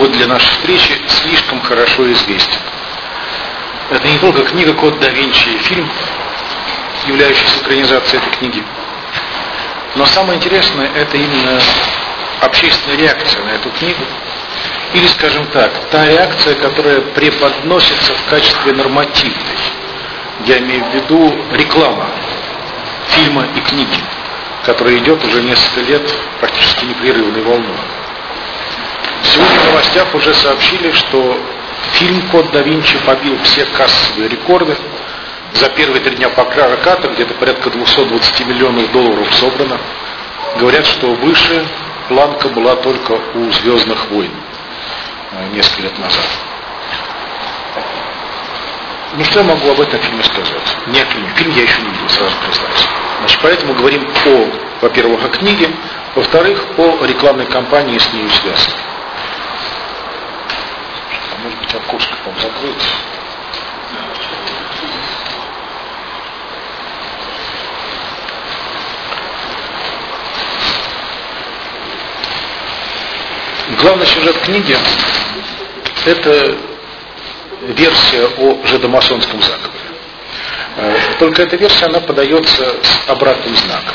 повод для нашей встречи слишком хорошо известен. Это не только книга «Код да Винчи» и фильм, являющийся экранизацией этой книги, но самое интересное — это именно общественная реакция на эту книгу. Или, скажем так, та реакция, которая преподносится в качестве нормативной. Я имею в виду реклама фильма и книги, которая идет уже несколько лет практически непрерывной волной. Сегодня в новостях уже сообщили, что фильм «Код да Винчи» побил все кассовые рекорды. За первые 3 дня проката где-то порядка 220 миллионов долларов собрано. Говорят, что выше планка была только у «Звездных войн» несколько лет назад. Ну что я могу об этом фильме сказать? Не о фильме. Фильм я еще не видел, сразу признаюсь. Значит, поэтому говорим во-первых, о книге, во-вторых, о рекламной кампании с нею связанной. Может быть, окошко там закрыть? Главный сюжет книги — это версия о жидомасонском заговоре. Только эта версия, она подается с обратным знаком.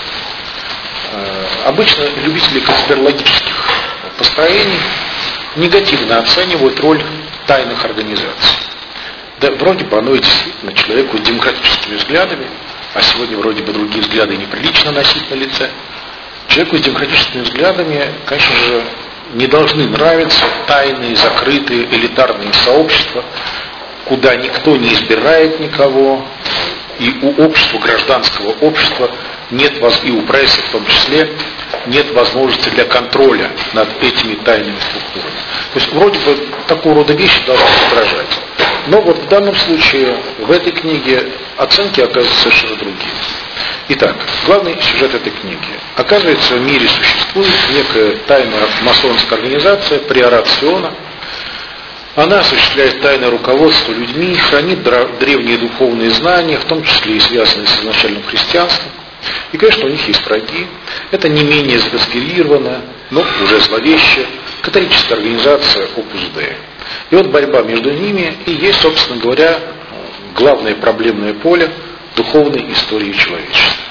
Обычно любители конспирологических построений негативно оценивают роль тайных организаций. Да, вроде бы оно и действительно человеку с демократическими взглядами, а сегодня вроде бы другие взгляды неприлично носить на лице. Человеку с демократическими взглядами, конечно же, не должны нравиться тайные, закрытые, элитарные сообщества, куда никто не избирает никого, и у общества, гражданского общества, нет, и у прессы в том числе, нет возможности для контроля над этими тайными структурами. То есть вроде бы такого рода вещи должны раздражать. Но вот в данном случае, в этой книге оценки оказываются совершенно другие. Итак, главный сюжет этой книги. Оказывается, в мире существует некая тайная масонская организация, приорат Сиона. Она осуществляет тайное руководство людьми, хранит древние духовные знания, в том числе и связанные с изначальным христианством. И, конечно, у них есть враги. Это не менее законспирированная, но уже зловещая католическая организация Opus Dei. И вот борьба между ними и есть, собственно говоря, главное проблемное поле духовной истории человечества.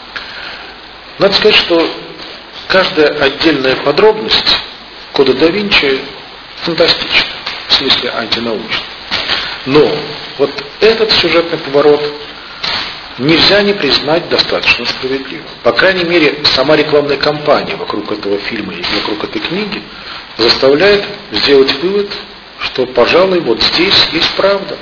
Надо сказать, что каждая отдельная подробность Кода да Винчи фантастична, в смысле антинаучна. Но вот этот сюжетный поворот нельзя не признать достаточно справедливым. По крайней мере, сама рекламная кампания вокруг этого фильма и вокруг этой книги заставляет сделать вывод, что, пожалуй, вот здесь есть правда.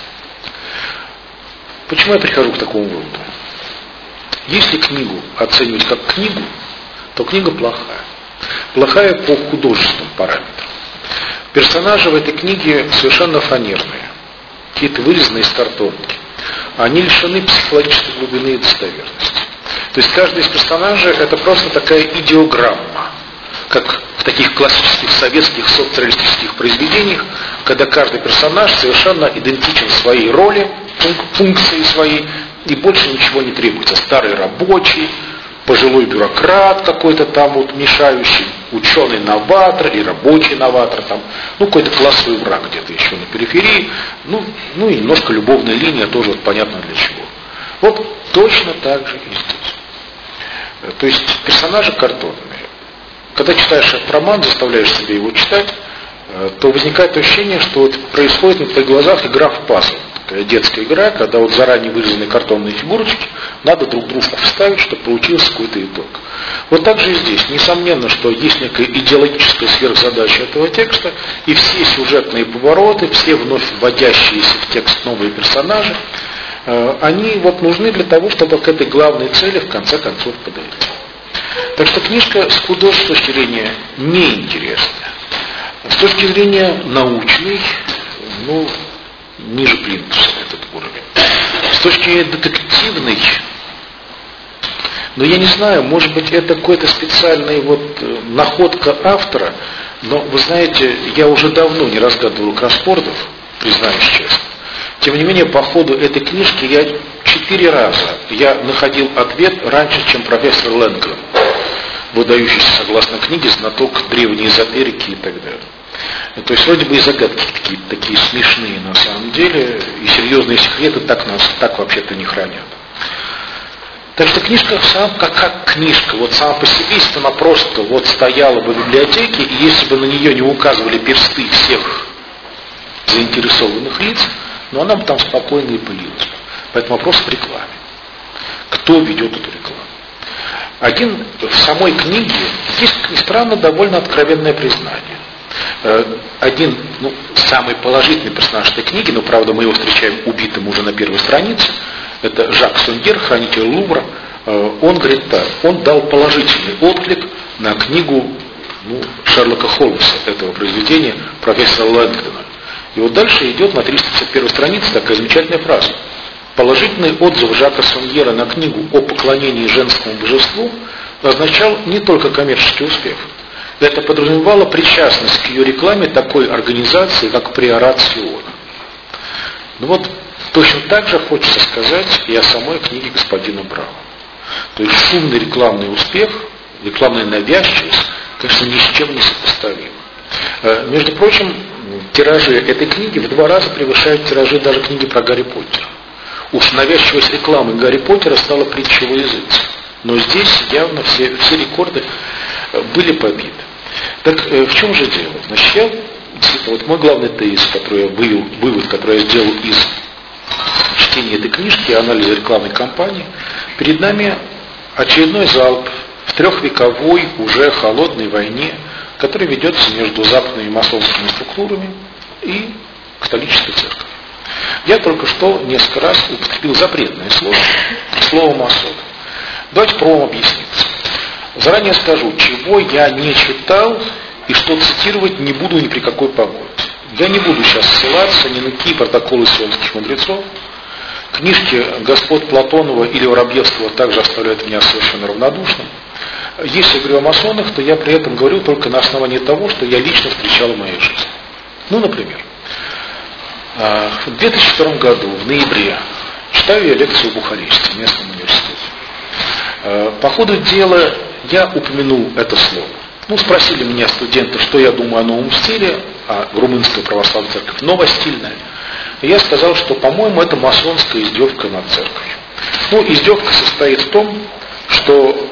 Почему я прихожу к такому выводу? Если книгу оценивать как книгу, то книга плохая. Плохая по художественным параметрам. Персонажи в этой книге совершенно фанерные, какие-то вырезанные из картонки. Они лишены психологической глубины и достоверности. То есть каждый из персонажей — это просто такая идеограмма, как в таких классических советских социалистических произведениях, когда каждый персонаж совершенно идентичен своей роли, функции своей, и больше ничего не требуется. Старый рабочий, пожилой бюрократ какой-то там вот мешающий, ученый-новатор или рабочий-новатор, там, какой-то классовый враг где-то еще на периферии, и немножко любовная линия, тоже вот понятно для чего. Вот точно так же и здесь. То есть персонажи картонные. Когда читаешь этот роман, заставляешь себя его читать, то возникает ощущение, что вот происходит на твоих глазах игра в пазл. Такая детская игра, когда вот заранее вырезанные картонные фигурочки надо друг дружку вставить, чтобы получился какой-то итог. Вот так же и здесь. Несомненно, что есть некая идеологическая сверхзадача этого текста, и все сюжетные повороты, все вновь вводящиеся в текст новые персонажи, они вот нужны для того, чтобы к этой главной цели в конце концов подойти. Так что книжка с художественной точки зрения неинтересная. С точки зрения научной, ниже плинтуса этот уровень. С точки зрения детективной, я не знаю, может быть, это какой-то специальный находка автора, но, вы знаете, я уже давно не разгадываю кроссвордов, признаюсь честно. Тем не менее, по ходу этой книжки я 4 раза находил ответ раньше, чем профессор Лэнгрен, выдающийся, согласно книге, знаток древней эзотерики и так далее. То есть вроде бы и загадки какие-то такие смешные на самом деле, и серьезные секреты так вообще-то не хранят. Так что книжка как книжка, вот сама по себе, если она просто вот стояла бы в библиотеке, и если бы на нее не указывали персты всех заинтересованных лиц, но она бы там спокойно и пылилась. Поэтому вопрос в рекламе. Кто ведет эту рекламу? В самой книге есть, как ни странно, довольно откровенное признание. Один, самый положительный персонаж этой книги, но правда мы его встречаем убитым уже на первой странице, это Жак Сонгер, хранитель Лувра. Он говорит так, он дал положительный отклик на книгу Шерлока Холмса, этого произведения профессора Лэнгдона. И вот дальше идет на 351 странице такая замечательная фраза. Положительный отзыв Жака Сонгера на книгу о поклонении женскому божеству означал не только коммерческий успех. Это подразумевало причастность к ее рекламе такой организации, как Приорат Сиона. Точно так же хочется сказать и о самой книге господина Брауна. То есть шумный рекламный успех, рекламная навязчивость, конечно, ни с чем не сопоставима. Между прочим, тиражи этой книги в 2 раза превышают тиражи даже книги про Гарри Поттера. Уж навязчивость рекламы Гарри Поттера стала притчей во языце. Но здесь явно все рекорды были побиты. Так в чем же дело? Значит, мой главный тезис, вывод, который я сделал из чтения этой книжки, анализа рекламной кампании, перед нами очередной залп в 3-вековой уже холодной войне, который ведется между западными масонскими структурами и католической церковью. Я только что несколько раз употребил запретное слово масон. Давайте пробуем объясниться. Заранее скажу, чего я не читал и что цитировать не буду ни при какой погоде. Я не буду сейчас ссылаться ни на какие протоколы сионских мудрецов. Книжки господ Платонова или Воробьевского также оставляют меня совершенно равнодушным. Если я говорю о масонах, то я при этом говорю только на основании того, что я лично встречал в моей жизни. Например, в 2002 году, в ноябре, читаю я лекцию в Бухаресте, в местном университете. По ходу дела я упомянул это слово. Спросили меня студенты, что я думаю о новом стиле, а Румынская православная церковь новостильная. И я сказал, что, по-моему, это масонская издевка над церковью. Издевка состоит в том, что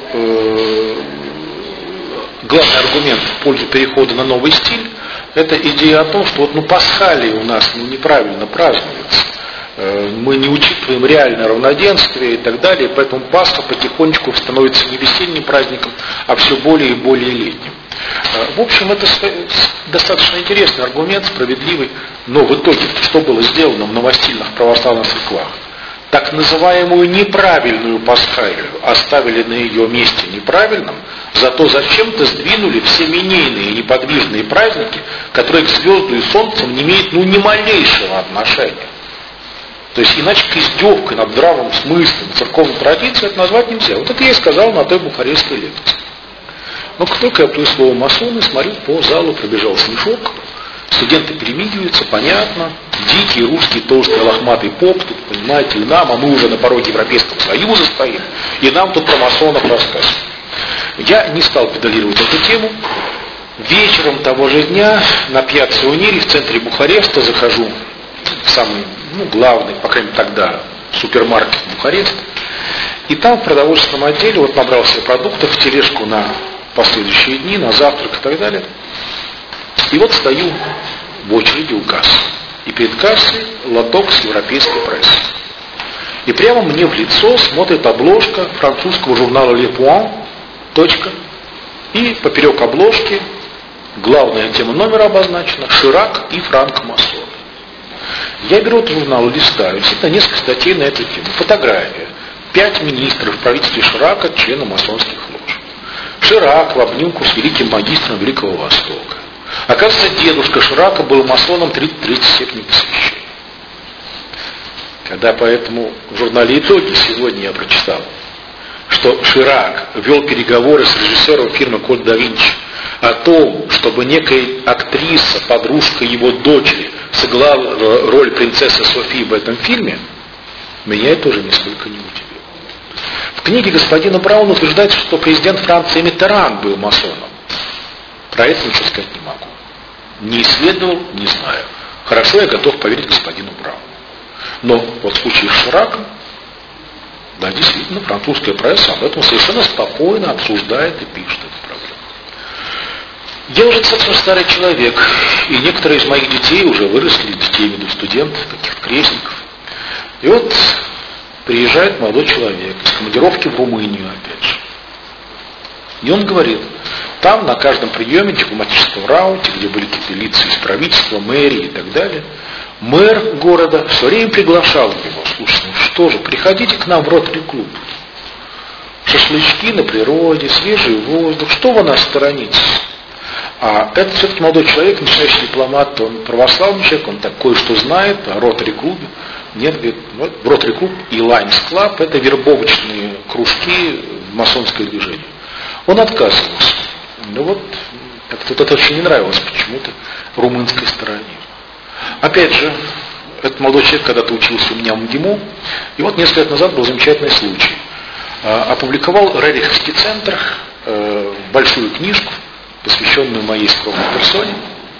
главный аргумент в пользу перехода на новый стиль – это идея о том, что пасхалия у нас неправильно празднуется. Мы не учитываем реальное равноденствие и так далее, поэтому Пасха потихонечку становится не весенним праздником, а все более и более летним. В общем, это достаточно интересный аргумент, справедливый, но в итоге что было сделано в новостильных православных церквах? Так называемую неправильную пасхалию оставили на ее месте неправильным, зато зачем-то сдвинули все минейные и неподвижные праздники, которые к звезду и солнцу не имеют ни малейшего отношения. То есть иначе к издевкой над здравым смыслом церковной традиции это назвать нельзя. Вот это я и сказал на той бухарестской лекции. Но как только я плюю слово масоны, смотрю, по залу пробежал смешок, студенты перемигиваются, понятно, дикий русский толстый лохматый поп, тут, понимаете, и нам, а мы уже на пороге Европейского Союза стоим, и нам тут про масонов рассказывают. Я не стал педалировать эту тему. Вечером того же дня на Пьяцца Унири в центре Бухареста захожу в самый главный, по крайней мере тогда, супермаркет Бухареста. И там в продовольственном отделе набрал себе продуктов в тележку на последующие дни, на завтрак и так далее. И стою в очереди у кассы. И перед кассой лоток с европейской прессой. И прямо мне в лицо смотрит обложка французского журнала Le Point, точка. И поперек обложки главная тема номера обозначена «Ширак и франкмасоны». Я беру этот журнал и листаю, действительно несколько статей на эту тему. Фотография. 5 министров в правительстве Ширака, членов масонских лож. Ширак в обнимку с великим магистром Великого Востока. Оказывается, дедушка Ширака был масоном 33 степени посвящения. Когда поэтому в журнале «Итоги» сегодня я прочитал, что Ширак вел переговоры с режиссером фирмы «Код да Винчи» о том, чтобы некая актриса, подружка его дочери, сыграла роль принцессы Софии в этом фильме, меня это уже нисколько не удивило. В книге господина Брауна утверждается, что президент Франции Миттеран был масоном. Про это ничего сказать не могу. Не исследовал, не знаю. Хорошо, я готов поверить господину Брауну. Но вот в случае с Шираком, да, действительно, французская пресса об этом совершенно спокойно обсуждает и пишет эту проблему. Я уже достаточно старый человек, и некоторые из моих детей уже выросли, детей, я веду студентов, каких-то крестников. И вот приезжает молодой человек из командировки в Румынию, опять же. И он говорит, там на каждом приеме дипломатического раунде, где были какие-то лица из правительства, мэрии и так далее, мэр города все время приглашал его. Слушайте, ну что же, приходите к нам в Ротари-клуб. Шашлычки на природе, свежий воздух, что вы нас сторонитесь? А этот все-таки молодой человек, начинающий дипломат, он православный человек, он так кое-что знает о Ротари-клубе. Нет, говорит, вот Ротари-клуб и Лайнс Клаб — это вербовочные кружки в масонское движение. Он отказывался. Ну вот, как-то вот это очень не нравилось почему-то румынской стороне. Опять же, этот молодой человек когда-то учился у меня в МГИМО, и вот несколько лет назад был замечательный случай. Опубликовал Рериховский центр большую книжку, посвященную моей скромной персоне.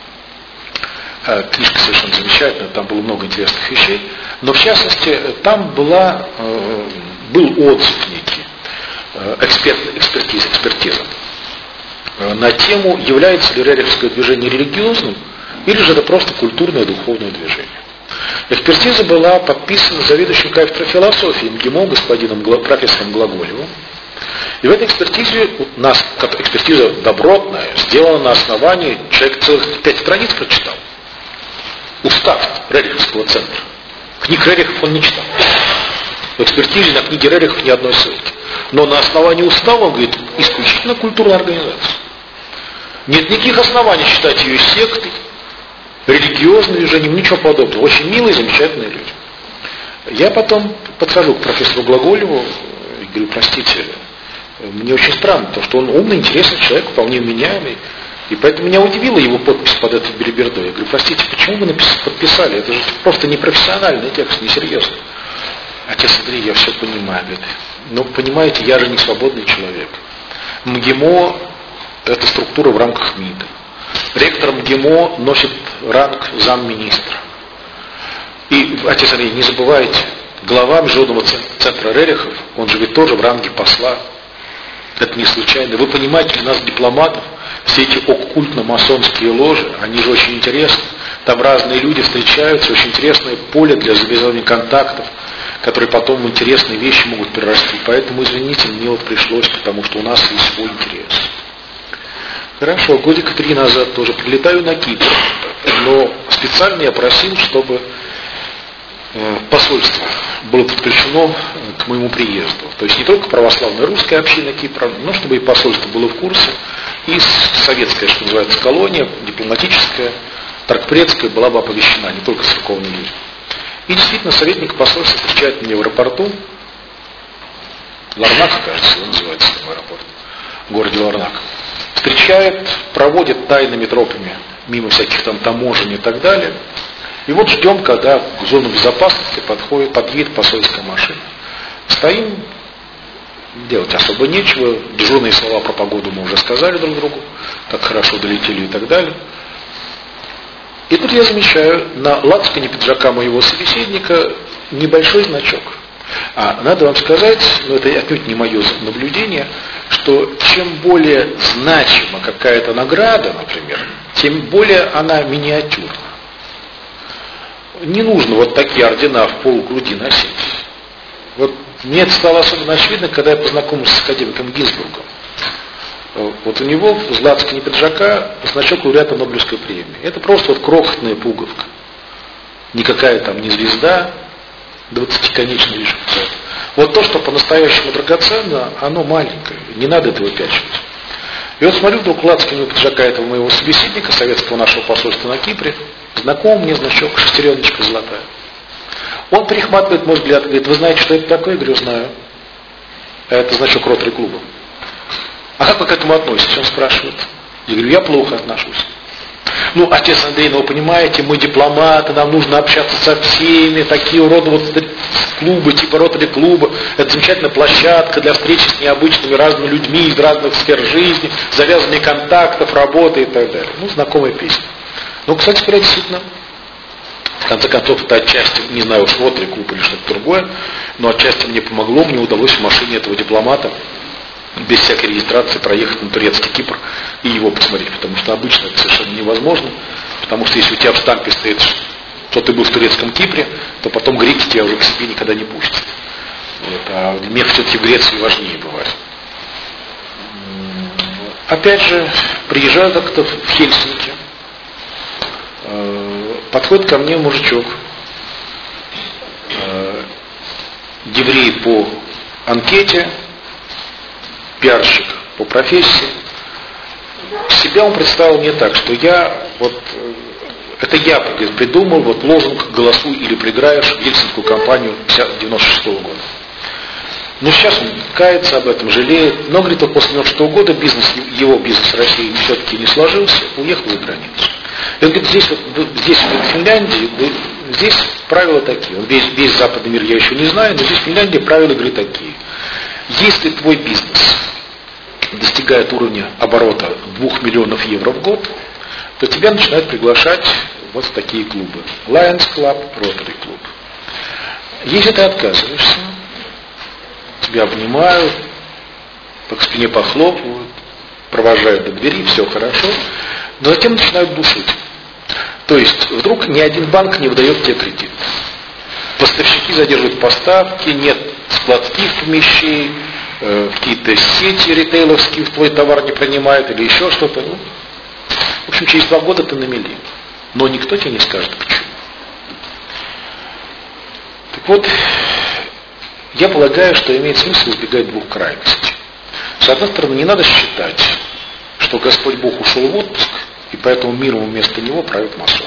Книжка совершенно замечательная, там было много интересных вещей, но в частности там был отзыв некий, экспертиза на тему, является ли Рериховское движение религиозным, или же это просто культурное духовное движение. Экспертиза была подписана заведующим кафедрой философии МГИМО господином профессором Глаголевым. И в этой экспертизе, экспертиза добротная, сделана на основании, человек целых 5 страниц прочитал. Устав Рериховского центра. Книг Рерихов он не читал. В экспертизе на книге Рерихов ни одной ссылки. Но на основании устава, он говорит, исключительно культурная организация. Нет никаких оснований считать ее сектой, религиозным движением, ничего подобного. Очень милые, замечательные люди. Я потом подхожу к профессору Глаголеву и говорю, простите, мне очень странно, потому что он умный, интересный человек, вполне вменяемый. И поэтому меня удивила его подпись под этой белибердой. Я говорю, простите, почему вы подписали? Это же просто непрофессиональный текст, несерьезный. Отец Андрей, я все понимаю. Говорит, но понимаете, я же не свободный человек. МГИМО – это структура в рамках МИДа. Ректор МГИМО носит ранг замминистра. И, отец Андрей, не забывайте, глава Международного центра Рерихов, он же ведь тоже в ранге посла. Это не случайно. Вы понимаете, у нас дипломатов, все эти оккультно-масонские ложи, они же очень интересны. Там разные люди встречаются, очень интересное поле для завязывания контактов, которые потом в интересные вещи могут перерасти. Поэтому, извините, мне вот пришлось, потому что у нас есть свой интерес. Хорошо, годика 3 назад тоже прилетаю на Кипр, но специально я просил, чтобы посольство было подключено к моему приезду. То есть не только православная русская община Кипра, но чтобы и посольство было в курсе, и советская, что называется, колония, дипломатическая, торгпредская была бы оповещена, не только церковные люди. И действительно, советник посольства встречает меня в аэропорту, Ларнака, кажется, его называется аэропорт, в городе Ларнак. Встречает, проводит тайными тропами, мимо всяких там таможен и так далее. И вот ждем, когда к зону безопасности подъедет посольская машина. Стоим, делать особо нечего, дежурные слова про погоду мы уже сказали друг другу, как хорошо долетели и так далее. И тут я замечаю на лацкане пиджака моего собеседника небольшой значок. А надо вам сказать, но это отнюдь не мое наблюдение, что чем более значима какая-то награда, например, тем более она миниатюрна. Не нужно вот такие ордена в полугруди носить. Вот мне это стало особенно очевидно, когда я познакомился с академиком Гинзбургом. Вот у него в лацкане пиджака значок лауреата Нобелевской премии. Это просто вот крохотная пуговка. Никакая там не звезда, 20-конечный лишь. Вот то, что по-настоящему драгоценно, оно маленькое. Не надо этого выпячивать. И вот смотрю, вдруг лацкане пиджака этого моего собеседника, советского нашего посольства на Кипре, знакомый мне значок, шестереночка золотая. Он перехватывает мой взгляд, говорит, вы знаете, что это такое? Я говорю, знаю. Это значок Ротари-клуба. А как вы к этому относитесь? Он спрашивает. Я говорю, я плохо отношусь. Ну, отец Андрей, ну вы понимаете, мы дипломаты, нам нужно общаться со всеми, такие рода вот клубы, типа Ротари-клуба. Это замечательная площадка для встречи с необычными разными людьми из разных сфер жизни, завязывания контактов, работы и так далее. Ну, знакомая песня. Но, кстати говоря, действительно, в конце концов, это отчасти, не знаю уж Ротари клуб или что-то другое, но отчасти мне помогло, мне удалось в машине этого дипломата без всякой регистрации проехать на турецкий Кипр и его посмотреть, потому что обычно это совершенно невозможно, потому что если у тебя в штампе стоит, что ты был в турецком Кипре, то потом греки тебя уже к себе никогда не пустят. Вот, а мне все-таки в Греции важнее бывает. Опять же, приезжаю как-то в Хельсинки, подходит ко мне мужичок, еврей по анкете, пиарщик по профессии. Себя он представил мне так, что это я придумал лозунг «Голосуй или проиграешь» в ельцинскую кампанию 96 года. Но сейчас он кается об этом, жалеет. Но, говорит, после 96 года его бизнес в России все-таки не сложился, уехал за границу. И он говорит, здесь в Финляндии, здесь правила такие. Весь западный мир я еще не знаю, но здесь в Финляндии правила игры такие. Если твой бизнес достигает уровня оборота 2 миллионов евро в год, то тебя начинают приглашать вот в такие клубы. Lions Club, Rotary Club. Если ты отказываешься, тебя обнимают, по спине похлопывают, провожают до двери, все хорошо, но затем начинают душить. То есть вдруг ни один банк не выдает тебе кредит. Поставщики задерживают поставки, нет складских помещений, какие-то сети ритейловские в твой товар не принимают или еще что-то. В общем, через 2 года ты на мели. Но никто тебе не скажет почему. Так вот, я полагаю, что имеет смысл избегать 2 крайностей. С одной стороны, не надо считать, что Господь Бог ушел в отпуск, и поэтому миром вместо него правит масон.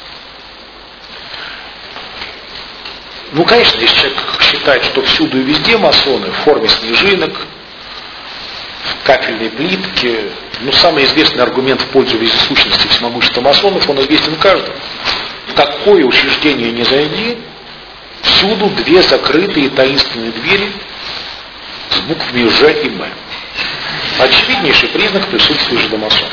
Конечно, если человек считает, что всюду и везде масоны, в форме снежинок, в кафельной плитке, самый известный аргумент в пользу вездесущности всемогущества масонов, он известен каждому. В какое учреждение не зайди, всюду 2 закрытые таинственные двери с буквами Ж и М. Очевиднейший признак присутствия жидомасонов.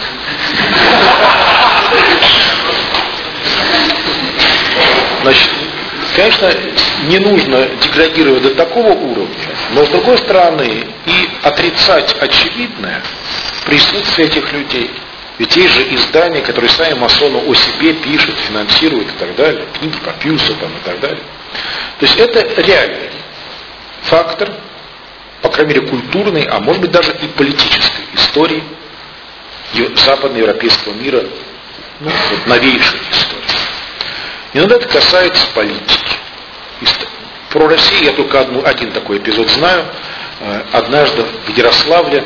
Значит, конечно, не нужно деградировать до такого уровня, но с другой стороны и отрицать очевидное присутствие этих людей. Ведь есть же издания, которые сами масоны о себе пишут, финансируют и так далее, книги по Пьюсу и так далее. То есть это реальный фактор, по крайней мере культурной, а может быть даже и политической истории западноевропейского мира, новейшей истории. Иногда это касается политики. Про Россию я только один такой эпизод знаю. Однажды в Ярославле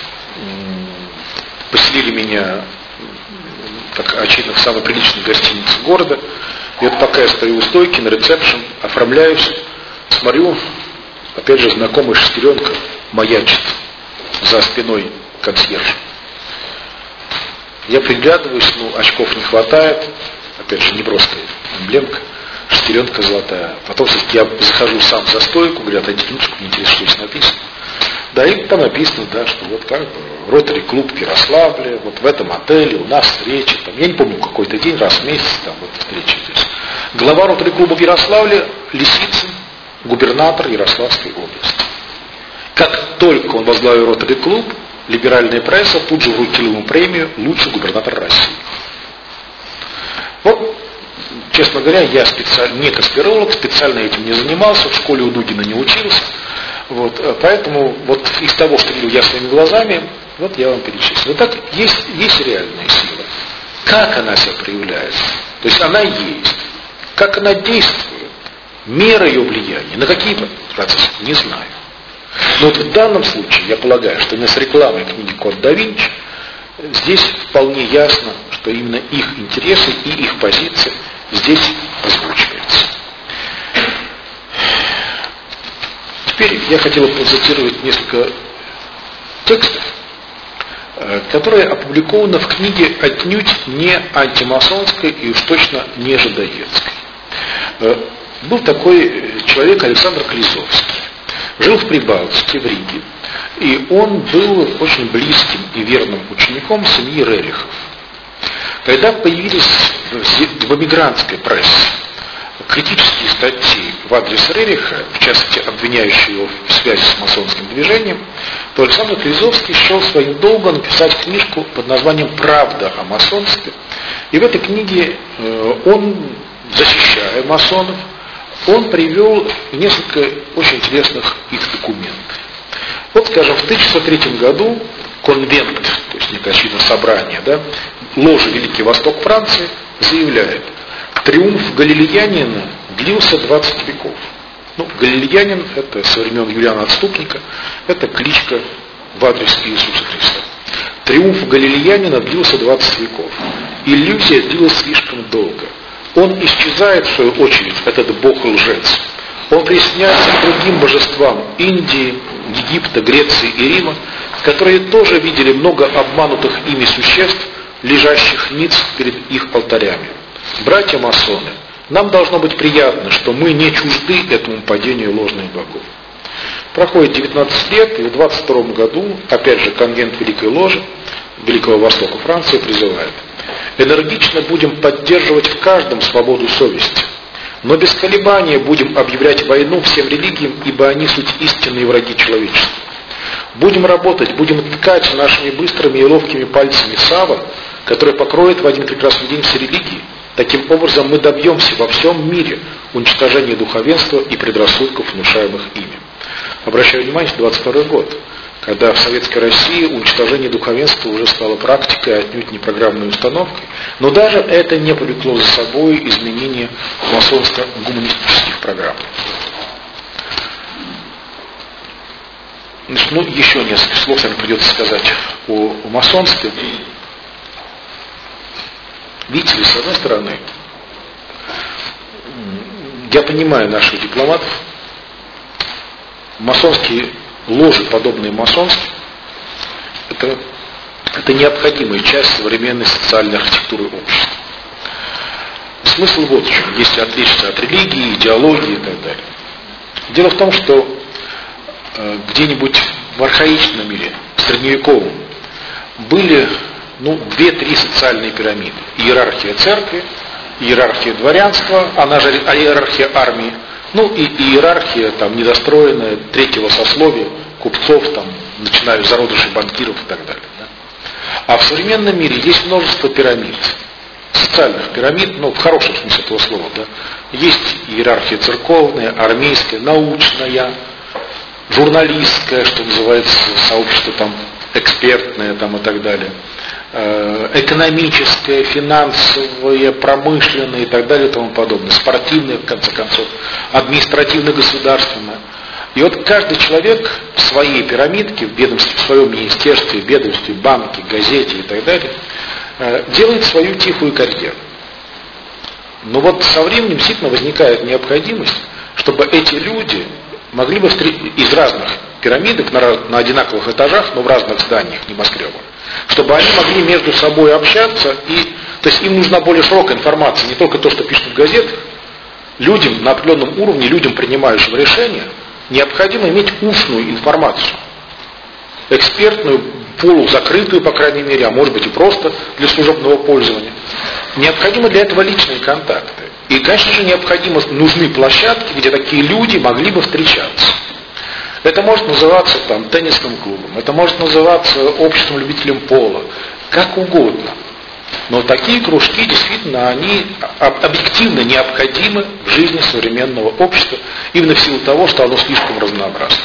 поселили меня, как очевидно, в самой приличной гостинице города. И вот пока я стою у стойки на ресепшн, оформляюсь, смотрю, опять же, знакомая шестеренка маячит за спиной консьержа. Я приглядываюсь, очков не хватает, опять же, неброская эмблемка, шестеренка золотая. Потом все-таки я захожу сам за стойку, говорю, отойдите минуточку, мне интересно, что здесь написано. Да, и там написано, да, что вот как бы Ротари клуб в Ярославле, вот в этом отеле у нас встреча, там, я не помню, какой-то день, раз в месяц, там вот встреча здесь. Глава Ротари клуба в Ярославле Лисицын, губернатор Ярославской области. Как только он возглавил Ротари клуб, либеральная пресса тут же вручила ему премию «Лучший губернатор России». Вот, честно говоря, я не конспиролог, специально этим не занимался, в школе у Дугина не учился. Вот, поэтому вот из того, что видел я своими глазами, вот я вам перечислил. Вот так есть реальная сила. Как она себя проявляет? То есть она есть. Как она действует? Мера ее влияния. На какие процессы? Не знаю. Но вот в данном случае, я полагаю, что именно с рекламой книги «Код да Винчи» здесь вполне ясно, что именно их интересы и их позиции здесь озвучиваются. Теперь я хотел процитировать несколько текстов, которые опубликованы в книге отнюдь не антимасонской и уж точно не жидоедской. Был такой человек Александр Клизовский. Жил в Прибалтике, в Риге. И он был очень близким и верным учеником семьи Рерихов. Когда появились в эмигрантской прессе критические статьи в адрес Рериха, в частности обвиняющие его в связи с масонским движением, то Александр Клизовский счел своим долгом написать книжку под названием «Правда о масонстве». И в этой книге он, защищая масонов, он привел несколько очень интересных их документов. Вот, скажем, в 1603 году конвент, то есть некое, очевидно, собрание, ложи Великий Восток Франции заявляет: триумф галилеянина длился 20 веков. Галилеянин — это со времен Юлиана Отступника, это кличка в адрес Иисуса Христа. Триумф галилеянина длился 20 веков. Иллюзия длилась слишком долго. Он исчезает, в свою очередь, этот бог-лжец. Он присоединяется к другим божествам Индии, Египта, Греции и Рима, которые тоже видели много обманутых ими существ, лежащих ниц перед их алтарями. Братья-масоны, нам должно быть приятно, что мы не чужды этому падению ложных богов. Проходит 19 лет, и в 22 году, опять же, конвент Великой Ложи Великого Востока Франции призывает: энергично будем поддерживать в каждом свободу совести, но без колебания будем объявлять войну всем религиям, ибо они суть истинные враги человечества. Будем работать, будем ткать нашими быстрыми и ловкими пальцами саван, который покроет в один прекрасный день все религии. Таким образом мы добьемся во всем мире уничтожения духовенства и предрассудков, внушаемых ими. Обращаю внимание, 22 год, когда в Советской России уничтожение духовенства уже стало практикой, отнюдь не программной установкой, но даже это не повлекло за собой изменения масонско-гуманистических программ. Еще несколько слов, наверное, придется сказать о масонстве. Видите ли, с одной стороны, я понимаю наших дипломатов, масонские ложи, подобные масонским, это необходимая часть современной социальной архитектуры общества. Смысл вот в чем, если отличиться от религии, идеологии и так далее. Дело в том, что где-нибудь в архаичном мире, в средневековом, были 2-3 социальные пирамиды. Иерархия церкви, иерархия дворянства, она же иерархия армии, и иерархия недостроенная третьего сословия, купцов, начиная с зародышей банкиров и так далее. А в современном мире есть множество пирамид, социальных пирамид, в хорошем смысле этого слова. Есть иерархия церковная, армейская, научная, журналистская, что называется, сообщество экспертное и так далее, экономическое, финансовое, промышленное и так далее и тому подобное, спортивное, в конце концов, административно-государственное. И вот каждый человек в своей пирамидке, в ведомстве, в своем министерстве, ведомстве, банке, газете и так далее, делает свою тихую карьеру. Но вот со временем действительно возникает необходимость, чтобы эти люди могли бы из разных пирамидок на одинаковых этажах, но в разных зданиях, небоскребах, чтобы они могли между собой общаться, то есть им нужна более широкая информация, не только то, что пишут в газетах. Людям на определенном уровне, людям, принимающим решения, необходимо иметь устную информацию, экспертную, полузакрытую, по крайней мере, а может быть и просто для служебного пользования. Необходимы для этого личные контакты. И, конечно же, нужны площадки, где такие люди могли бы встречаться. Это может называться теннисным клубом, это может называться обществом любителем пола, как угодно. Но такие кружки действительно, они объективно необходимы в жизни современного общества, именно в силу того, что оно слишком разнообразно.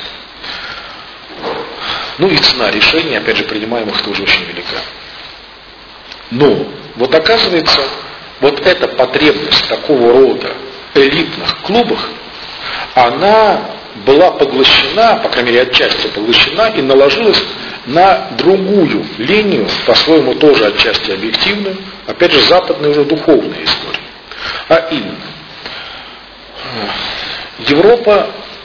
И цена решений, опять же, принимаемых тоже очень велика. Но вот оказывается, вот эта потребность такого рода элитных клубах, она была поглощена, по крайней мере отчасти поглощена, и наложилась на другую линию, по-своему тоже отчасти объективную, опять же западная уже духовная история. А именно, Европа,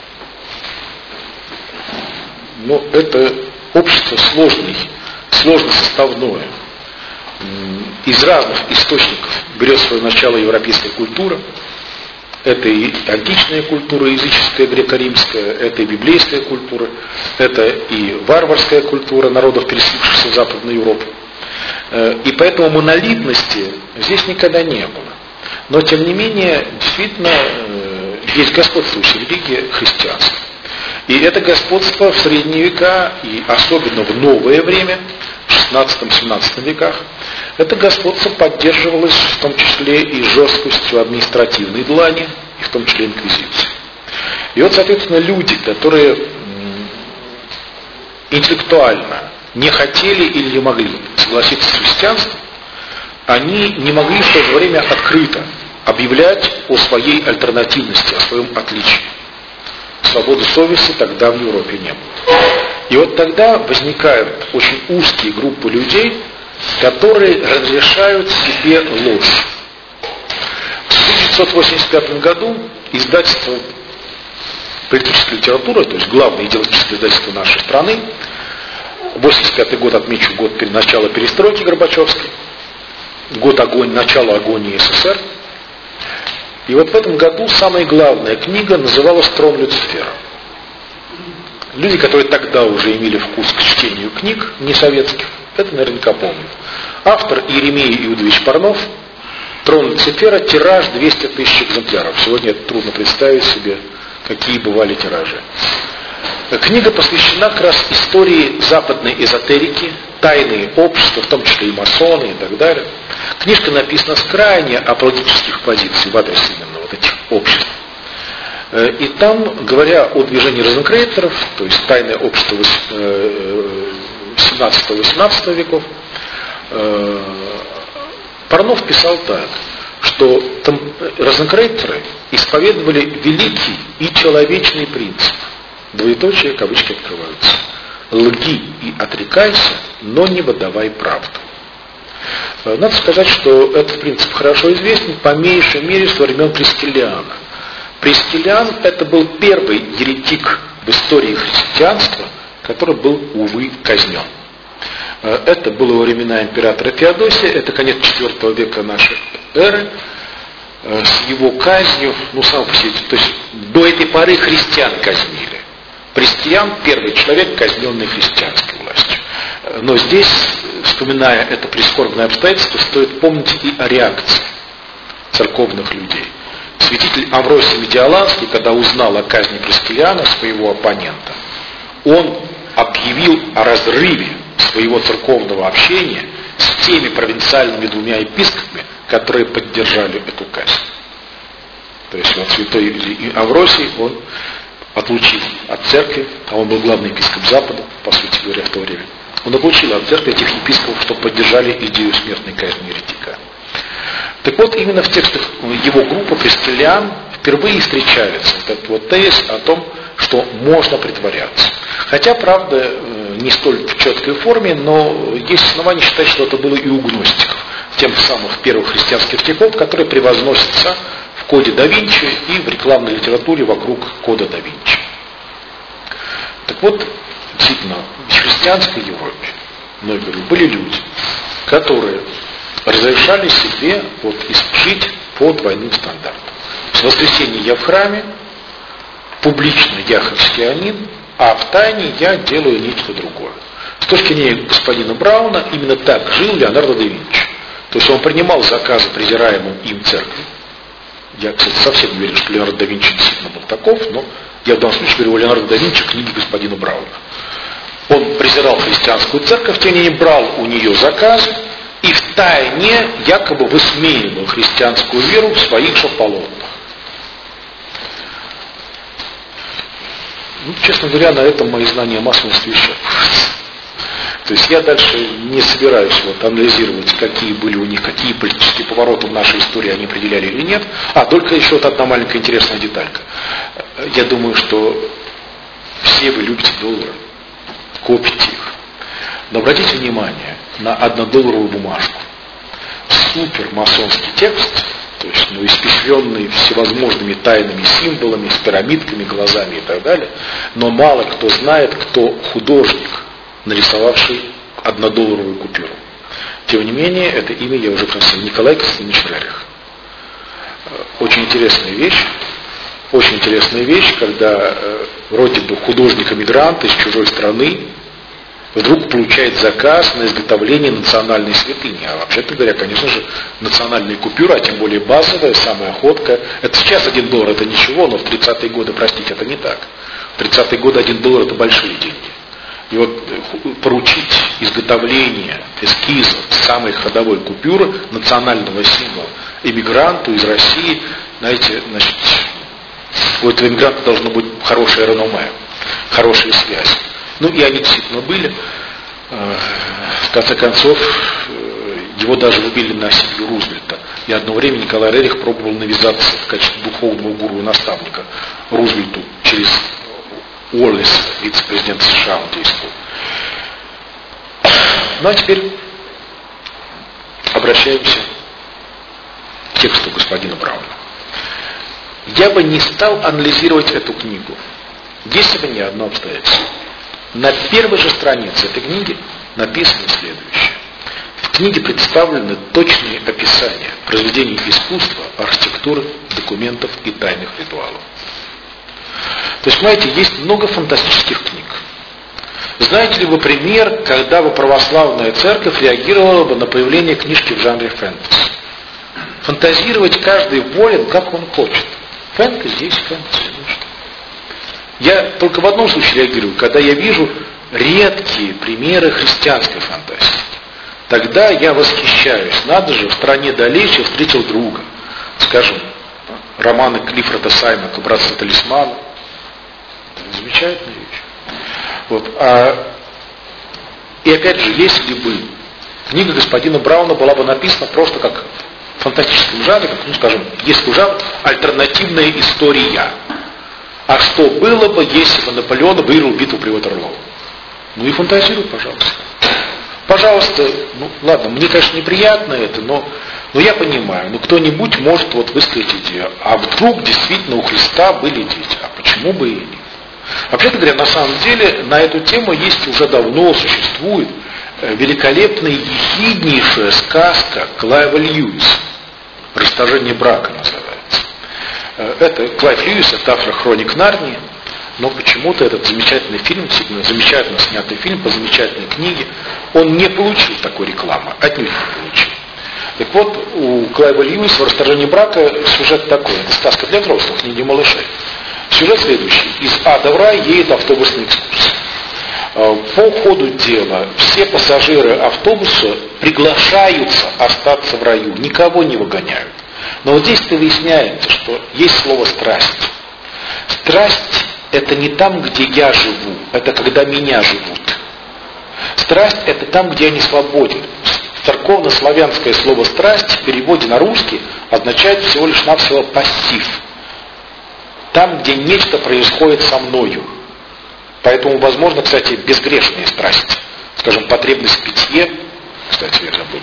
это общество сложно составное. Из разных источников берет свое начало европейская культура. Это и античная культура, языческая, греко-римская, это и библейская культура, это и варварская культура народов, переселившихся в Западную Европу. И поэтому монолитности здесь никогда не было. Но, тем не менее, действительно, есть господствующая религия христианство. И это господство в средние века, и особенно в новое время, в 16-17 веках, это господство поддерживалось в том числе и жесткостью административной длани, и в том числе инквизиции. И вот, соответственно, люди, которые интеллектуально не хотели или не могли согласиться с христианством, они не могли в то же время открыто объявлять о своей альтернативности, о своем отличии. Свободы совести тогда в Европе не было. И вот тогда возникают очень узкие группы людей, которые разрешают себе ложь. В 1985 году издательство «Политическая литература», то есть главное идеологическое издательство нашей страны, 1985 год отмечу год начала перестройки Горбачевской, год начала агонии СССР. И вот в этом году самая главная книга называлась «Трон Люцифера». Люди, которые тогда уже имели вкус к чтению книг несоветских, это наверняка помнят. Автор Иеремей Иудович Парнов, «Трон Люцифера», тираж 200 тысяч экземпляров. Сегодня это трудно представить себе, какие бывали тиражи. Книга посвящена как раз истории западной эзотерики, тайные общества, в том числе и масоны и так далее. Книжка написана с крайне апологетических позиций в адрес именно вот этих обществ. И там, говоря о движении розенкрейцеров, то есть тайное общество 17-18 веков, Парнов писал так, что розенкрейцеры исповедовали великий и человечный принцип. Двоеточие, кавычки открываются. Лги и отрекайся, но не выдавай правду. Надо сказать, что этот принцип хорошо известен по меньшей мере с времен Прескелиана. Прескелиан это был первый еретик в истории христианства, который был, увы, казнен. Это было во времена императора Феодосия, это конец IV века нашей эры. С его казнью, сам по себе, то есть до этой поры христиан казнили. Прескелиан первый человек, казненный христианской властью. Но здесь, вспоминая это прискорбное обстоятельство, стоит помнить и о реакции церковных людей. Святитель Амвросий Медиаланский, когда узнал о казни Прескелиана, своего оппонента, он объявил о разрыве своего церковного общения с теми провинциальными двумя епископами, которые поддержали эту казнь. То есть вот святой Амвросий, он отлучил от церкви, а он был главный епископ Запада, по сути говоря, в то время, он отлучил от церкви этих епископов, чтобы поддержали идею смертной казни еретика. Так вот, именно в текстах его группы Прескелиан впервые встречается этот вот тезис о том, что можно притворяться. Хотя, правда, не столь в четкой форме, но есть основания считать, что это было и у гностиков, тех самых первых христианских веков, которые превозносятся в коде да Винчи и в рекламной литературе вокруг кода да Винчи. Так вот, действительно, в христианской Европе, были люди, которые разрешали себе жить по двойным стандартам. В воскресенье я в храме, публично я христианин, а в тайне я делаю нечто другое. С точки зрения господина Брауна, именно так жил Леонардо да Винчи. То есть он принимал заказы презираемым им церкви. Я, кстати, совсем не уверен, что Леонардо да Винчи действительно был таков, но я в данном случае говорю о Леонардо да Винчи, книги господина Брауна. Он презирал христианскую церковь, тем не менее брал у нее заказы и в тайне якобы высмеивал христианскую веру в своих же полотнах. Честно говоря, на этом мои знания о масонстве исчерпываются. То есть я дальше не собираюсь анализировать, какие были у них, какие политические повороты в нашей истории они определяли или нет. Только еще одна маленькая интересная деталька. Я думаю, что все вы любите доллары, копите их. Но обратите внимание на однодолларовую бумажку. Супер масонский текст, то есть испещренный всевозможными тайными символами, с пирамидками, глазами и так далее. Но мало кто знает, кто художник, нарисовавший однодолларовую купюру. Тем не менее, это имя я уже просил. Николай Константинович Рерих. Очень интересная вещь, когда вроде бы художник-эмигрант из чужой страны вдруг получает заказ на изготовление национальной святыни. А вообще-то говоря, конечно же, национальные купюры, а тем более базовая, самая ходкая. Это сейчас $1 это ничего, но в 30-е годы, простите, это не так. В 30-е годы $1 это большие деньги. И вот поручить изготовление эскизов самой ходовой купюры, национального символа, эмигранту из России, знаете, значит, у этого эмигранта должно быть хорошее реноме, хорошие связи. Ну и они действительно были. В конце концов, его даже выбили на семью Рузвельта. И одно время Николай Рерих пробовал навязаться в качестве духовного гуру и наставника Рузвельту через Уоллеса, вице-президент США, он действовал. Ну а теперь обращаемся к тексту господина Брауна. Я бы не стал анализировать эту книгу, если бы не одно обстоятельство. На первой же странице этой книги написано следующее. В книге представлены точные описания произведений искусства, архитектуры, документов и тайных ритуалов. То есть, понимаете, есть много фантастических книг. Знаете ли вы пример, когда бы православная церковь реагировала бы на появление книжки в жанре фэнтези? Фантазировать каждый волен, как он хочет. Фэнтези есть фэнтези. Ну что? Я только в одном случае реагирую, когда я вижу редкие примеры христианской фантастики. Тогда я восхищаюсь. Надо же, в стране далече встретил друга. Скажем, романы Клиффорда Саймака «Братство талисмана». Замечательная вещь. Вот. И опять же, если бы книга господина Брауна была бы написана просто как в фантастическом жанре, как, ну скажем, если бы жанр альтернативная история. А что было бы, если бы Наполеон выиграл битву при Ватерлоо? Ну и фантазируй, пожалуйста. Пожалуйста, ну ладно, мне, конечно, неприятно это, но я понимаю, ну кто-нибудь может вот высказать идею, а вдруг действительно у Христа были дети, а почему бы и нет? Вообще-то говоря, на самом деле, на эту тему есть уже давно существует великолепная ехиднейшая сказка Клайва Льюиса. «Расторжение брака» называется. Это Клайв Льюис, это автор «Хроник Нарнии», но почему-то этот замечательный фильм, замечательно снятый фильм по замечательной книге, он не получил такой рекламы, отнюдь не получил. Так вот, у Клайва Льюиса в «Расторжении брака» сюжет такой, это сказка для взрослых, не для малышей. Сюжет следующий. Из ада в рай едет автобусный экскурсия. По ходу дела все пассажиры автобуса приглашаются остаться в раю, никого не выгоняют. Но вот здесь-то выясняется, что есть слово «страсть». Страсть – это не там, где я живу, это когда меня живут. Страсть – это там, где я не свободен. Церковно-славянское слово «страсть» в переводе на русский означает всего лишь навсего пассив. Там, где нечто происходит со мною. Поэтому, возможно, кстати, безгрешные страсти. Скажем, потребность в питье. Кстати, я забыл.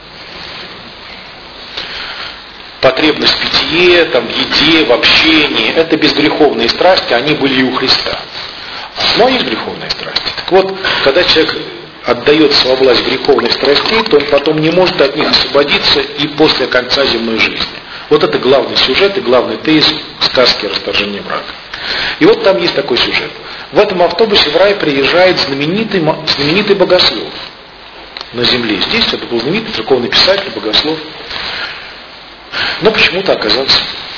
Потребность в питье, там, в еде, в общении. Это безгреховные страсти, они были и у Христа. Но есть греховные страсти. Так вот, когда человек отдается во власть греховных страстей, то он потом не может от них освободиться и после конца земной жизни. Вот это главный сюжет и главный тезис сказки «Расторжение брака». И вот там есть такой сюжет. В этом автобусе в рай приезжает знаменитый богослов на земле. Здесь это был знаменитый церковный писатель, богослов. Но почему-то оказался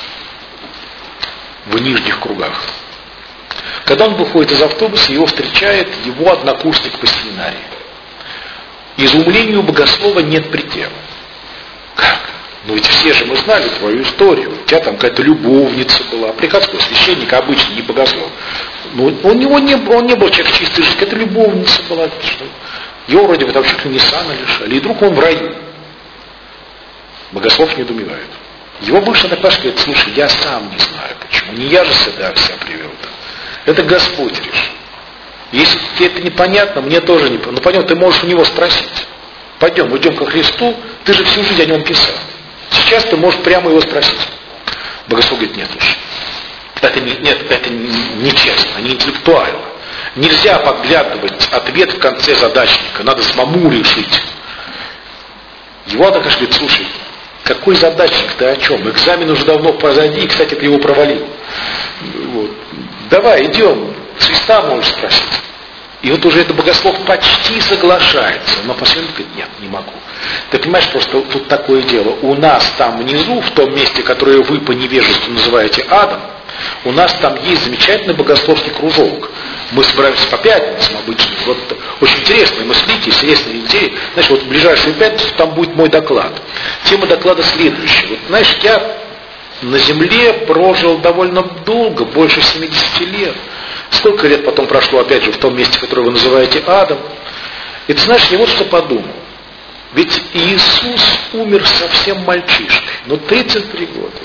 в нижних кругах. Когда он выходит из автобуса, его встречает его однокурсник по семинарии. Изумлению богослова нет предела. Как? Ну ведь все же мы знали твою историю. У тебя там какая-то любовница была. Приходской священник, обычный, не богослов. Но он не был человек чистой жизни. Какая-то любовница была. Его вроде бы там чуть ли не сана лишали. И вдруг он в раю. Богослов недоумевает. Его бывший одноклассник говорит: слушай, я сам не знаю почему. Не я же сюда себя привел-то. Это Господь решил. Если тебе это непонятно, мне тоже непонятно. Ну пойдем, ты можешь у него спросить. Пойдем, идем ко Христу. Ты же всю жизнь о нем писал. Сейчас ты можешь прямо его спросить. Богослов говорит: нет уж. Это нечестно, не интеллектуально. Нельзя подглядывать ответ в конце задачника. Надо самому решить. Его однокашник говорит: слушай, какой задачник, ты о чем? Экзамен уже давно позади, и, кстати, ты его провалил. Вот. Давай, идем. Христа можешь спросить. И вот уже этот богослов почти соглашается, но последний говорит, нет, не могу. Ты понимаешь, просто тут такое дело. У нас там внизу, в том месте, которое вы по невежеству называете адом, у нас там есть замечательный богословский кружок. Мы собираемся по пятницам обычно. Вот очень интересные мыслители, интересные идеи. Знаешь, вот в ближайшую пятницу там будет мой доклад. Тема доклада следующая. Вот, знаешь, я на земле прожил довольно долго, больше 70 лет. Сколько лет потом прошло, опять же, в том месте, которое вы называете адом. И ты знаешь, я вот что подумал. Ведь Иисус умер совсем мальчишкой, но 33 года.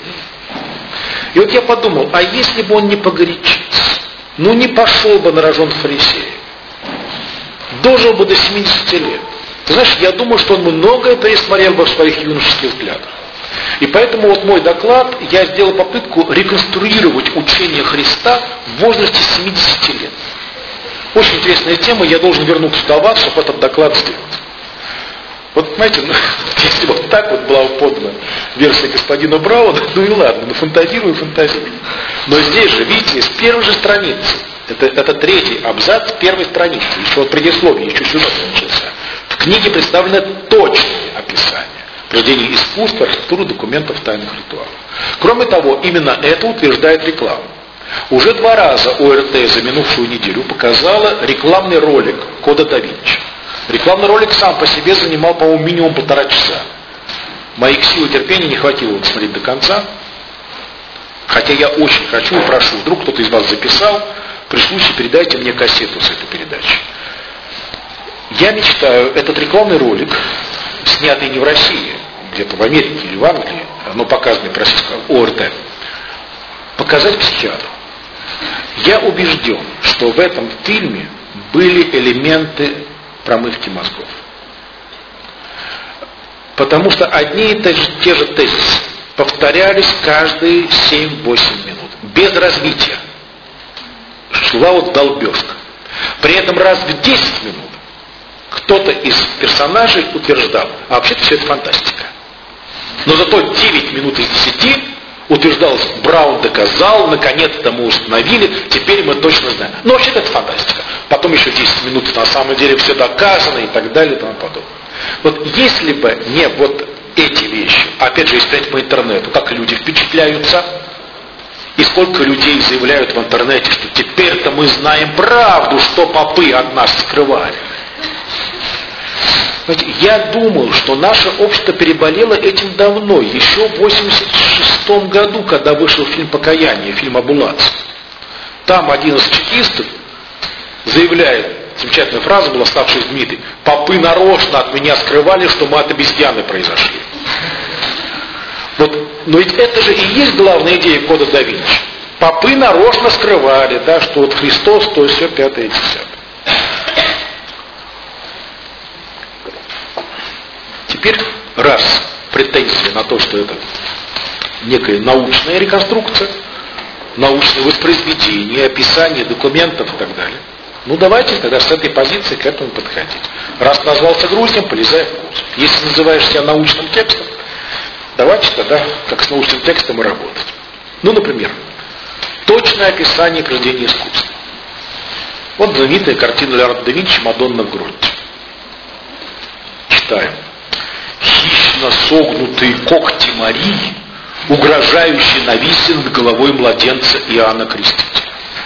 И вот я подумал, а если бы он не погорячился, ну не пошел бы на рожон фарисея, дожил бы до 70 лет. Ты знаешь, я думаю, что он многое пересмотрел бы в своих юношеских взглядах. И поэтому вот мой доклад, я сделал попытку реконструировать учение Христа в возрасте 70 лет. Очень интересная тема, я должен вернуться туда в ад, чтобы этот доклад сделать. Вот, знаете, ну, если вот так вот была подана версия господина Брауна, ну и ладно, ну фантазирую. Но здесь же, видите, с первой же страницы, это третий абзац первой страницы, еще от предисловия, еще сюжет начался. В книге представлены точные описания произведений искусства, архитектуры, документов, тайных ритуалов. Кроме того, именно это утверждает реклама. Уже 2 раза ОРТ за минувшую неделю показала рекламный ролик Кода да Винчи. Рекламный ролик сам по себе занимал, по-моему, минимум 1,5 часа. Моих сил и терпения не хватило его смотреть до конца. Хотя я очень хочу и прошу, вдруг кто-то из вас записал, при случае передайте мне кассету с этой передачи. Я мечтаю этот рекламный ролик, снятый не в России, где-то в Америке или в Англии, но показанный по российскому ОРТ, показать психиатру. Я убежден, что в этом фильме были элементы промывки мозгов. Потому что одни и те же тезисы повторялись каждые 7-8 минут. Без развития. Шла вот долбежка. При этом раз в 10 минут кто-то из персонажей утверждал, а вообще-то все это фантастика. Но зато 9 минут из 10 утверждалось, Браун доказал, наконец-то мы установили, теперь мы точно знаем. Но вообще-то это фантастика. Потом еще 10 минут на самом деле все доказано и так далее и тому подобное. Вот если бы не вот эти вещи, опять же, если по интернету, как люди впечатляются, и сколько людей заявляют в интернете, что теперь-то мы знаем правду, что попы от нас скрывали. Знаете, я думал, что наше общество переболело этим давно, еще в 1986 году, когда вышел фильм «Покаяние», фильм об УЛАЦ. Там один из чекистов заявляет, замечательная фраза была, ставшая знаменитой: «Попы нарочно от меня скрывали, что мы от обезьяны произошли». Вот, но ведь это же и есть главная идея Кода да Винчи. Попы нарочно скрывали, да, что вот Христос, то все 5-е и 10-е. Теперь, раз претензия на то, что это некая научная реконструкция, научное воспроизведение, описание документов и так далее, ну давайте тогда с этой позиции к этому подходить. Раз назвался груздем, полезай в кузов. Если называешь себя научным текстом, давайте тогда как с научным текстом и работать. Ну, например, точное описание произведения искусства. Вот знаменитая картина Леонардо да Винчи «Мадонна в гроте». Читаем. Хищно согнутые когти Марии, угрожающие, нависли над головой младенца Иоанна Крестителя.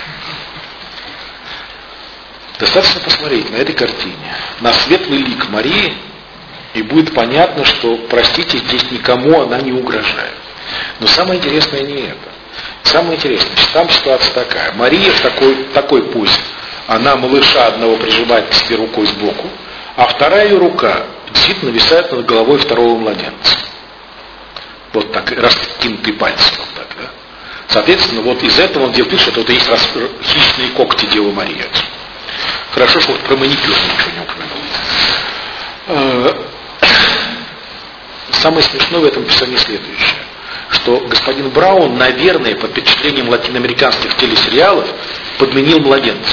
Достаточно посмотреть на этой картине, на светлый лик Марии, и будет понятно, что, простите, здесь никому она не угрожает. Но самое интересное не это. Самое интересное, там ситуация такая. Мария в такой позе, она малыша одного прижимает к себе рукой сбоку, а вторая ее рука действительно нависает над головой второго младенца. Вот так, раскинутые пальцы. Вот так, да? Соответственно, вот из этого он делает, что это есть хищные когти Девы Марии. Хорошо, что вот про маникюр ничего не упомянул. Самое смешное в этом описании следующее, что господин Браун, наверное, под впечатлением латиноамериканских телесериалов подменил младенца.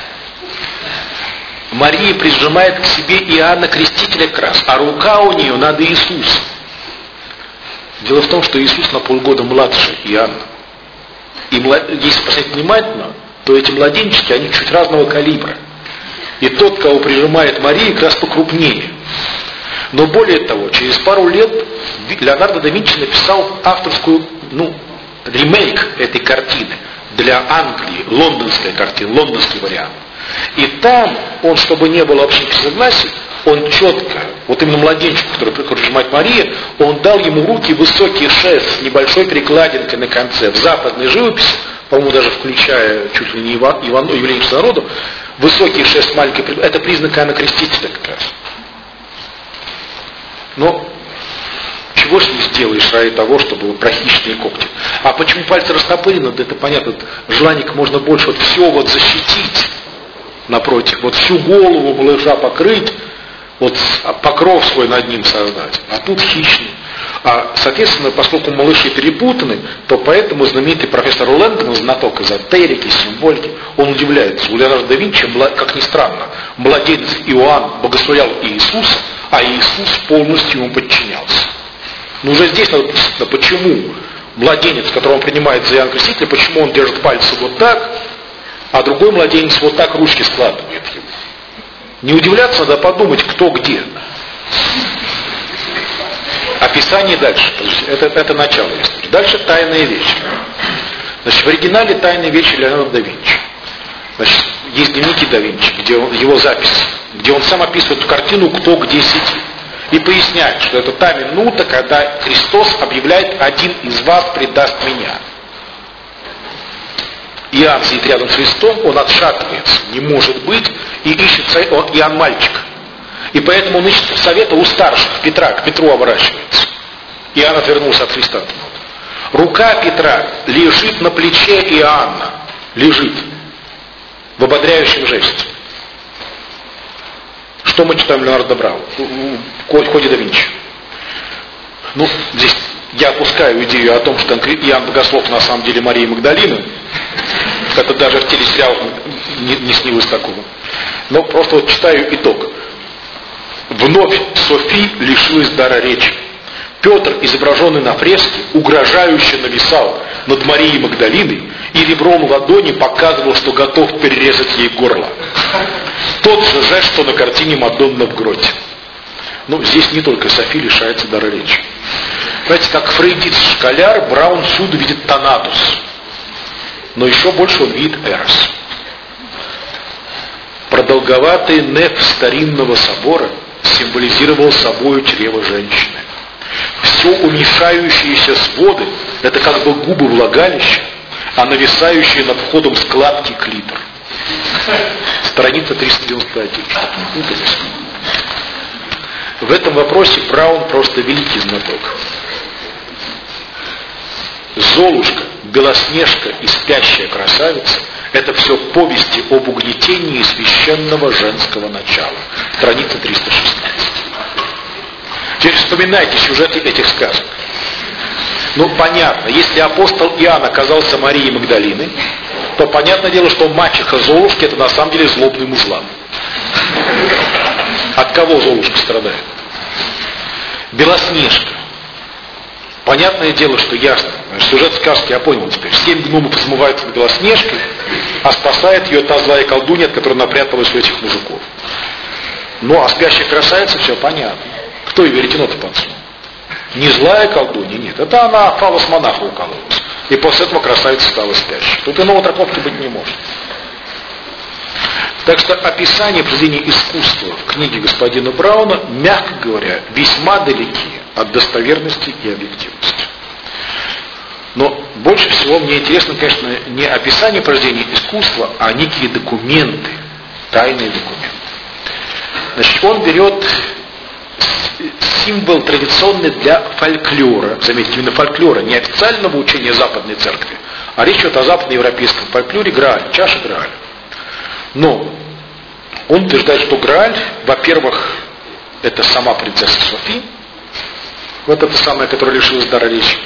Мария прижимает к себе Иоанна Крестителя как раз, а рука у нее над Иисусом. Дело в том, что Иисус на полгода младше Иоанна. И если посмотреть внимательно, то эти младенчики, они чуть разного калибра. И тот, кого прижимает Мария, как раз покрупнее. Но более того, через пару лет Леонардо да Винчи написал авторскую, ремейк этой картины для Англии, лондонская картина, лондонский вариант. И там он, чтобы не было общих согласий, он четко, вот именно младенчику, который прижимает Мария, он дал ему в руки высокий шест с небольшой перекладинкой на конце. В западной живописи, по-моему, даже включая чуть ли не явление народу, высокий шест маленький, это признак Иоанна Крестителя как раз. Но чего ж не сделаешь ради того, чтобы про хищные когти. А почему пальцы растопырены? Да это понятно. Желание как можно больше все защитить напротив. Всю голову малыша покрыть, покров свой над ним создать. А тут хищный. Соответственно, поскольку малыши перепутаны, то поэтому знаменитый профессор Лэндон, знаток эзотерики, символики, он удивляется. У Леонардо да Винчи, как ни странно, младенец Иоанн богословлял Иисуса, а Иисус полностью ему подчинялся. Но уже здесь надо посмотреть, почему младенец, которого он принимает за Иоанна Крестителя, почему он держит пальцы вот так, а другой младенец вот так ручки складывает ему. Не удивляться, надо подумать, кто где. Описание дальше. Это начало истории. Дальше тайная вещь. Значит, в оригинале тайные вещи Леонардо да Винчи. Значит, есть дневники да Винчи, где его запись, где он сам описывает эту картину, кто где сидит. И поясняет, что это та минута, когда Христос объявляет: один из вас предаст меня. Иоанн сидит рядом с Христом, он отшатывается, не может быть, и ищет Иоанн мальчик. И поэтому он ищет совета у старших, Петра, к Петру оборачивается. Иоанн отвернулся от Христа. Рука Петра лежит на плече Иоанна, лежит в ободряющем жесте. Что мы читаем Леонардо Брау в ходе да Винчи? Здесь я опускаю идею о том, что Иоанн Богослов на самом деле Мария Магдалина. Это даже в телесериал не снилось такого. Но просто читаю итог. Вновь Софи лишилась дара речи. Петр, изображенный на фреске, угрожающе нависал над Марией Магдалиной и ребром ладони показывал, что готов перерезать ей горло. Тот же жест, что на картине Мадонна в гроте. Здесь не только Софи лишается дара речи. Знаете, как фрейдист-школяр, Браун всюду видит Танатус. Но еще больше он видит Эрос. Продолговатый неф старинного собора символизировал собою чрево женщины. Все уменьшающиеся своды — это как бы губы влагалища, а нависающие над входом складки — клитор. Страница 391. В этом вопросе Браун просто великий знаток. Золушка, Белоснежка и спящая красавица — это все повести об угнетении священного женского начала. Страница 316. Теперь вспоминайте сюжеты этих сказок. Понятно, если апостол Иоанн оказался Марией Магдалиной, то понятное дело, что мачеха Золушки — это на самом деле злобный мужлан. От кого Золушка страдает? Белоснежка. Понятное дело, что ясно. Сюжет сказки я понял теперь. 7 гномов смываются над Белоснежкой, а спасает ее та злая колдунья, от которой напряталась у этих мужиков. А спящая красавица, все понятно. Кто ей веретено-то подсунул? Не злая колдунья, нет. Это она фалос-монаха укололась. И после этого красавица стала спящей. Тут иного трактовки быть не может. Так что описание произведения искусства в книге господина Брауна, мягко говоря, весьма далеки от достоверности и объективности. Но больше всего мне интересно, конечно, не описание произведения искусства, а некие документы, тайные документы. Значит, он берет символ традиционный для фольклора, заметьте, именно фольклора, не официального учения Западной Церкви, а речь идет о западноевропейском фольклоре Грааль, чаша Грааля. Но он утверждает, что Грааль, во-первых, это сама принцесса Софи, вот это самая, которая лишилась дара речи.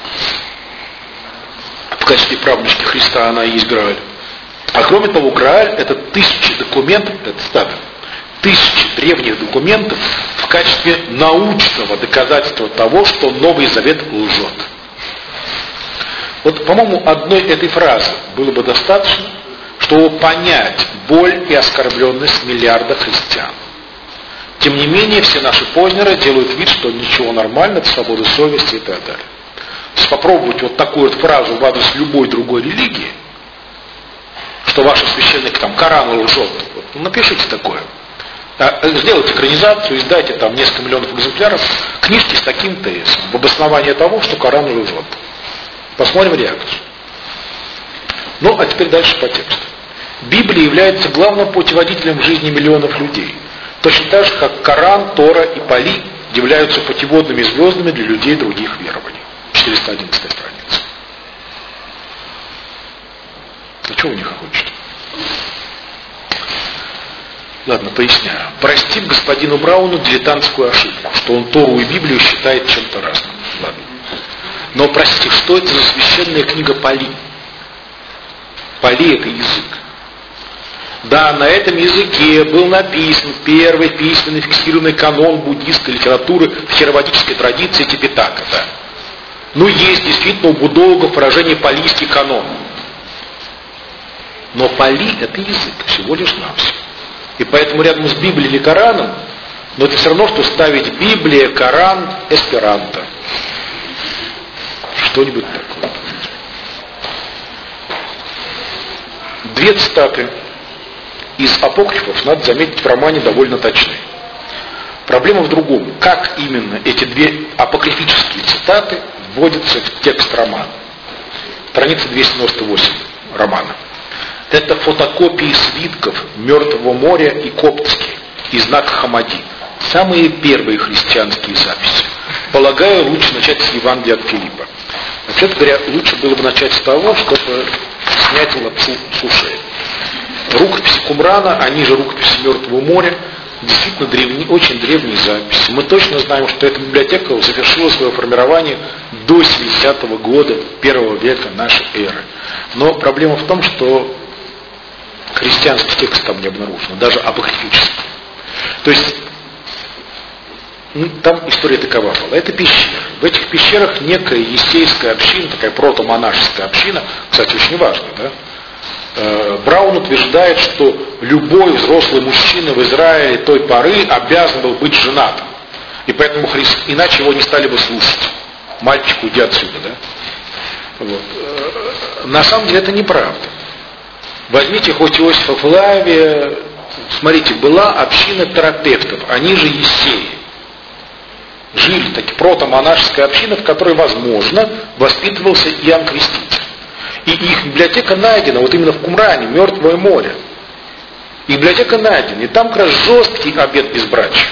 В качестве правнучки Христа она и есть Грааль. А кроме того, Грааль — это тысячи документов, тысячи древних документов в качестве научного доказательства того, что Новый Завет лжет. По-моему, одной этой фразы было бы достаточно, чтобы понять боль и оскорбленность миллиарда христиан. Тем не менее, все наши познеры делают вид, что ничего нормально, это свобода совести и так далее. То есть попробовать вот такую вот фразу в адрес любой другой религии, что ваши священники там Коран лжет, вот, напишите такое. Сделайте экранизацию, издайте там несколько миллионов экземпляров, книжки с таким тезисом, в обоснование того, что Коран лжет. Посмотрим реакцию. Ну, а теперь дальше по тексту. Библия является главным путеводителем в жизни миллионов людей. Точно так же, как Коран, Тора и Пали являются путеводными звездами для людей других верований. 411 страница. А чего вы не хохочете? Ладно, поясняю. Простим господину Брауну дилетантскую ошибку, что он Тору и Библию считает чем-то разным. Ладно. Но простите, что это за священная книга Пали? Пали — это язык. Да, на этом языке был написан первый письменный фиксированный канон буддийской литературы в херовадической традиции Типитака. Да. Ну, есть действительно у буддологов выражение палийский канон. Но Пали — это язык, всего лишь навсего. И поэтому рядом с Библией или Кораном, но это все равно, что ставить Библия, Коран, эсперанто. Что-нибудь такое. Две цитаты из апокрифов, надо заметить, в романе довольно точны. Проблема в другом. Как именно эти две апокрифические цитаты вводятся в текст романа? Страница 298 романа. Это фотокопии свитков Мертвого моря и коптские, и знак Хамади. Самые первые христианские записи. Полагаю, лучше начать с Евангелия от Филиппа. Вообще-то говоря, лучше было бы начать с того, чтобы снять лапшу с ушей. Рукописи Кумрана, они же рукописи Мертвого моря, действительно очень древние записи. Мы точно знаем, что эта библиотека завершила свое формирование до 70-го года, 1 века нашей эры. Но проблема в том, что христианский текст там не обнаружен, даже апокрифический. То есть, там история такова была. Это пещеры. В этих пещерах некая есейская община, такая протомонашеская община, кстати, очень важная, да? Браун утверждает, что любой взрослый мужчина в Израиле той поры обязан был быть женатым. И поэтому иначе его не стали бы слушать. Мальчик, уйди отсюда, да? Вот. На самом деле это неправда. Возьмите хоть Иосифа Флавия, смотрите, была община терапевтов, они же есеи. Жили такие протомонашеская община, в которой, возможно, воспитывался Иоанн Креститель. И их библиотека найдена, вот именно в Кумране, Мертвое море. И библиотека найдена, и там как раз жесткий обет безбрачия.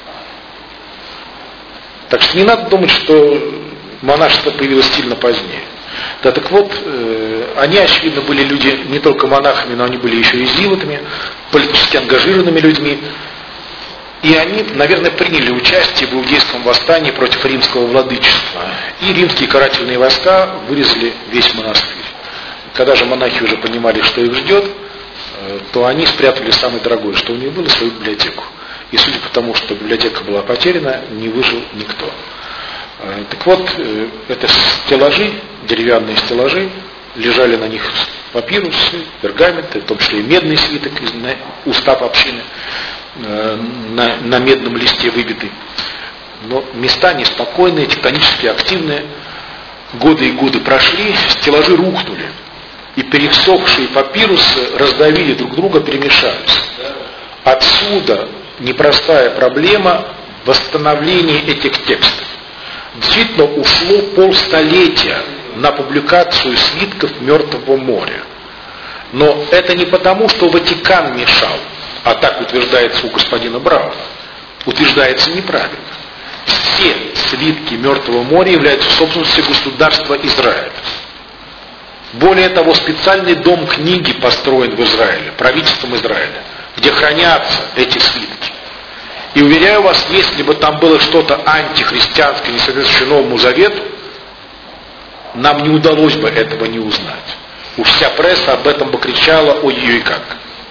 Так что не надо думать, что монашество появилось сильно позднее. Да, так вот, они, очевидно, были люди не только монахами, но они были еще и зилотами, политически ангажированными людьми. И они, наверное, приняли участие в иудейском восстании против римского владычества. И римские карательные войска вырезали весь монастырь. Когда же монахи уже понимали, что их ждет, то они спрятали самое дорогое, что у них было, свою библиотеку. И судя по тому, что библиотека была потеряна, не выжил никто. Так вот, это стеллажи, деревянные стеллажи, лежали на них папирусы, пергаменты, в том числе и медный свиток из устав общины, на медном листе выбитый. Но места неспокойные, тектонически активные. Годы и годы прошли, стеллажи рухнули. И пересохшие папирусы раздавили друг друга, перемешались. Отсюда непростая проблема восстановления этих текстов. Действительно, ушло полстолетия на публикацию свитков Мертвого моря. Но это не потому, что Ватикан мешал, а так утверждается у господина Брауна. Утверждается неправильно. Все свитки Мертвого моря являются собственностью государства Израиля. Более того, специальный дом книги построен в Израиле, правительством Израиля, где хранятся эти свитки. И уверяю вас, если бы там было что-то антихристианское, несоответствующее Новому Завету, нам не удалось бы этого не узнать. Уж вся пресса об этом бы кричала, ой-ой, как.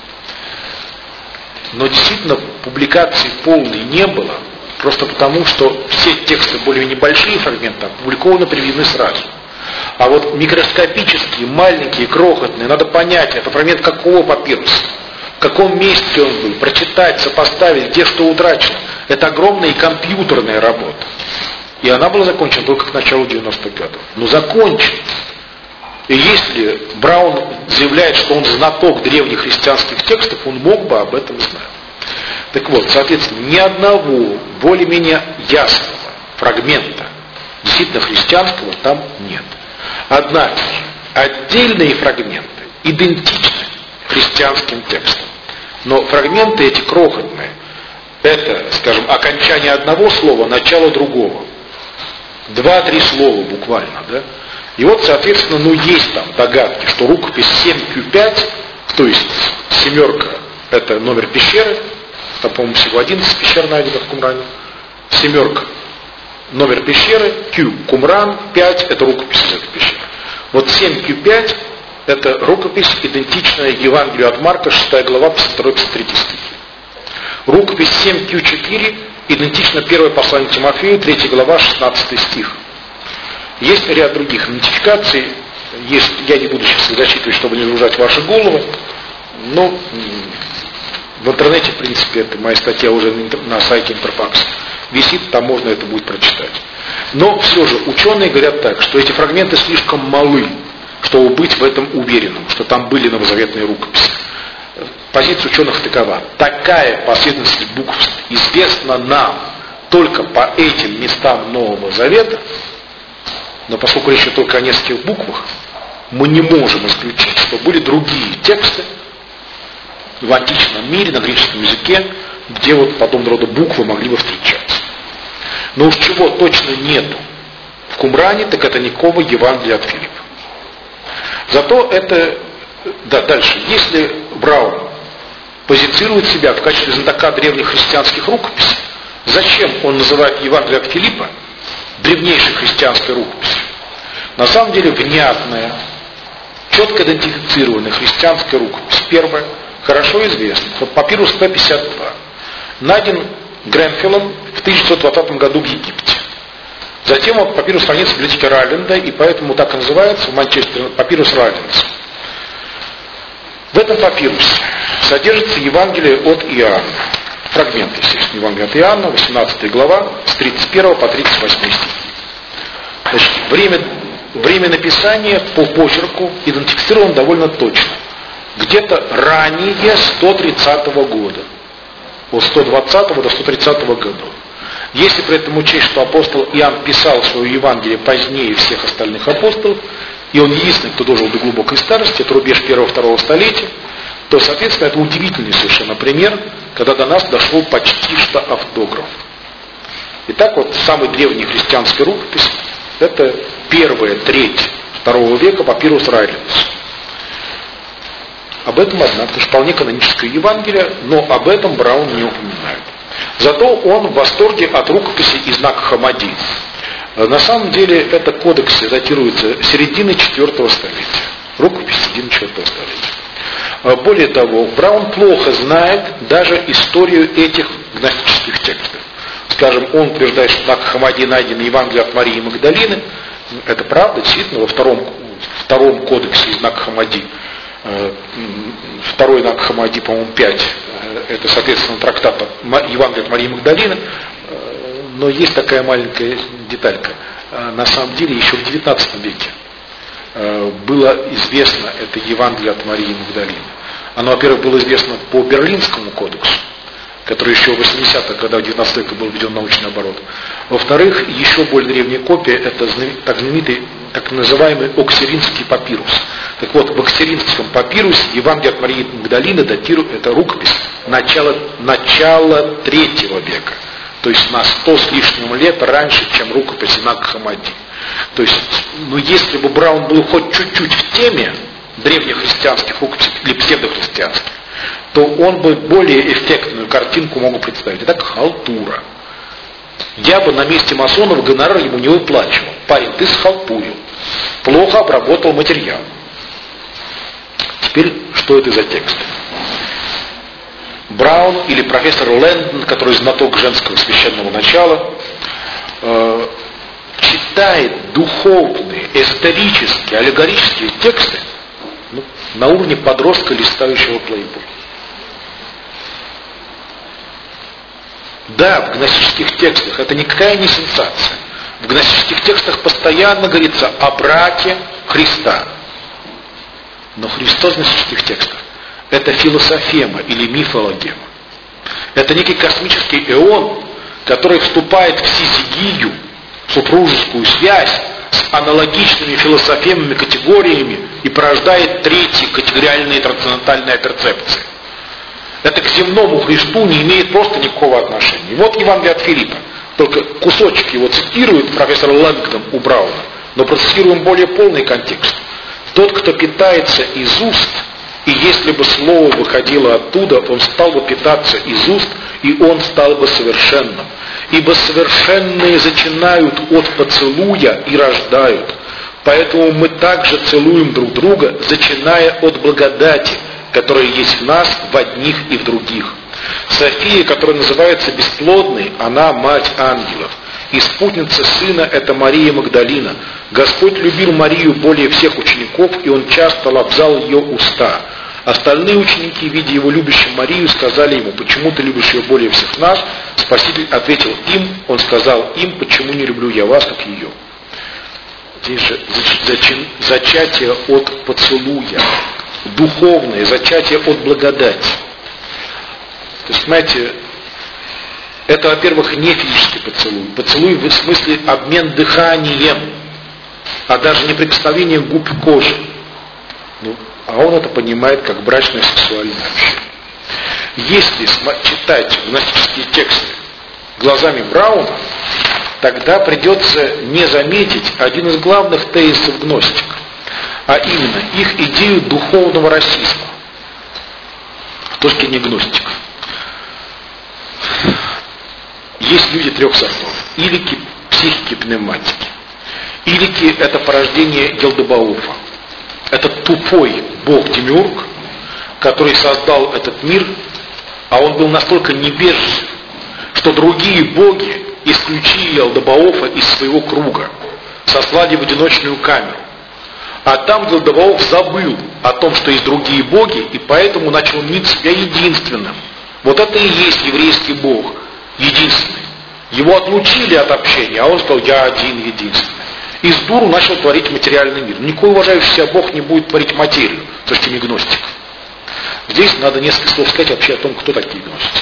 Но действительно публикаций полной не было, просто потому, что все тексты, более небольшие фрагменты, опубликованы, приведены сразу. А вот микроскопические, маленькие, крохотные, надо понять, это фрагмент какого папируса, в каком месте он был, прочитать, сопоставить, где что утрачено. Это огромная и компьютерная работа. И она была закончена только к началу 90-х годов. Но закончена. И если Браун заявляет, что он знаток древних христианских текстов, он мог бы об этом знать. Так вот, соответственно, ни одного более-менее ясного фрагмента действительно христианского там нет. Однако отдельные фрагменты идентичны христианским текстам. Но фрагменты эти крохотные, это, скажем, окончание одного слова, начало другого. 2-3 слова буквально, да? И вот, соответственно, есть там догадки, что рукопись 7Q5, то есть семерка, это номер пещеры, там, по-моему, всего 11 пещер найдено в Кумране, семерка, номер пещеры, Q, Кумран, 5, это рукопись из этой пещеры. Вот 7Q5, это рукопись, идентичная Евангелию от Марка, 6 глава, 52-53 стихи. Рукопись 7Q4 идентична 1 посланию Тимофею, 3 глава, 16 стих. Есть ряд других идентификаций, я не буду сейчас зачитывать, чтобы не загружать ваши головы, но в интернете, в принципе, это моя статья уже на сайте Интерфакс висит, там можно это будет прочитать. Но все же ученые говорят так, что эти фрагменты слишком малы, чтобы быть в этом уверенным, что там были новозаветные рукописи. Позиция ученых такова: такая последовательность букв известна нам только по этим местам Нового Завета, но поскольку речь идет только о нескольких буквах, мы не можем исключить, что были другие тексты в античном мире, на греческом языке, где вот подобного рода буквы могли бы встречаться. Но уж чего точно нету в Кумране, так это никакого Евангелия от Филиппа. Зато это... Да, дальше. Если Браун позицирует себя в качестве знатока древних христианских рукописей, зачем он называет Евангелие от Филиппа древнейшей христианской рукописью? На самом деле внятная, четко идентифицированная христианская рукопись. Первая, хорошо известна. Папирус П-52. Найден Гренфеллом в 1920 году в Египте. Затем он папирус хранится в библиотеке Райленда, и поэтому так и называется в Манчестере папирус Райленс. В этом папирусе содержится Евангелие от Иоанна. Фрагмент, естественно, Евангелия от Иоанна, 18 глава, с 31 по 38 стих. Значит, время написания по почерку идентифицировано довольно точно. Где-то ранее 130 года. От 120 до 130 года. Если при этом учесть, что апостол Иоанн писал свое Евангелие позднее всех остальных апостолов, и он единственный, кто дожил до глубокой старости, это рубеж 1-2 столетия, то, соответственно, это удивительный совершенно пример, когда до нас дошел почти что автограф. Итак, вот самый древний христианский рукопись, это первая треть II века папирус Райленс. Об этом, однако, вполне каноническое Евангелие, но об этом Браун не упоминает. Зато он в восторге от рукописи из знака Хамади. На самом деле, это кодекс датируется середины IV столетия. Рукопись середины IV столетия. Более того, Браун плохо знает даже историю этих гностических текстов. Скажем, он утверждает, что знак Хамади найден Евангелие от Марии Магдалины. Это правда, действительно, во втором кодексе из знака Хамади. Второй знак Хамади, по-моему, 5. Это, соответственно, трактат Евангелия от Марии Магдалины. Но есть такая маленькая деталька. На самом деле, еще в XIX веке было известно это Евангелие от Марии Магдалины. Оно, во-первых, было известно по Берлинскому кодексу, который еще в 80-х годах XIX века был введен в научный оборот. Во-вторых, еще более древняя копия, это так знаменитый, так называемый Оксеринский папирус. Так вот, в Оксеринском папирусе Евангелие от Марии Магдалины датирует, это рукопись, начало III века. То есть на 100 с лишним лет раньше, чем рукопись знак Хамади. То есть, если бы Браун был хоть чуть-чуть в теме древнехристианских рукописей или псевдохристианских, то он бы более эффектную картинку мог представить. Итак, халтура. Я бы на месте масонов гонорар ему не выплачивал. Парень, ты схалтурил. Плохо обработал материал. Теперь, что это за текст? Браун или профессор Лэндон, который знаток женского священного начала, читает духовные эзотерические, аллегорические тексты на уровне подростка, листающего плейбой. Да, в гностических текстах это никакая не сенсация. В гностических текстах постоянно говорится о браке Христа. Но Христос в гностических текстах — это философема или мифологема. Это некий космический эон, который вступает в сизигию, супружескую связь с аналогичными философемными категориями и порождает третьи категориальные трансцендентальные перцепции. Это к земному Христу не имеет просто никакого отношения. И вот Евангелие от Филиппа. Только кусочек его цитирует профессор Лэнгдон у Брауна, но процитируем более полный контекст. Тот, кто питается из уст, и если бы слово выходило оттуда, он стал бы питаться из уст, и он стал бы совершенным. Ибо совершенные зачинают от поцелуя и рождают. Поэтому мы также целуем друг друга, зачиная от благодати, которая есть в нас, в одних и в других. София, которая называется бесплодной, она мать ангелов. И спутница сына — это Мария Магдалина. Господь любил Марию более всех учеников, и он часто лобзал ее уста. Остальные ученики, видя его любящим Марию, сказали ему: почему ты любишь ее более всех нас? Спаситель ответил им, он сказал им: почему не люблю я вас, как ее? Здесь же зачатие от поцелуя, духовное зачатие от благодати. То есть, понимаете, это, во-первых, не физический поцелуй. Поцелуй в смысле обмен дыханием, а даже не прикосновением губ к коже. А он это понимает как брачное сексуальное общение. Если читать гностические тексты глазами Брауна, тогда придется не заметить один из главных тезисов гностиков, а именно их идею духовного расизма с точки зрения гностиков. Есть люди трех сортов. Илики — психики, пневматики. Илики — это порождение Гелдебауфа. Это тупой бог-демиург, который создал этот мир, а он был настолько небежен, что другие боги исключили Гелдебауфа из своего круга, сослали в одиночную камеру. А там Гелдебауф забыл о том, что есть другие боги, и поэтому начал мнить себя единственным. Вот это и есть еврейский бог, единственный. Его отлучили от общения, а он сказал: я один, единственный. И с дуру начал творить материальный мир. Никакой уважающий себя Бог не будет творить материю, с точки зрения гностиков. Здесь надо несколько слов сказать вообще о том, кто такие гностики.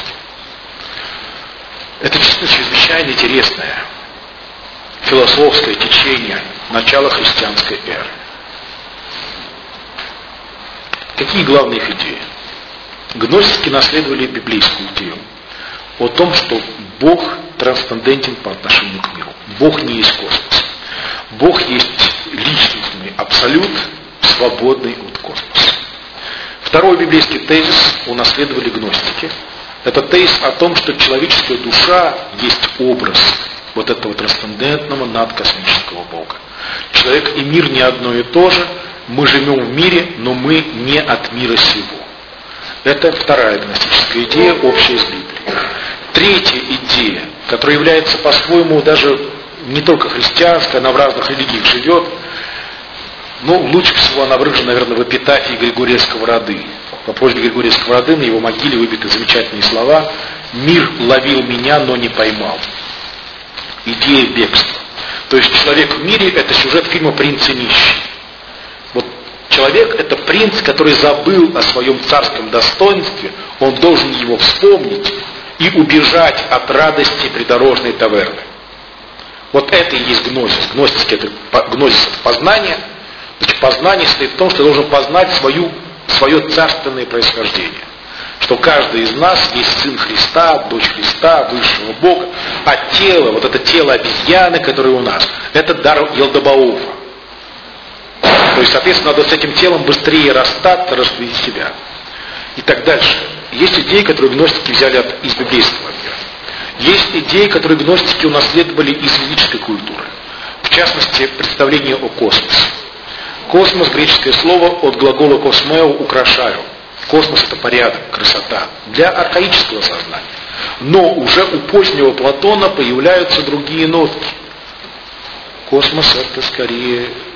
Это действительно чрезвычайно интересное философское течение начала христианской эры. Какие главные их идеи? Гностики наследовали библейскую идею о том, что Бог трансцендентен по отношению к миру. Бог не есть космос. Бог есть личностный абсолют, свободный от космоса. Второй библейский тезис унаследовали гностики. Это тезис о том, что человеческая душа есть образ вот этого трансцендентного надкосмического Бога. Человек и мир не одно и то же. Мы живем в мире, но мы не от мира сего. Это вторая гностическая идея, общая с Библией. Третья идея, которая является по-своему даже не только христианской, она в разных религиях живет, но лучше всего она выражена, наверное, в эпитафии Григория Сковороды. По просьбе Григория Сковороды на его могиле выбиты замечательные слова: «Мир ловил меня, но не поймал». Идея бегства. То есть человек в мире — это сюжет фильма «Принц и нищий». Вот человек — это принц, который забыл о своем царском достоинстве, он должен его вспомнить и убежать от радости придорожной таверны. Вот это и есть гнозис. Гнозис — это познание. Значит, познание состоит в том, что ты должен познать свое царственное происхождение. Что каждый из нас есть сын Христа, дочь Христа, высшего Бога. А тело, вот это тело обезьяны, которое у нас, это дар Гелдебауфа. То есть, соответственно, надо с этим телом быстрее расстаться, раскрыть себя. И так дальше. Есть идеи, которые гностики взяли из библейского мира. Есть идеи, которые гностики унаследовали из языческой культуры. В частности, представление о космосе. Космос, греческое слово, от глагола «космео» — «украшаю». Космос — это порядок, красота. Для архаического сознания. Но уже у позднего Платона появляются другие нотки. Космос — это скорее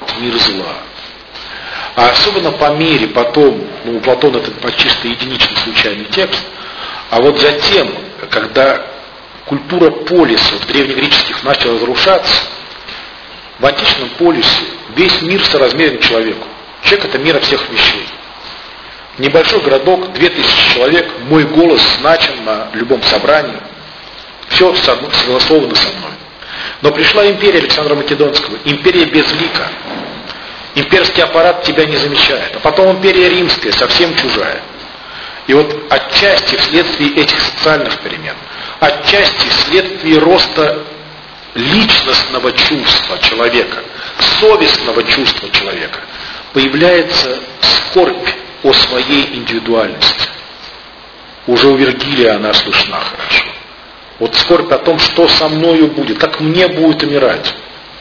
мир зла. А особенно по мере потом, у Платона это чисто единичный случайный текст, а вот затем, когда культура полисов древнегреческих начала разрушаться, в античном полисе весь мир соразмерен человеку. Человек — это мера всех вещей. Небольшой городок, 2000 человек, мой голос значен на любом собрании. Все согласовано со мной. Но пришла империя Александра Македонского, империя безлика. Имперский аппарат тебя не замечает. А потом империя римская, совсем чужая. И вот отчасти вследствие этих социальных перемен, отчасти вследствие роста личностного чувства человека, совестного чувства человека, появляется скорбь о своей индивидуальности. Уже у Вергилия она слышна хорошо. Вот скорбь о том, что со мною будет, как мне будет умирать.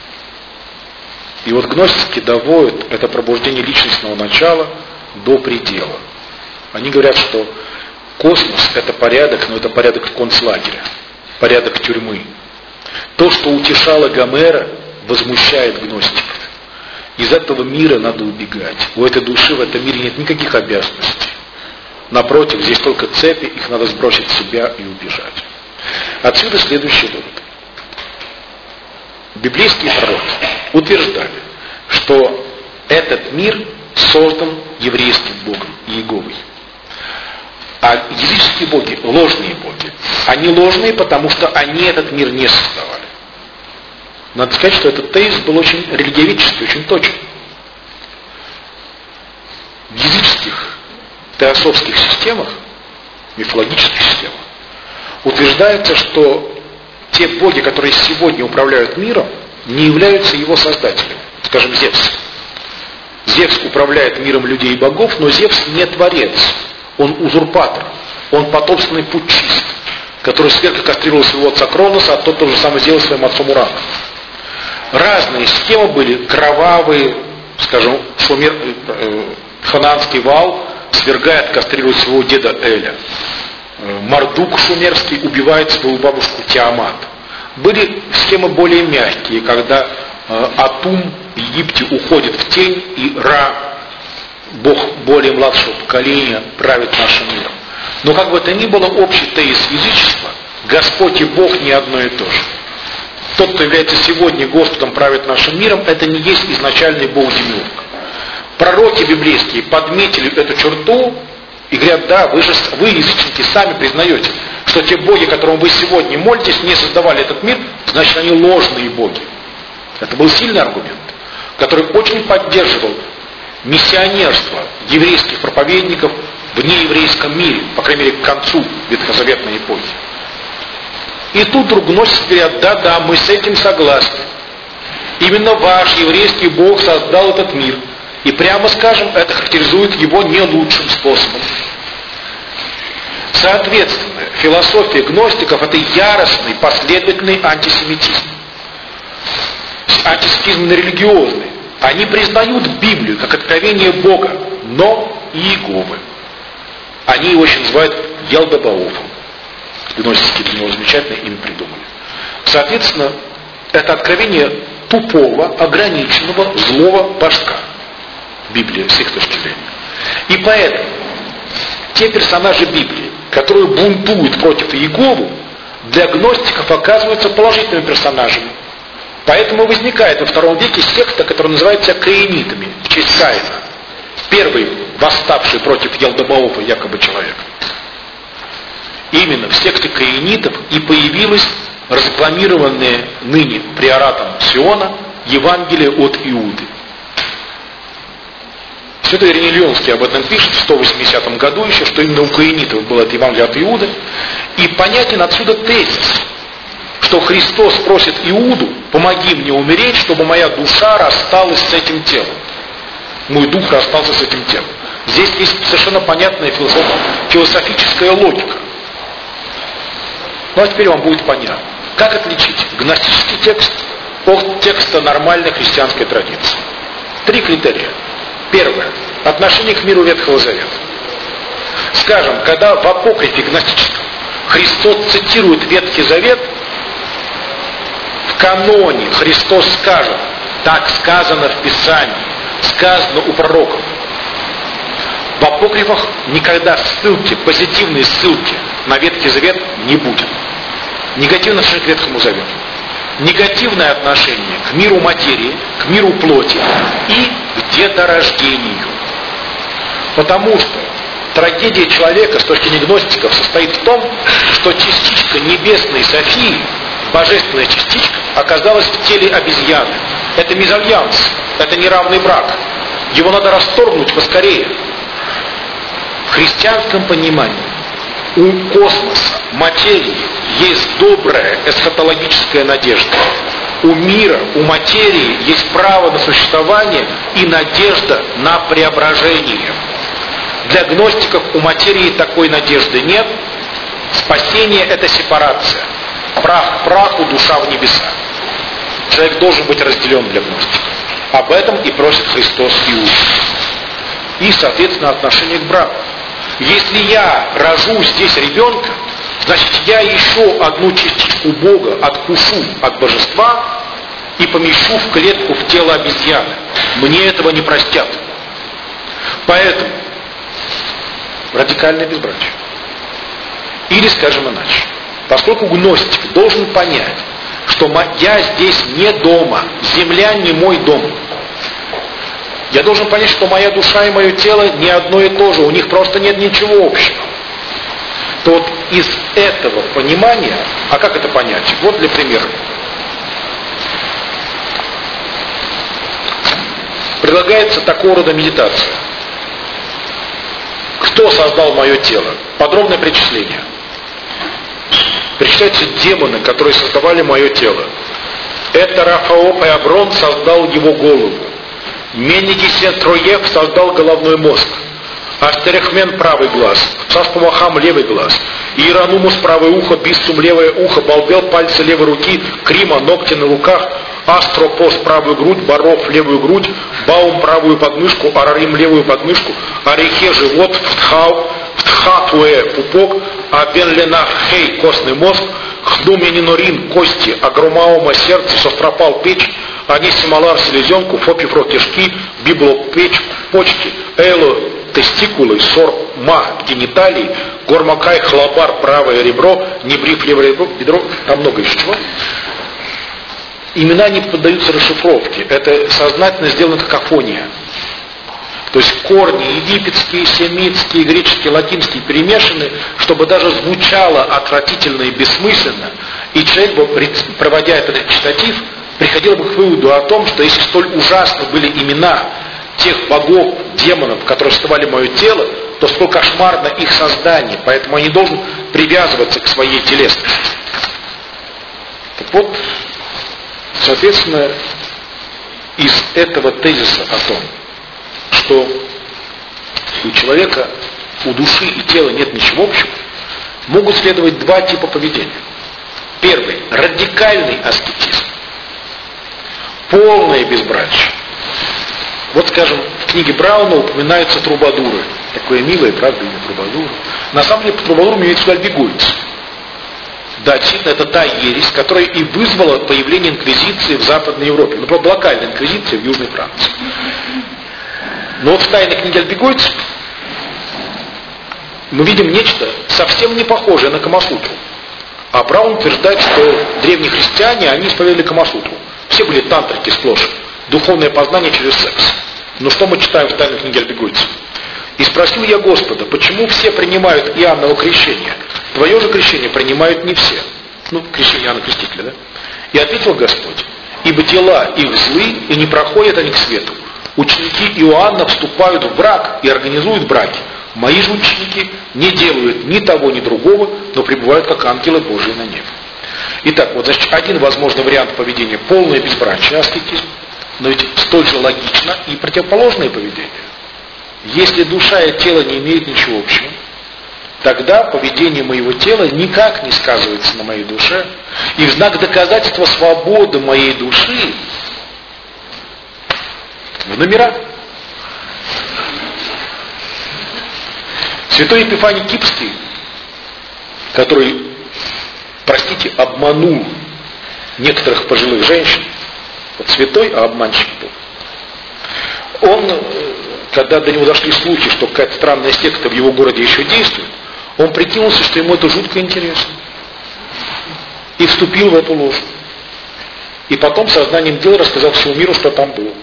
И вот гностики доводят это пробуждение личностного начала до предела. Они говорят, что космос — это порядок, но это порядок концлагеря, порядок тюрьмы. То, что утешало Гомера, возмущает гностиков. Из этого мира надо убегать. У этой души в этом мире нет никаких обязанностей. Напротив, здесь только цепи, их надо сбросить с себя и убежать. Отсюда следующий вывод. Библейские пророки утверждали, что этот мир создан еврейским Богом, Иеговой. А языческие боги — ложные боги. Они ложные, потому что они этот мир не создавали. Надо сказать, что этот тезис был очень религиоведческий, очень точен. В языческих теософских системах, мифологических системах, утверждается, что те боги, которые сегодня управляют миром, не являются его создателями. Скажем, Зевс. Зевс управляет миром людей и богов, но Зевс не творец. Он узурпатор. Он потомственный путчист, который сверхкастрировал своего отца Кроноса, а тот то же самое сделал своим отцом Ураном. Разные схемы были, кровавые, скажем, ханаанский вал свергает, кастрирует своего деда Эля. Мардук шумерский убивает свою бабушку Тиамат. Были схемы более мягкие, когда Атум в Египте уходит в тень, и Ра, бог более младшего поколения, правит нашим миром. Но как бы то ни было, общий тезис язычества, Господь и Бог не одно и то же. Тот, кто является сегодня Господом, правит нашим миром, это не есть изначальный Бог-демиург. Пророки библейские подметили эту черту и говорят: да, вы язычники, сами признаете, что те боги, которым вы сегодня молитесь, не создавали этот мир, значит, они ложные боги. Это был сильный аргумент, который очень поддерживал миссионерство еврейских проповедников в нееврейском мире, по крайней мере, к концу ветхозаветной эпохи. И тут вдруг гностики говорят: да, мы с этим согласны. Именно ваш еврейский Бог создал этот мир. И прямо скажем, это характеризует его не лучшим способом. Соответственно, философия гностиков — это яростный, последовательный антисемитизм. Антисемитизм религиозный. Они признают Библию как откровение Бога, но и Иеговы. Они его еще называют Елдобаофом. Гностики для него замечательное имя придумали. Соответственно, это откровение тупого, ограниченного, злого божка. Библия с их точки зрения. И поэтому те персонажи Библии, которые бунтуют против Иеговы, для гностиков оказываются положительными персонажами. Поэтому возникает во II веке секта, которая называется каинитами, в честь Каина. Первый восставший против Елдобаофа якобы человек. Именно в секте каинитов и появилось разрекламированное ныне приоратом Сиона Евангелие от Иуды. Святой Ириней Лионский об этом пишет в 180 году еще, что именно у каинитов было это Евангелие от Иуды. И понятен отсюда тезис, что Христос просит Иуду: помоги мне умереть, чтобы моя душа рассталась с этим телом. Мой дух расстался с этим телом. Здесь есть совершенно понятная философическая логика. Ну а теперь вам будет понятно. Как отличить гностический текст от текста нормальной христианской традиции? 3 критерия. Первое. Отношение к миру Ветхого Завета. Скажем, когда в апокрифе гностическом Христос цитирует Ветхий Завет, в каноне Христос скажет: Так сказано в Писании, сказано у пророков. В апокрифах никогда ссылки, позитивные ссылки на Ветхий Завет не будет. Негативное отношение к Ветхому Завету. Негативное отношение к миру материи, к миру плоти и к деторождению. Потому что трагедия человека с точки зрения гностиков состоит в том, что частичка небесной Софии, божественная частичка, оказалась в теле обезьяны. Это мезальянс, это неравный брак. Его надо расторгнуть поскорее. В христианском понимании у космоса, материи есть добрая эсхатологическая надежда. У мира, у материи есть право на существование и надежда на преображение. Для гностиков у материи такой надежды нет. Спасение — это сепарация. Прах к праху, душа в небеса. Человек должен быть разделен для гностиков. Об этом и просит Христос Иуду. И, соответственно, отношение к браку. Если я рожу здесь ребенка, значит, я еще одну частичку Бога откушу от божества и помещу в клетку в тело обезьяны. Мне этого не простят. Поэтому радикальное безбрачие. Или, скажем иначе, поскольку гностик должен понять, что я здесь не дома, земля не мой дом. Я должен понять, что моя душа и мое тело не одно и то же, у них просто нет ничего общего. То вот из этого понимания, а как это понять? Вот для примера. Предлагается такого рода медитация. Кто создал мое тело? Подробное перечисление. Перечисляются демоны, которые создавали мое тело. Это Рафаоп и Аброн создал его голову. Менегисен Троев создал головной мозг. Астерехмен правый глаз, Цаспумахам левый глаз, Иеранумус правое ухо, Биссум левое ухо, Балбел пальцы левой руки, Крима ногти на руках, Астропос правую грудь, Баров левую грудь, Баум правую подмышку, Арарим левую подмышку, Орехе живот, Втхатуэ пупок, Абенлена хей костный мозг, Хдуменинорин кости, Агрумаума сердце, Состропал печь, Анисималар селезенку, Фопифро кишки, Библо печь, почки, Эло тестикулы, Сорма гениталии, Гормакай хлабар правое ребро, Небрив левое бедро, там много еще чего. Имена не поддаются расшифровке. Это сознательно сделана какофония. То есть корни египетские, семитские, греческие, латинские перемешаны, чтобы даже звучало отвратительно и бессмысленно. И человек, проводя этот речитатив, приходил бы к выводу о том, что если столь ужасны были имена тех богов, демонов, которые создавали мое тело, то столь кошмарно их создание, поэтому я не должен привязываться к своей телесности. Так вот, соответственно, из этого тезиса о том, что у человека, у души и тела нет ничего общего, могут следовать два типа поведения. Первый – радикальный аскетизм, полное безбрачие. Вот, скажем, в книге Брауна упоминаются трубадуры. Такое милое, правда, имя трубадур. На самом деле, по трубадурам имеется в виду альбегойцы. Да, действительно, это та ересь, которая и вызвала появление инквизиции в Западной Европе. Ну, правда, локальная инквизиция в Южной Франции. Но вот в тайной книге альбегойцев мы видим нечто совсем не похожее на Камасутру. А Браун утверждает, что древние христиане, они исповедовали Камасутру. Все были тантрики сплошь. Духовное познание через секс. Но что мы читаем в тайной книге альбегойцев? «И спросил я Господа, почему все принимают Иоанново крещение? Твое же крещение принимают не все». Ну, крещение Иоанна Крестителя, да? И ответил Господь: «Ибо дела их злы, и не проходят они к свету. Ученики Иоанна вступают в брак и организуют браки. Мои же ученики не делают ни того, ни другого, но пребывают как ангелы Божии на небе». Итак, вот, значит, один возможный вариант поведения – полное безбрачие, аскетизм. Но ведь столь же логично и противоположное поведение. Если душа и тело не имеют ничего общего, тогда поведение моего тела никак не сказывается на моей душе. И в знак доказательства свободы моей души в номера. Святой Епифаний Кипрский, который, простите, обманул некоторых пожилых женщин, Вот святой, а обманщик был. Он, когда до него дошли слухи, что какая-то странная секта в его городе еще действует, он прикинулся, что ему это жутко интересно. И вступил в эту ложь. И потом сознанием дела рассказал всему миру, что там было.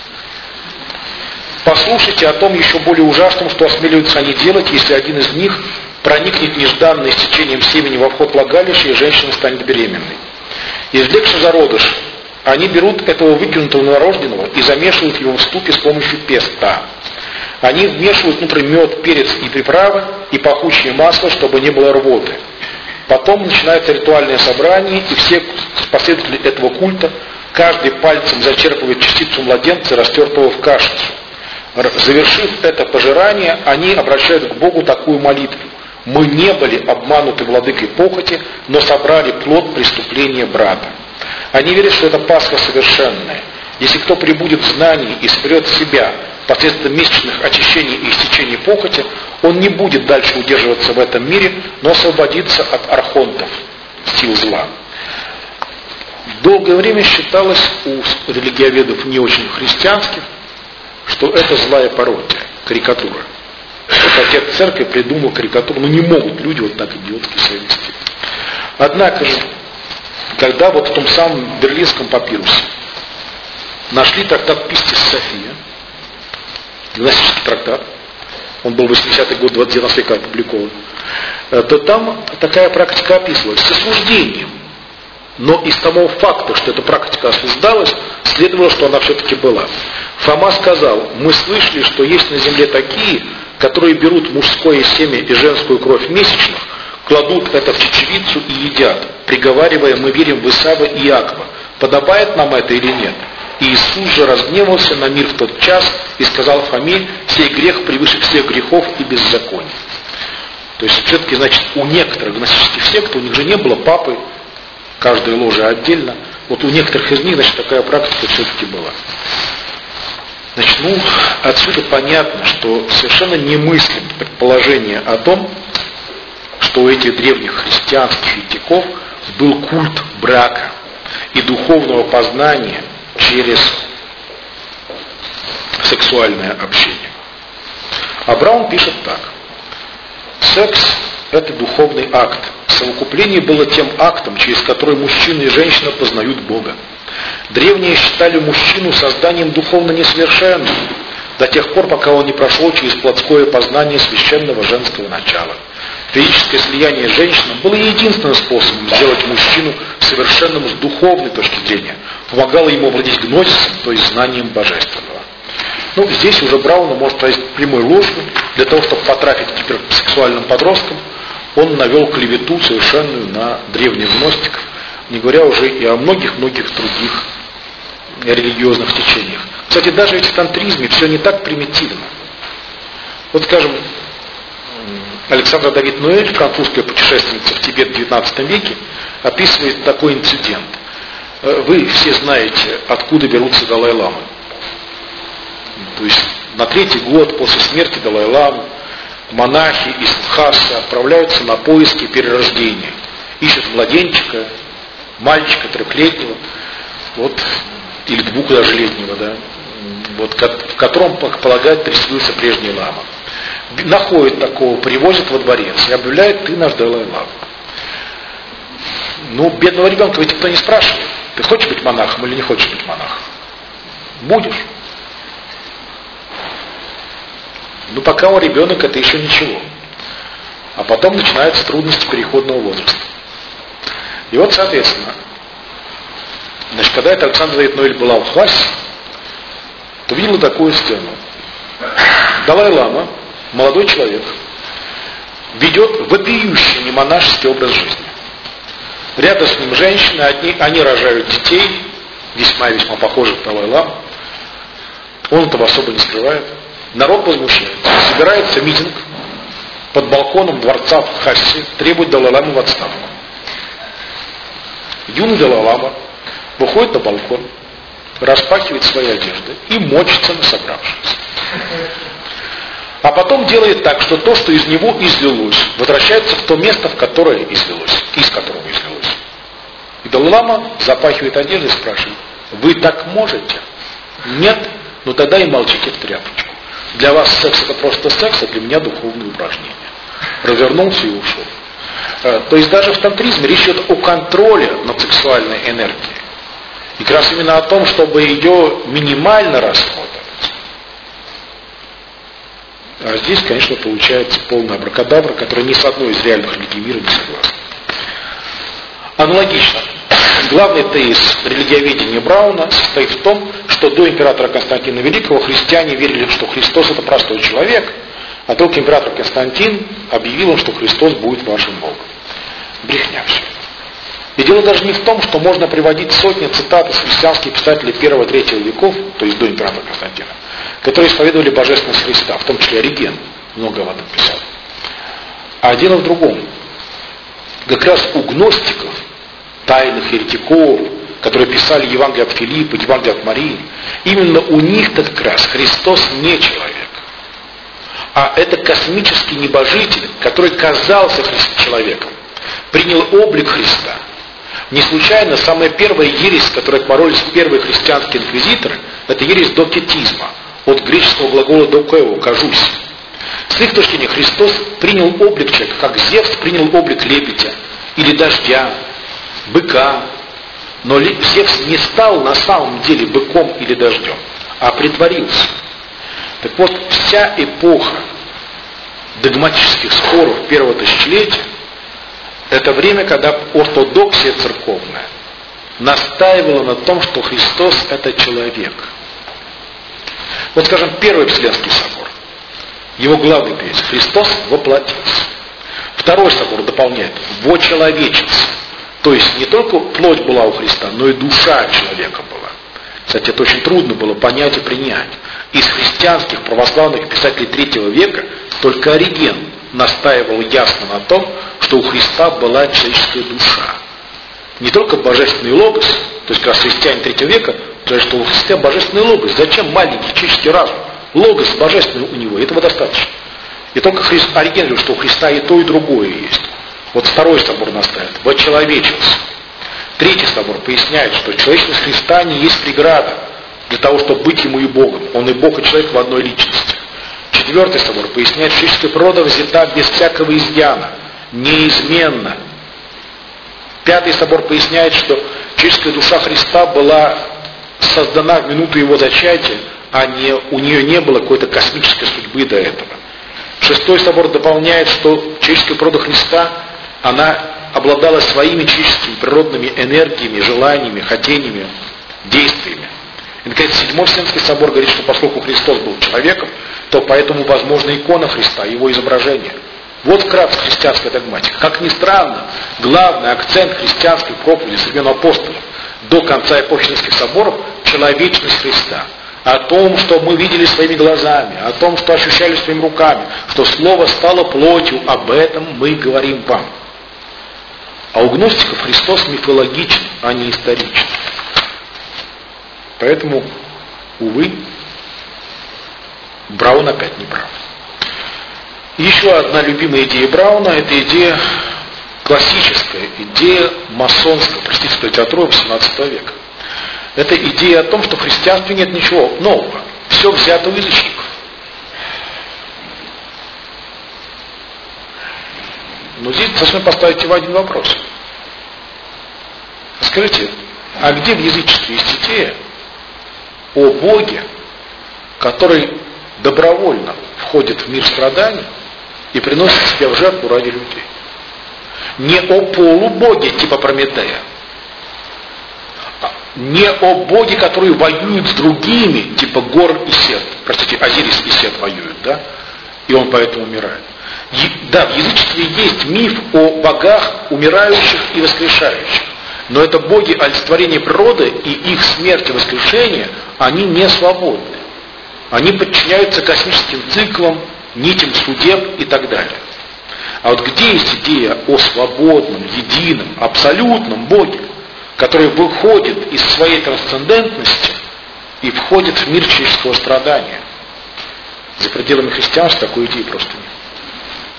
Послушайте о том еще более ужасном, что осмеливаются они делать, если один из них проникнет нежданно истечением семени во вход влагалища, и женщина станет беременной. Извлекши зародыш, они берут этого выкинутого новорожденного и замешивают его в ступе с помощью песта. Они вмешивают внутрь мед, перец и приправы, и пахучее масло, чтобы не было рвоты. Потом начинается ритуальное собрание, и все последователи этого культа, каждый пальцем зачерпывает частицу младенца, растертого в кашицу. Завершив это пожирание, они обращают к Богу такую молитву: «Мы не были обмануты владыкой похоти, но собрали плод преступления брата». Они верят, что это Пасха совершенная. Если кто пребудет в знании и соберет себя посредством месячных очищений и истечений похоти, он не будет дальше удерживаться в этом мире, но освободится от архонтов, сил зла. Долгое время считалось у религиоведов не очень христианских, что это злая пародия, карикатура. Вот отец церкви придумал карикатуру, но не могут люди вот так идиотски себя вести. Однако же, когда вот в том самом берлинском папирусе нашли трактат Пистис София, гностический трактат, он был в 80-й год 19 века опубликован, то там такая практика описывалась с осуждением. Но из того факта, что эта практика осуждалась, следовало, что она все-таки была. Фома сказал: мы слышали, что есть на земле такие, которые берут мужское семя и женскую кровь месячных, кладут это в чечевицу и едят, приговаривая: мы верим в Исава и Иакова. Подобает нам это или нет? И Иисус же разгневался на мир в тот час и сказал Фоме: сей грех превыше всех грехов и беззаконий. То есть все-таки, значит, у некоторых гностических сект, у них же не было папы, каждая ложа отдельно. Вот у некоторых из них, значит, такая практика все-таки была. Значит, отсюда понятно, что совершенно немыслимо предположение о том, что у этих древних христианских еретиков был культ брака и духовного познания через сексуальное общение. А Браун пишет так: секс – это духовный акт. Совокупление было тем актом, через который мужчина и женщина познают Бога. Древние считали мужчину созданием духовно несовершенным, до тех пор, пока он не прошел через плотское познание священного женского начала. Физическое слияние с женщиной было единственным способом сделать мужчину совершенным с духовной точки зрения, помогало ему овладеть гносисом, то есть знанием божественного. Здесь уже Брауна может сказать прямой ложью. Для того, чтобы потрафить гиперсексуальным подросткам, он навел клевету совершенную на древних гностиков, не говоря уже и о многих-многих других религиозных течениях. Кстати, даже ведь в тантризме все не так примитивно. Вот, скажем, Александра Давид Нуэль, французская путешественница в Тибет в XIX веке, описывает такой инцидент. Вы все знаете, откуда берутся Далай-ламы. То есть на 3-й год после смерти Далай-ламы монахи из Лхасы отправляются на поиски перерождения. Ищут младенчика, мальчика 3-летнего, или 2 даже летнего, в котором, как полагают, переселился прежний лама. Находят такого, привозят во дворец и объявляют: ты наш Далай-лама. Бедного ребенка ведь никто не спрашивает: ты хочешь быть монахом или не хочешь быть монахом? Будешь. Пока он ребенок, это еще ничего. А потом начинаются трудности переходного возраста. И соответственно, когда эта Александра Давид Нуэль была в Лхасе, то видела такую сцену. Далай-лама, молодой человек, ведет вопиющий немонашеский образ жизни. Рядом с ним женщины, они рожают детей, весьма-весьма похожих на Далай-ламу. Он этого особо не скрывает. Народ возмущается. Собирается митинг под балконом дворца в Лхасе, требует Далай-ламу в отставку. Юный Далай-лама выходит на балкон, распахивает свои одежды и мочится на собравшихся. А потом делает так, что то, что из него излилось, возвращается в то место, в которое излилось, из которого излилось. И Далай-лама запахивает одежду и спрашивает: Вы так можете? Нет? Ну тогда и молчите в тряпочку. Для вас секс это просто секс, а для меня духовное упражнение. Развернулся и ушел. То есть даже в тантризме речь идет о контроле над сексуальной энергией. И как раз именно о том, чтобы ее минимально расходовать. А здесь, конечно, получается полная абракадабра, которая ни с одной из реальных религий мира не согласна. Аналогично. Главный тезис религиоведения Брауна состоит в том, что до императора Константина Великого христиане верили, что Христос это простой человек, а только император Константин объявил им, что Христос будет вашим Богом. Брехня все. И дело даже не в том, что можно приводить сотни цитат из христианских писателей 1-3 веков, то есть до императора Константина, которые исповедовали божественность Христа, в том числе Ориген много об этом писал. А дело в другом. Как раз у гностиков, тайных еретиков, которые писали Евангелие от Филиппа, Евангелие от Марии, именно у них-то как раз Христос не человек, а это космический небожитель, который казался человеком, принял облик Христа. Не случайно самая первая ересь, с которой боролись первые христианские инквизиторы, это ересь докетизма, от греческого глагола докео, кажусь. С их точки зрения Христос принял облик человека, как Зевс принял облик лебедя, или дождя, быка. Но Зевс не стал на самом деле быком или дождем, а притворился. Так вот, вся эпоха догматических споров первого тысячелетия — это время, когда ортодоксия церковная настаивала на том, что Христос — это человек. Вот, скажем, Первый Вселенский собор. Его главный тезис — Христос воплотился. Второй собор дополняет — вочеловечился. То есть не только плоть была у Христа, но и душа человека была. Кстати, это очень трудно было понять и принять. Из христианских православных писателей III века только Ориген настаивал ясно на том, что у Христа была человеческая душа. Не только божественный логос, то есть как раз христиане III века, то что у Христа божественный логос. Зачем маленький человеческий разум? Логос божественный у него, этого достаточно. И только Ориген говорит, что у Христа и то, и другое есть. Вот второй собор настаивает, вочеловечился. Третий собор поясняет, что человечность Христа не есть преграда для того, чтобы быть ему и Богом. Он и Бог, и человек в одной личности. Четвертый собор поясняет, что человеческая природа взята без всякого изъяна, неизменна. Пятый собор поясняет, что человеческая душа Христа была создана в минуту его зачатия, а у нее не было какой-то космической судьбы до этого. Шестой собор дополняет, что человеческая природа Христа, она обладала своими человеческими природными энергиями, желаниями, хотениями, действиями. И, наконец, Седьмой Вселенский собор говорит, что поскольку Христос был человеком, то поэтому возможна икона Христа, его изображение. Вот вкратце христианская догматика. Как ни странно, главный акцент христианской проповеди со времен апостолов до конца эпохических соборов – человечность Христа. О том, что мы видели своими глазами, о том, что ощущали своими руками, что Слово стало плотью, об этом мы говорим вам. А у гностиков Христос мифологичен, а не историчен. Поэтому, увы, Браун опять не прав. Еще одна любимая идея Брауна – это идея классическая, идея масонская, практической литературы XVIII века. Это идея о том, что в христианстве нет ничего нового. Все взято у язычников. Но здесь должны поставить в один вопрос. Скажите, а где в язычестве есть идея о Боге, который добровольно входит в мир страданий и приносит себя в жертву ради людей? Не о полубоге типа Прометея, не о Боге, который воюет с другими, типа Гор и Сет. Простите, Азирис и Сет воюют, да? И он поэтому умирает. Да, в язычестве есть миф о богах, умирающих и воскрешающих. Но это боги олицетворения природы, и их смерть и воскрешение, они не свободны. Они подчиняются космическим циклам, нитям судеб и так далее. А вот где есть идея о свободном, едином, абсолютном Боге, который выходит из своей трансцендентности и входит в мир человеческого страдания? За пределами христианства такой идеи просто нет.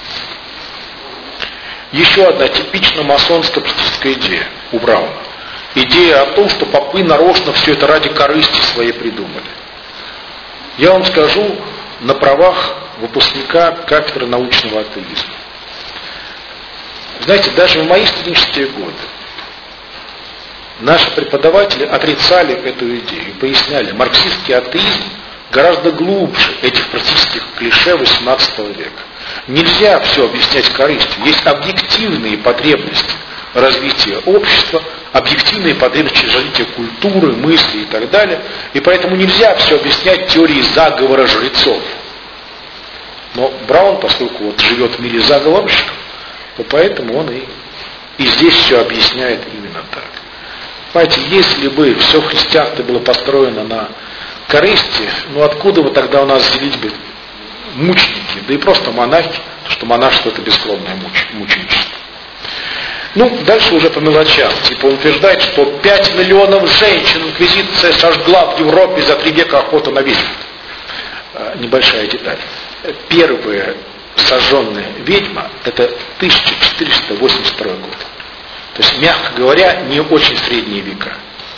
Еще одна типично масонская практическая идея у Брауна. идея о том, что попы нарочно все это ради корысти своей придумали. Я вам скажу на правах выпускника кафедры научного атеизма. Знаете, даже в мои студенческие годы наши преподаватели отрицали эту идею и поясняли, марксистский атеизм гораздо глубже этих практических клише XVIII века. Нельзя все объяснять корыстью. Есть объективные потребности развития общества, объективные потребности развития культуры, мысли и так далее. И поэтому нельзя все объяснять теорией заговора жрецов. Но Браун, поскольку вот живет в мире заговорщиков, то поэтому он и здесь все объясняет именно так. Понимаете, если бы все в христианстве было построено на корысти, ну откуда бы тогда у нас взялись бы мученики, да и просто монахи, потому что монашество это бескровное мученичество. Ну, дальше уже по мелочам. Типа он утверждает, что 5 миллионов женщин инквизиция сожгла в Европе за 3 века охоты на ведьм. Небольшая деталь. Первая сожженная ведьма это 1482 год. То есть, мягко говоря, не очень средние века.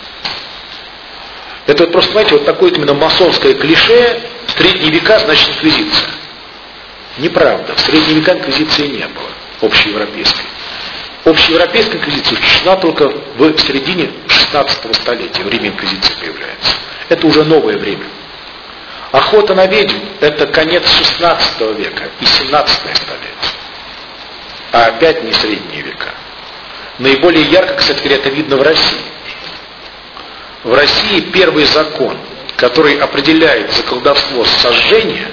Это вот просто, знаете, вот такое именно масонское клише, средние века значит инквизиция. Неправда. В средние века инквизиции не было, общеевропейской. Общеевропейская инквизиция учреждена только в середине 16 столетия, время инквизиции появляется. Это уже новое время. Охота на ведьм это конец 16 века и 17 столетие. А опять не средние века. Наиболее ярко, кстати говоря, это видно в России. В России первый закон, который определяет за колдовство сожжение,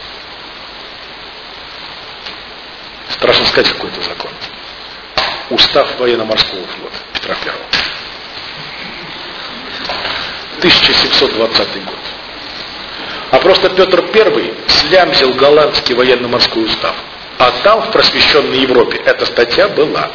страшно сказать, какой-то закон. Устав военно-морского флота Петра I. 1720 год. А просто Петр I слямзил голландский военно-морской устав. А там, в просвещенной Европе, эта статья была.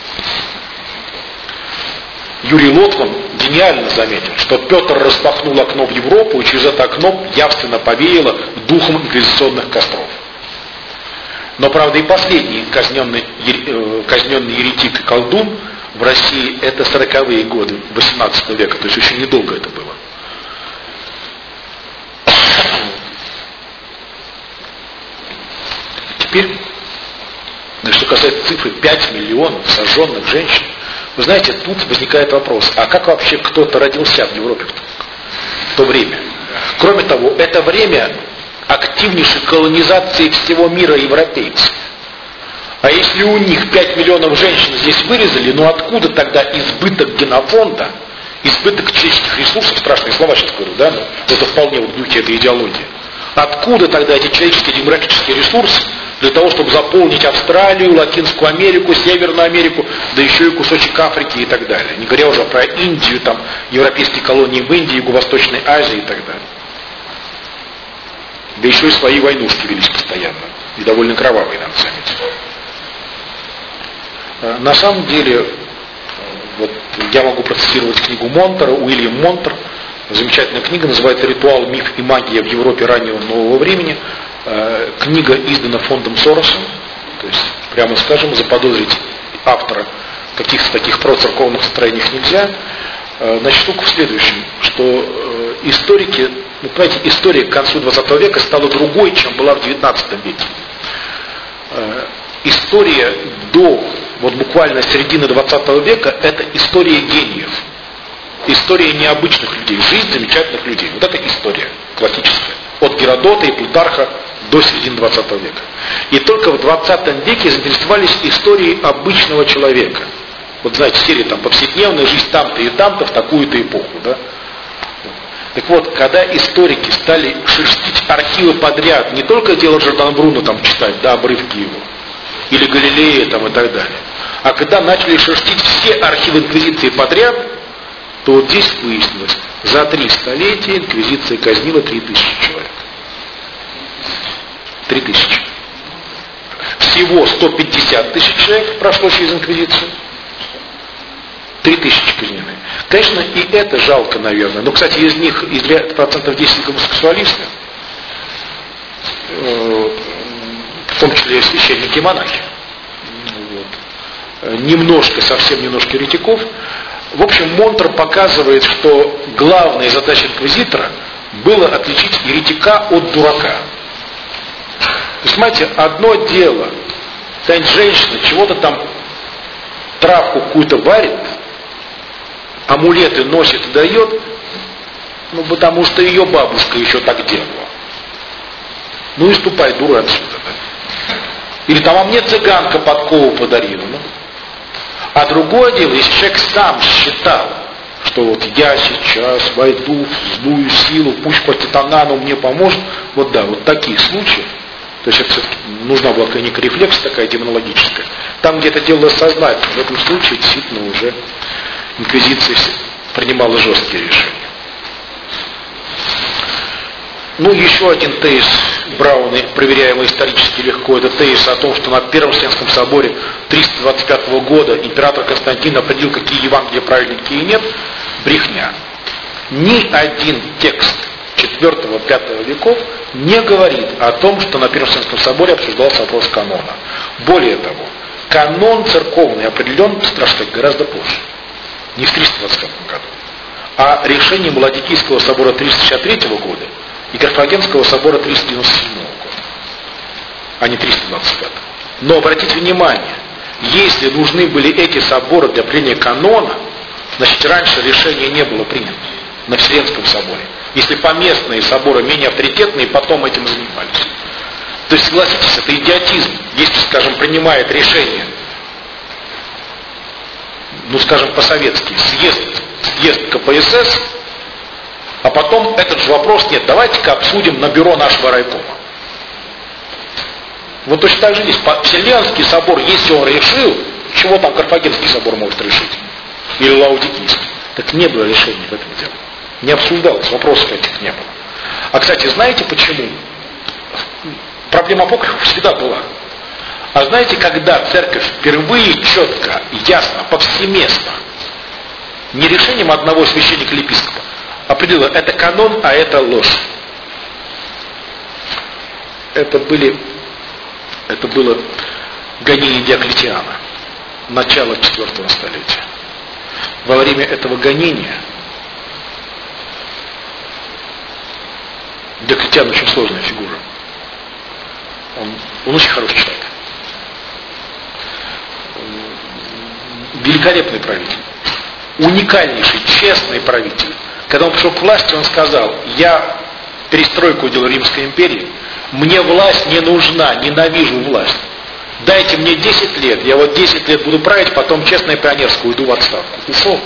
Юрий Лотман гениально заметил, что Петр распахнул окно в Европу, и через это окно явственно повеяло духом инквизиционных костров. Но, правда, и последний казненный еретик и колдун в России это 40-е годы 18 века, то есть очень недолго это было. Теперь, что касается цифры 5 миллионов сожженных женщин, вы знаете, тут возникает вопрос, а как вообще кто-то родился в Европе в то время? Кроме того, это время активнейшей колонизации всего мира европейцев. А если у них 5 миллионов женщин здесь вырезали, ну откуда тогда избыток генофонда, избыток человеческих ресурсов, страшные слова сейчас говорю, да, но это вполне в духе этой идеологии. Откуда тогда эти человеческие демографические ресурсы для того, чтобы заполнить Австралию, Латинскую Америку, Северную Америку, да еще и кусочек Африки и так далее. Не говоря уже про Индию, там, европейские колонии в Индии, Юго-Восточной Азии и так далее. Да еще и свои войнушки велись постоянно. И довольно кровавые, надо заметить. На самом деле, вот я могу процитировать книгу Монтера, Уильям Монтер. Замечательная книга, называется «Ритуал, миф и магия в Европе раннего нового времени». Книга издана фондом Сороса. То есть, прямо скажем, заподозрить автора в каких-то таких процерковных строениях нельзя. Значит, штука в следующем, что историки, ну, понимаете, история к концу 20 века стала другой, чем была в 19 веке. История до вот буквально середины 20 века это история гениев. История необычных людей, жизнь замечательных людей. Вот это история классическая. От Геродота и Плутарха до середины 20 века. И только в 20 веке заинтересовались историей обычного человека. Вот знаете, серия там «Повседневная жизнь там-то и там-то в такую-то эпоху». Да? Так вот, когда историки стали шерстить архивы подряд, не только дело Джордано Бруно там читать, да, обрывки его, или Галилея там и так далее, а когда начали шерстить все архивы инквизиции подряд, то вот здесь выяснилось, за 3 столетия инквизиция казнила 3000 человек. 3000. Всего 150 тысяч человек прошло через инквизицию. 3000 казнены. Конечно, и это жалко, наверное. Но, кстати, из них процентов 10 гомосексуалисты, в том числе и священники и монахи. Вот. Немножко, совсем немножко еретиков. В общем, Монтер показывает, что главная задача инквизитора было отличить еретика от дурака. Понимаете, одно дело, какая-нибудь женщина чего-то там, травку какую-то варит, амулеты носит и дает, ну потому что ее бабушка еще так делала. Ну и ступай, дура, отсюда. Да? Или там, а мне цыганка подкову подарила. Ну. А другое дело, если человек сам считал, что вот я сейчас войду в злую силу, пусть хоть это она, но мне поможет, вот да, вот такие случаи, то есть это все-таки нужна была некая рефлексия такая демонологическая. Там, где это делалось сознательно, в этом случае действительно уже инквизиция принимала жесткие решения. Ну, еще один тезис Брауна, проверяемый исторически легко, это тезис о том, что на Первом Вселенском соборе 325 года император Константин определил, какие Евангелия правильные, какие нет. Брехня. Ни один текст IV-V веков не говорит о том, что на Первом Вселенском соборе обсуждался вопрос канона. Более того, канон церковный определен, страшно сказать, гораздо позже. Не в 325 году. А решением Ладикийского собора 363 года и Карфагенского собора 397 года, а не 325. Но обратите внимание, если нужны были эти соборы для принятия канона, значит раньше решение не было принято на Вселенском соборе. Если поместные соборы менее авторитетные, потом этим занимались. То есть, согласитесь, это идиотизм. Если, скажем, принимает решение, ну, скажем, по-советски, съезд КПСС, а потом этот же вопрос, нет, давайте-ка обсудим на бюро нашего райкома. Вот точно так же здесь. Вселенский собор, если он решил, чего там Карфагенский собор может решить? Или Лаудикийский? Так не было решения в этом деле. Не обсуждалось, вопросов этих не было. А, кстати, знаете почему? Проблема апокрифов всегда была. А знаете, когда церковь впервые четко, ясно, повсеместно, не решением одного священника или епископа, определила, это канон, а это ложь. Это было гонение Диоклетиана, начало IV столетия. Во время этого гонения Диоклетиан очень сложная фигура. Он очень хороший человек. Великолепный правитель. Уникальнейший, честный правитель. Когда он пришел к власти, он сказал, я перестройку делаю Римской империи, мне власть не нужна, ненавижу власть. Дайте мне 10 лет, я вот 10 лет буду править, потом честно и пионерскую уйду в отставку.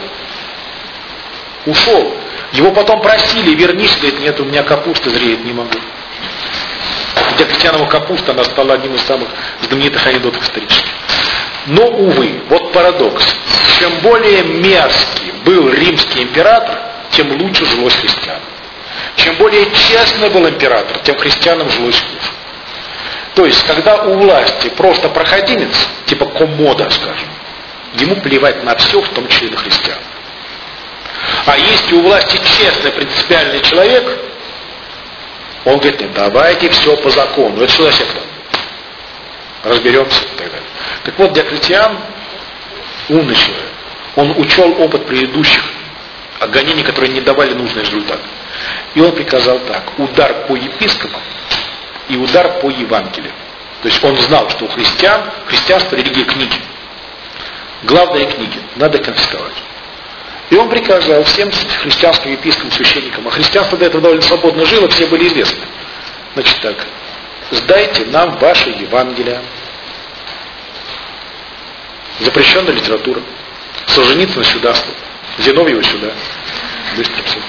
Ушел. Его потом просили, вернись, говорит, нет, у меня капуста зреет, не могу. Диоклетианова капуста, она стала одним из самых знаменитых анекдотов исторических. Но, увы, вот парадокс. Чем более мерзкий был римский император, тем лучше жилось христианам. Чем более честный был император, тем христианам жилось хуже. То есть, когда у власти просто проходимец, типа коммода, скажем, ему плевать на все, в том числе и на христиан. А если у власти честный, принципиальный человек, он говорит, нет, давайте все по закону. Это что за секта? Разберемся и так далее. Так вот, Диоклетиан умный человек. Он учел опыт предыдущих гонений, которые не давали нужный результат. И он приказал так: удар по епископам и удар по Евангелию. То есть он знал, что у христианство религия книги. Главные книги надо конфисковать. И он приказал всем христианским епископам, священникам, а христианство до этого довольно свободно жило, все были известны. Значит так, сдайте нам ваши Евангелия. Запрещенная литература. Солженицына сюда, Зиновьева сюда. Быстро все.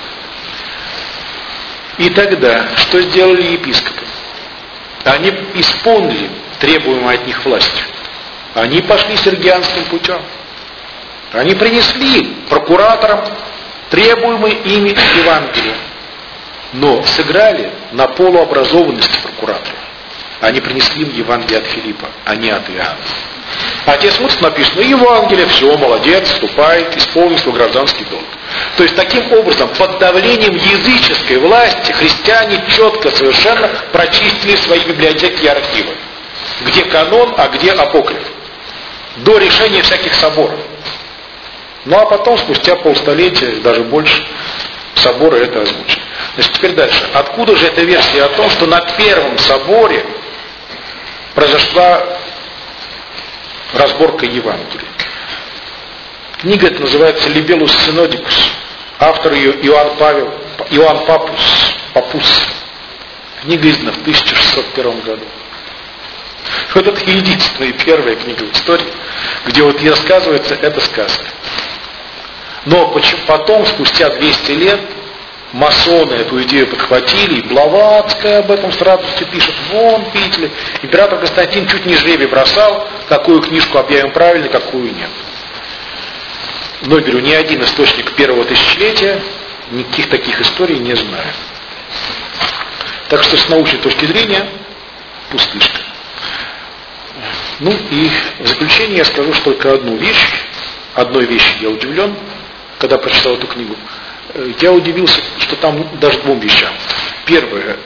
И тогда, что сделали епископы? Они исполнили требуемую от них власть. Они пошли сергианским путем. Они принесли прокураторам требуемые ими Евангелие. Но сыграли на полуобразованности прокураторов. Они принесли им Евангелие от Филиппа, а не от Иоанна. А те смотрят, написано, Евангелие, все, молодец, вступает, исполнил свой гражданский долг. То есть, таким образом, под давлением языческой власти христиане четко совершенно прочистили свои библиотеки и архивы. Где канон, а где апокриф. До решения всяких соборов. Ну а потом, спустя полстолетия, даже больше, соборы это озвучили. Значит, теперь дальше. Откуда же эта версия о том, что на первом соборе произошла разборка Евангелия? Книга эта называется «Libellus Synodicus». Автор ее Иоанн Папус. Книга издана в 1601 году. Вот это единственная и первая книга в истории, где вот и рассказывается эта сказка. Но потом, спустя 200 лет, масоны эту идею подхватили, и Блаватская об этом с радостью пишет, вон, видите ли, император Константин чуть не жребий бросал, какую книжку объявим правильно, какую нет. Но, говорю, ни один источник первого тысячелетия никаких таких историй не знает. Так что с научной точки зрения пустышка. Ну и в заключение я скажу что только одну вещь. Одной вещи я удивлен, когда прочитал эту книгу. Я удивился, что там даже двум вещам. Первое.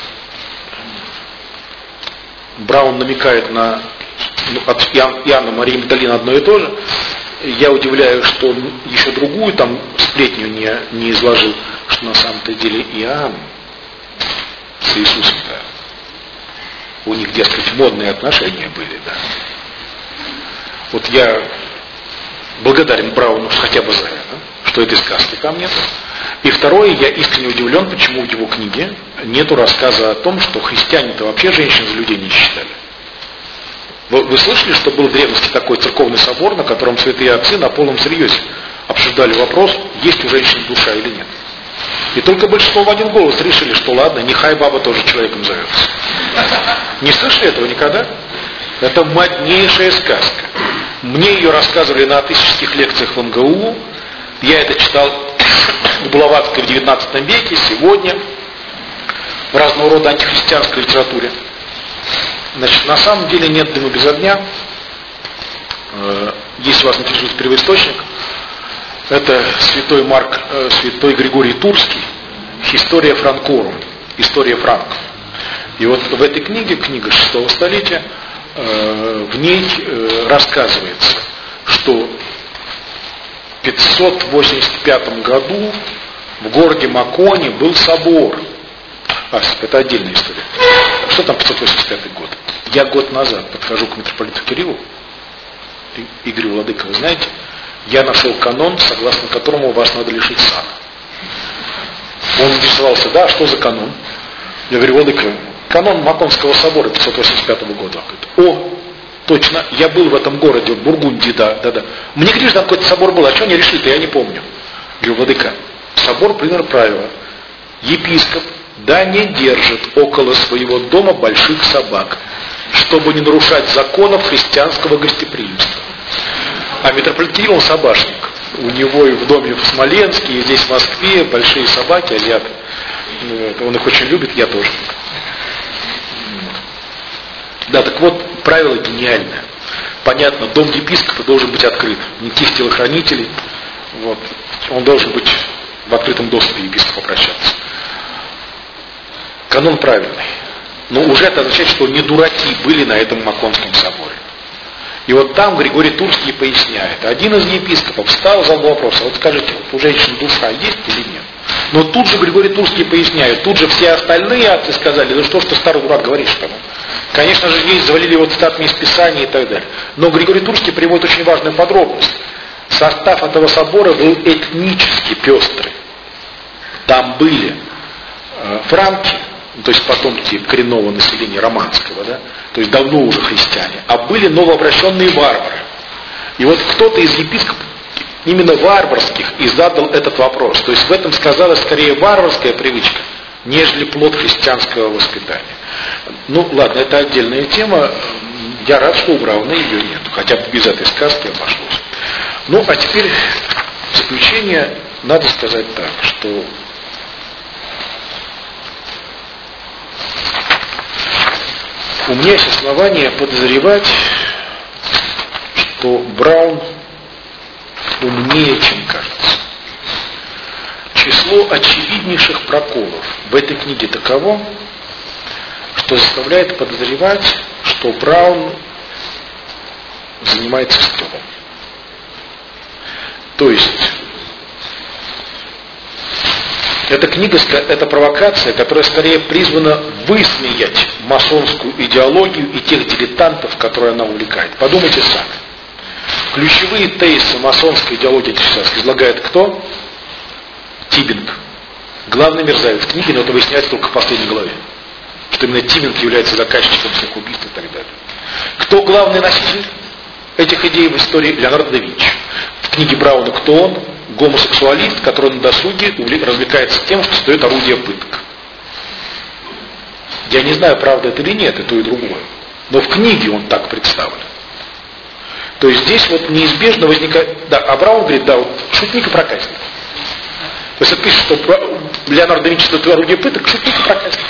Браун намекает на от Иоанна Марии Магдалины одно и то же. Я удивляюсь, что он еще другую там сплетню не изложил, что на самом-то деле Иоанн с Иисусом-то у них, дескать, модные отношения были, да. Вот я благодарен Брауну хотя бы за это, что этой сказки там нет. И второе, я искренне удивлен, почему в его книге нету рассказа о том, что христиане-то вообще женщин за людей не считали. Вы слышали, что был в древности такой церковный собор, на котором святые отцы на полном серьезе обсуждали вопрос, есть у женщин душа или нет. И только большинство в один голос решили, что ладно, нехай баба тоже человеком зовется. Не слышали этого никогда? Это моднейшая сказка. Мне ее рассказывали на атеистических лекциях в МГУ. Я это читал в Блаватской в 19 веке, сегодня, в разного рода антихристианской литературе. Значит, на самом деле нет дыма без огня. Если вас интересует первоисточник, это святой Григорий Турский, «Historia Francorum», «История франков». И вот в этой книге, книга 6 столетия, в ней рассказывается, что в 585 году в городе Маконе был собор. Это отдельная история. Что там 585 год? Я год назад подхожу к митрополиту Кириллу и говорю: владыка, вы знаете, я нашел канон, согласно которому вас надо лишить сана. Он интересовался, да, что за канон? Я говорю: владыка, канон Маконского собора 585 года. Он говорит: о, точно, я был в этом городе, в Бургундии, да. Мне говоришь, там какой-то собор был, а что они решили-то, я не помню. Я говорю: владыка, собор принял правило. Епископ не держит около своего дома больших собак, чтобы не нарушать законов христианского гостеприимства. А митрополит Кирилл, он собашник. У него и в доме в Смоленске, и здесь в Москве большие собаки, азиаты. Он их очень любит, я тоже. Да, так вот, правило гениальное. Понятно, дом епископа должен быть открыт. Никаких телохранителей. Вот. Он должен быть в открытом доступе епископа обращаться. Канон правильный. Но уже это означает, что не дураки были на этом Маконском соборе. И вот там Григорий Турский поясняет. Один из епископов встал, задал вопрос: а вот скажите, вот у женщин душа есть или нет? Но тут же Григорий Турский поясняет. Тут же все остальные отцы сказали: ну что ж ты, старый дурак, говоришь-то? Конечно же, здесь завалили его цитатами из Писания и так далее. Но Григорий Турский приводит очень важную подробность. Состав этого собора был этнически пестрый. Там были франки, то есть потомки коренного населения романского, да, то есть давно уже христиане, а были новообращенные варвары. И вот кто-то из епископов именно варварских и задал этот вопрос. То есть в этом сказалась скорее варварская привычка, нежели плод христианского воспитания. Ну ладно, это отдельная тема. Я рад, что у Брауна ее нет. Хотя бы без этой сказки обошлось. Ну а теперь в заключение надо сказать так, что у меня есть основания подозревать, что Браун умнее, чем кажется. Число очевиднейших проколов в этой книге таково, что заставляет подозревать, что Браун занимается стёбом. То есть, эта книга, это провокация, которая скорее призвана высмеять масонскую идеологию и тех дилетантов, которые она увлекает. Подумайте сами. Ключевые тезисы масонской идеологии сейчас излагает кто? Тибинг. Главный мерзавец книги, но это выясняется только в последней главе. Что именно Тибинг является заказчиком всех убийств и так далее. Кто главный носитель этих идей в истории? Леонардо да Винчи. В книге Брауна кто он? Гомосексуалист, который на досуге развлекается тем, что стоит орудие пыток. Я не знаю, правда это или нет, и то и другое. Но в книге он так представлен. То есть здесь вот неизбежно возникает... Да, а Браун говорит, да, вот шутник и проказник. То есть это пишет, что Леонардо да Винчи стоит орудие пыток, шутник и проказник.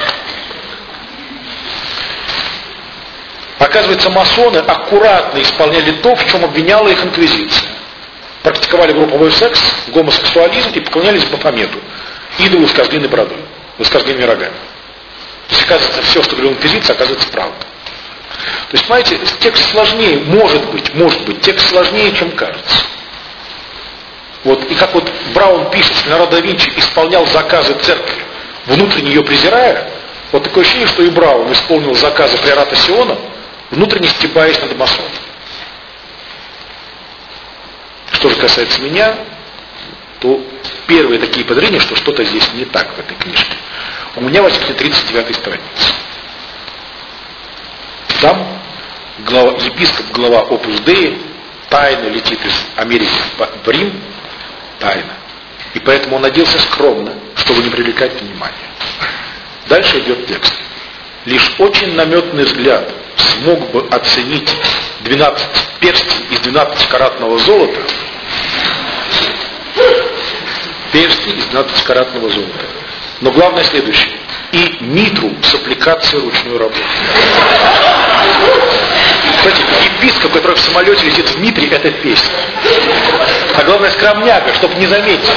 Оказывается, масоны аккуратно исполняли то, в чем обвиняла их инквизиция. Практиковали групповой секс, гомосексуализм и поклонялись Бафомету, идолу с козлиной бородой, с козлиными рогами. То есть, оказывается, все, что говорила инквизиция, оказывается правдой. То есть, понимаете, текст сложнее, может быть, текст сложнее, чем кажется. Вот, и как вот Браун пишет, что Леонардо да Винчи исполнял заказы церкви, внутренне ее презирая, вот такое ощущение, что и Браун исполнил заказы приората Сиона, внутренне стебаясь над масоном. Что же касается меня, то первые такие подозрения, что что-то здесь не так в этой книжке, у меня возникнет 39-й странице. Там епископ, глава Опус Деи, тайно летит из Америки в Рим, тайно. И поэтому он оделся скромно, чтобы не привлекать внимания. Дальше идет текст. Лишь очень наметный взгляд смог бы оценить 12 перстней из 12-каратного золота. Перстни из 12-каратного золота. Но главное следующее. И митру с аппликацией ручной работы. Кстати, епископ, который в самолете летит в митре, это песня. А главное скромняга, чтобы не заметить.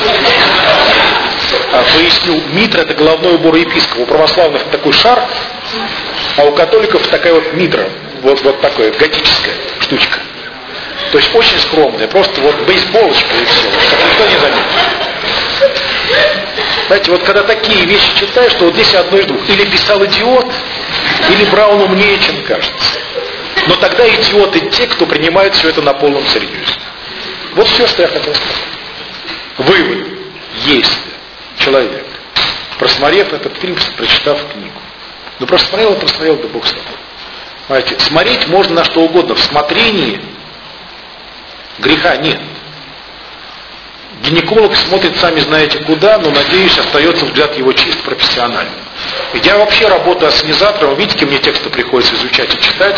Поясню, митра — это головной убор епископа. У православных такой шар, а у католиков такая вот митра. Вот такая готическая штучка. То есть очень скромная, просто вот бейсболочка и все, чтобы никто не заметил. Знаете, вот когда такие вещи читаешь, что вот здесь одно из двух. Или писал идиот, или Браун умнее, чем кажется. Но тогда идиоты те, кто принимает все это на полном серьезе. Вот все, что я хотел сказать. Вывод. Если человек, просмотрев этот фильм, прочитав книгу, ну просмотрел, да Бог с тобой. Понимаете, смотреть можно на что угодно. В смотрении греха нет. Гинеколог смотрит сами знаете куда, но, надеюсь, остается взгляд его чист профессионально. И я вообще работаю ассенизатором, видите, мне тексты приходится изучать и читать.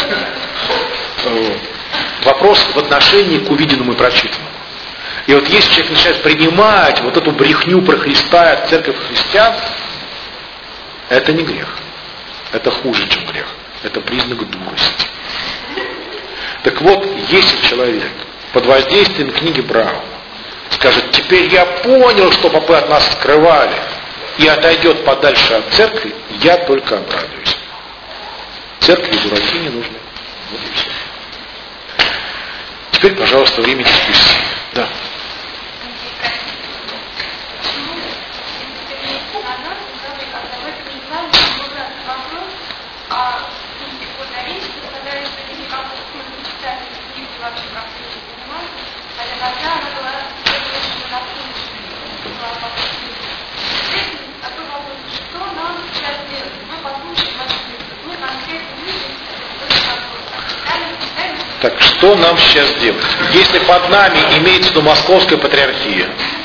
Вопрос в отношении к увиденному и прочитанному. И вот если человек начинает принимать вот эту брехню про Христа и церковь христиан, это не грех. Это хуже, чем грех. Это признак дурости. Так вот, если человек под воздействием книги Брауна скажет, теперь я понял, что попы от нас скрывали, и отойдет подальше от церкви, я только обрадуюсь. Церкви и дураки не нужны. Вот и все. Теперь, пожалуйста, время дискуссии. Да. Так что нам сейчас делать? Если под нами имеется в виду Московская патриархия,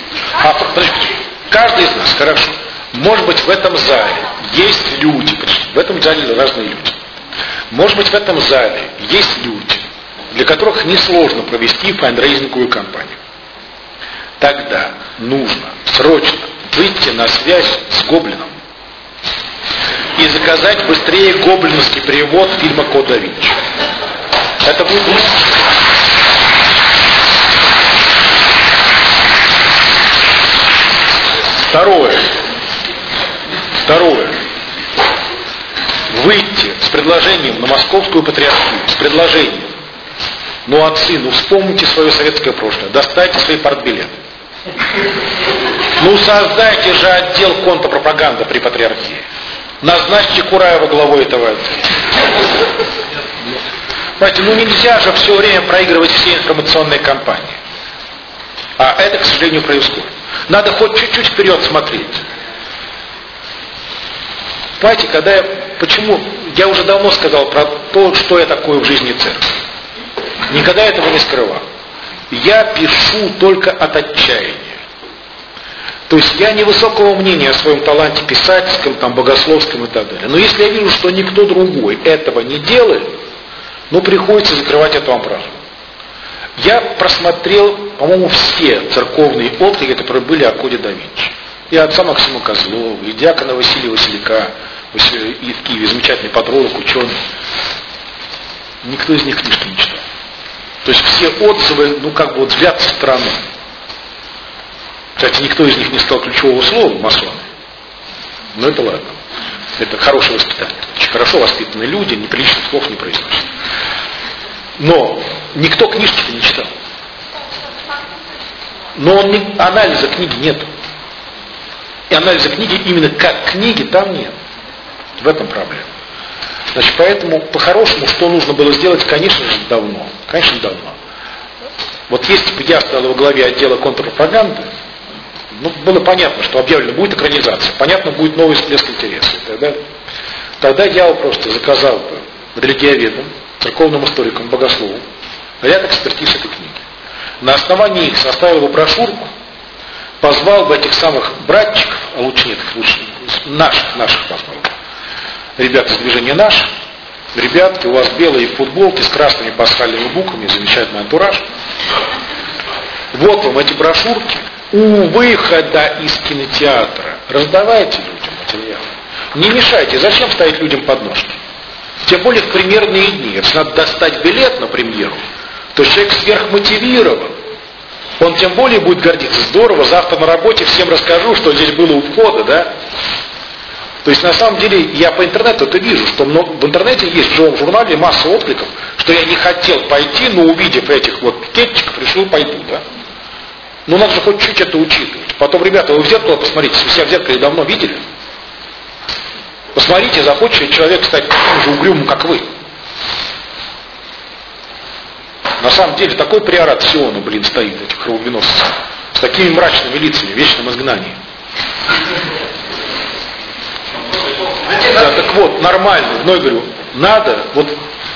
каждый из нас, хорошо, может быть в этом зале есть люди, в этом зале разные люди, может быть в этом зале есть люди, для которых несложно провести фандрейзинговую кампанию. Тогда нужно срочно выйти на связь с Гоблином и заказать быстрее гоблиновский перевод фильма «Код да Винчи». Это будет лучше. Второе. Выйти с предложением на Московскую патриархию, с предложением Ну, отцы, ну вспомните свое советское прошлое, достайте свои партбилеты. Ну, создайте же отдел контрпропаганды при патриархии. Назначьте Кураева главой этого отдела. Понимаете, ну нельзя же все время проигрывать все информационные кампании. А это, к сожалению, происходит. Надо хоть чуть-чуть вперед смотреть. Понимаете, почему я уже давно сказал про то, что я такое в жизни церкви. Никогда этого не скрывал. Я пишу только от отчаяния. То есть я невысокого мнения о своем таланте писательском, там, богословском и так далее. Но если я вижу, что никто другой этого не делает, ну приходится закрывать эту амбразу. Я просмотрел, по-моему, все церковные отклики, которые были о Коде да Винчи. И отца Максима Козлова, и диакона Василия Василяка, и в Киеве замечательный патролог, ученый. Никто из них книжки не читал. То есть все отзывы, ну как бы вот взгляд со стороны. Кстати, никто из них не сказал ключевого слова масоны. Но это ладно. Это хорошее воспитание. Очень хорошо воспитанные люди, неприличных слов не произносят. Но никто книжки-то не читал. Но анализа книги нет. И анализа книги именно как книги там нет. В этом проблема. Значит, поэтому по-хорошему, что нужно было сделать, конечно же, давно. Конечно, давно. Вот если бы я стал во главе отдела контрпропаганды, ну, было понятно, что объявлено будет экранизация, понятно, будет новый всплеск интереса. Тогда я просто заказал бы религиоведам, церковным историкам, богословам ряд экспертиз этой книги. На основании их составил бы брошюрку, позвал бы этих самых братчиков, а лучше нет, лучше наших позвал бы. Ребята из движения «Наш», ребятки, у вас белые футболки с красными пасхальными буквами, замечательный антураж. Вот вам эти брошюрки. У выхода из кинотеатра раздавайте людям материалы. Не мешайте, зачем ставить людям подножки? Тем более в премьерные дни. Если надо достать билет на премьеру, то человек сверхмотивирован. Он тем более будет гордиться. Здорово, завтра на работе всем расскажу, что здесь было у входа, да? То есть на самом деле я по интернету это вижу, что в интернете есть в живом журнале масса откликов, что я не хотел пойти, но увидев этих вот кетчиков, решил пойду, да? Ну надо же хоть чуть это учитывать. Потом, ребята, вы в зеркало посмотрите, вы себя в зеркале давно видели? Посмотрите, захочет человек стать таким же угрюмым, как вы. На самом деле такой приорат Сиона, стоит, этих кровопийцев, с такими мрачными лицами, в вечном изгнании. Да, так вот, нормально, вновь говорю, надо, вот,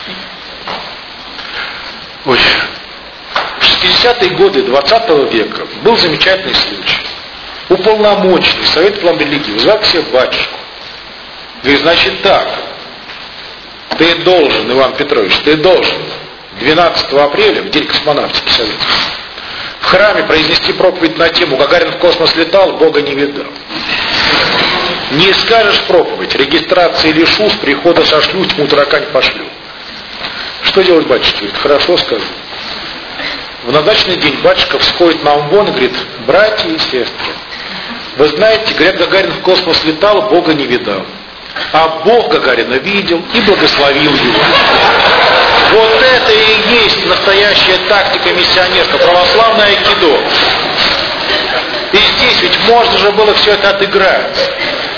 ой, в 60-е годы 20 века был замечательный случай. Уполномоченный Совет по религии вызвал к себе батюшку. Говорит, значит так, ты должен, Иван Петрович, ты должен 12 апреля, в день космонавтики советской, в храме произнести проповедь на тему «Гагарин в космос летал, Бога не видал». Не скажешь проповедь, регистрации лишу, с прихода сошлю, тьму таракань пошлю. Что делать батюшка? Говорит, хорошо, скажу. В назначенный день батюшка всходит на амвон и говорит, братья и сестры, вы знаете, говорят, Гагарин в космос летал, Бога не видал. А Бог Гагарина видел и благословил его. Вот это и есть настоящая тактика миссионерства, православное айкидо. И здесь ведь можно же было все это отыграть.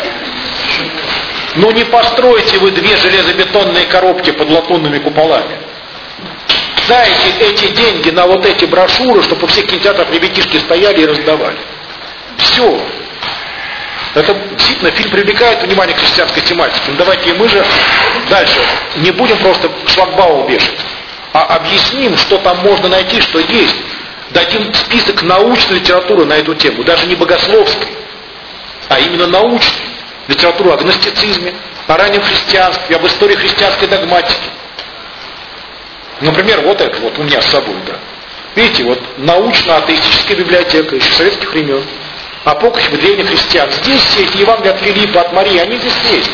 Ну не построите вы 2 железобетонные коробки под латунными куполами. Дайте эти деньги на вот эти брошюры, чтобы у всех кинотеатрах ребятишки стояли и раздавали. Все. Это действительно фильм привлекает внимание к христианской тематике. Ну давайте мы же дальше не будем просто шлагбаум вешать, а объясним, что там можно найти, что есть. Дадим список научной литературы на эту тему, даже не богословской, а именно научной. Литературу о гностицизме, о раннем христианстве, об истории христианской догматики. Например, вот это вот у меня с собой, да. Видите, вот научно-атеистическая библиотека еще советских времен. Апокрифы древних христиан. Здесь есть Евангелие от Филиппа, от Марии, они здесь есть.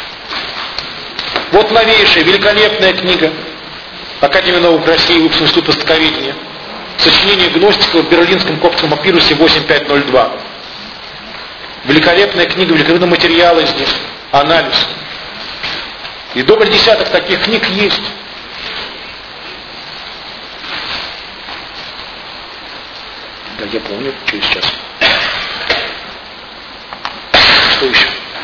Вот новейшая, великолепная книга Академии наук России, выпуск Института Востоковедения. Сочинение гностиков в Берлинском коптском папирусе 8502. Великолепная книга, великолепные материалы здесь, анализ. И добрый десяток таких книг есть. Да, я помню, через час. Что еще?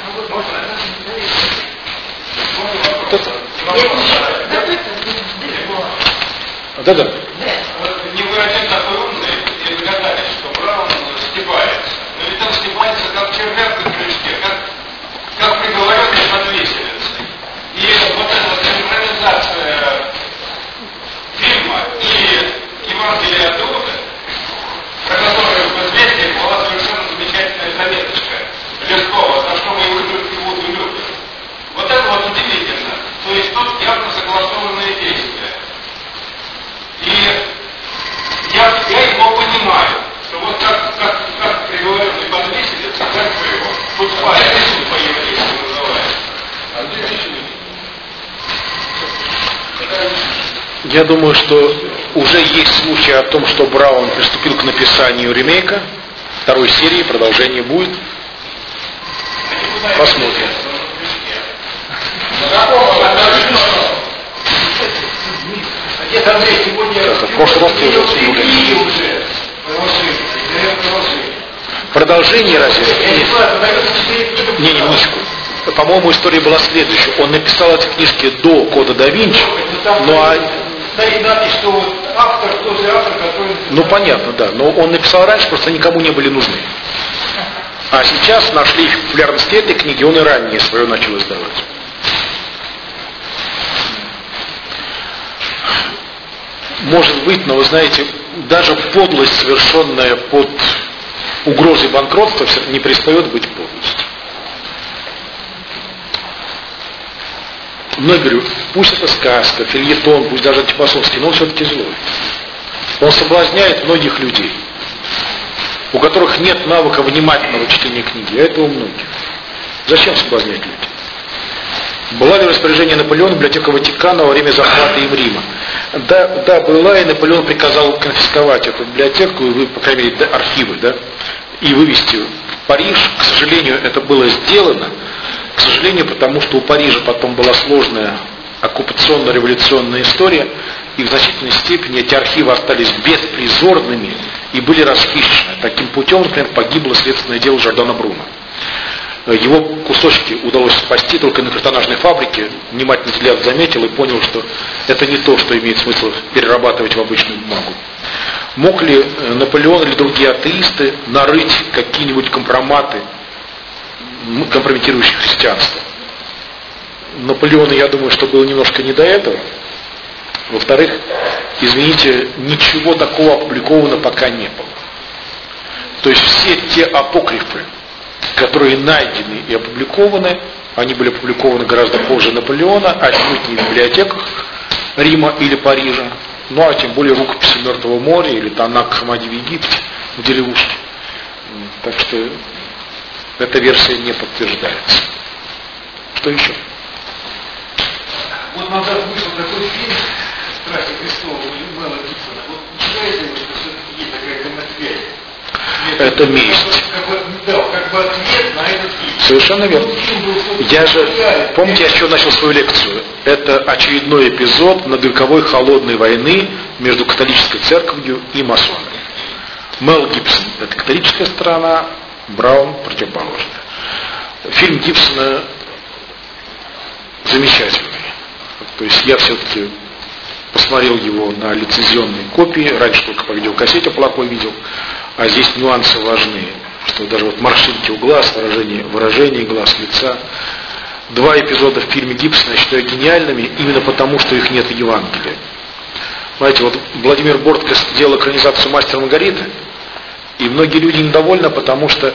Да-да. Не вы один такой умный и догадались, что Браун стебается. Но ведь он стебается как червяк на крючке, как приговоренный под виселицей. И вот эта вот синхронизация фильма и Евангелия от Иуды, про которую в известии была совершенно замечательная заметочка Лескова, за что мы Иуду любим. Вот это вот удивительно. То есть тут явно согласованные действия. И я его понимаю, что вот как приговоренный под виселицей, так бы его путьпа по-еврейски называют. Я думаю, что уже есть случай о том, что Браун приступил к написанию ремейка, второй серии, продолжение будет. Посмотрим. В прошлый раз уже. Продолжение разве? Не, минуточку. По-моему, история была следующая. Он написал эти книжки до Кода да Винчи, ну понятно, да. Но он написал раньше, просто никому не были нужны. А сейчас нашли популярность этой книги, он и ранее свое начал издавать. Может быть, но вы знаете, даже подлость, совершенная под угрозой банкротства, не перестает быть подлостью. Но я говорю, пусть это сказка, фельетон, пусть даже антипасовский, но он все-таки злой. Он соблазняет многих людей, у которых нет навыка внимательного чтения книги, а это у многих. Зачем соблазнять людей? Была ли распоряжение Наполеона библиотека Ватикана во время захвата им Рима? Да, была, и Наполеон приказал конфисковать эту библиотеку, по крайней мере, архивы, да, и вывести в Париж. К сожалению, это было сделано. К сожалению, потому что у Парижа потом была сложная оккупационно-революционная история, и в значительной степени эти архивы остались беспризорными и были расхищены. Таким путем, например, погибло следственное дело Жордана Бруно. Его кусочки удалось спасти только на картонажной фабрике. Внимательный взгляд заметил и понял, что это не то, что имеет смысл перерабатывать в обычную бумагу. Мог ли Наполеон или другие атеисты нарыть какие-нибудь компроматы, компрометирующие христианство? Наполеону, я думаю, что было немножко не до этого. Во-вторых, извините, ничего такого опубликовано пока не было. То есть все те апокрифы, которые найдены и опубликованы, они были опубликованы гораздо позже Наполеона, отнюдь не в библиотеках Рима или Парижа, ну а тем более рукописи Мертвого моря или Танак Хамади в Египте, в деревушке. Так что эта версия не подтверждается. Что еще? Вот назад вышел такой фильм «Страсти Христовы» Мела Гибсона. Вот считаете, что все-таки есть такая взаимосвязь? Это месть. Как бы ответ на этот фильм. Совершенно верно. Я же, помните, я еще начал свою лекцию. Это очередной эпизод многовековой холодной войны между католической церковью и масонами. Мел Гибсон — это католическая сторона, Браун — противоположная. Фильм Гибсона замечательный. То есть я все-таки посмотрел его на лицензионной копии, раньше только по видеокассете плохой видел, а здесь нюансы важны, что даже вот морщинки у глаз, выражение глаз, лица. Два эпизода в фильме Гибсона я считаю гениальными, именно потому, что их нет в Евангелии. Знаете, вот Владимир Бортко сделал экранизацию «Мастера Маргариты», и многие люди недовольны, потому что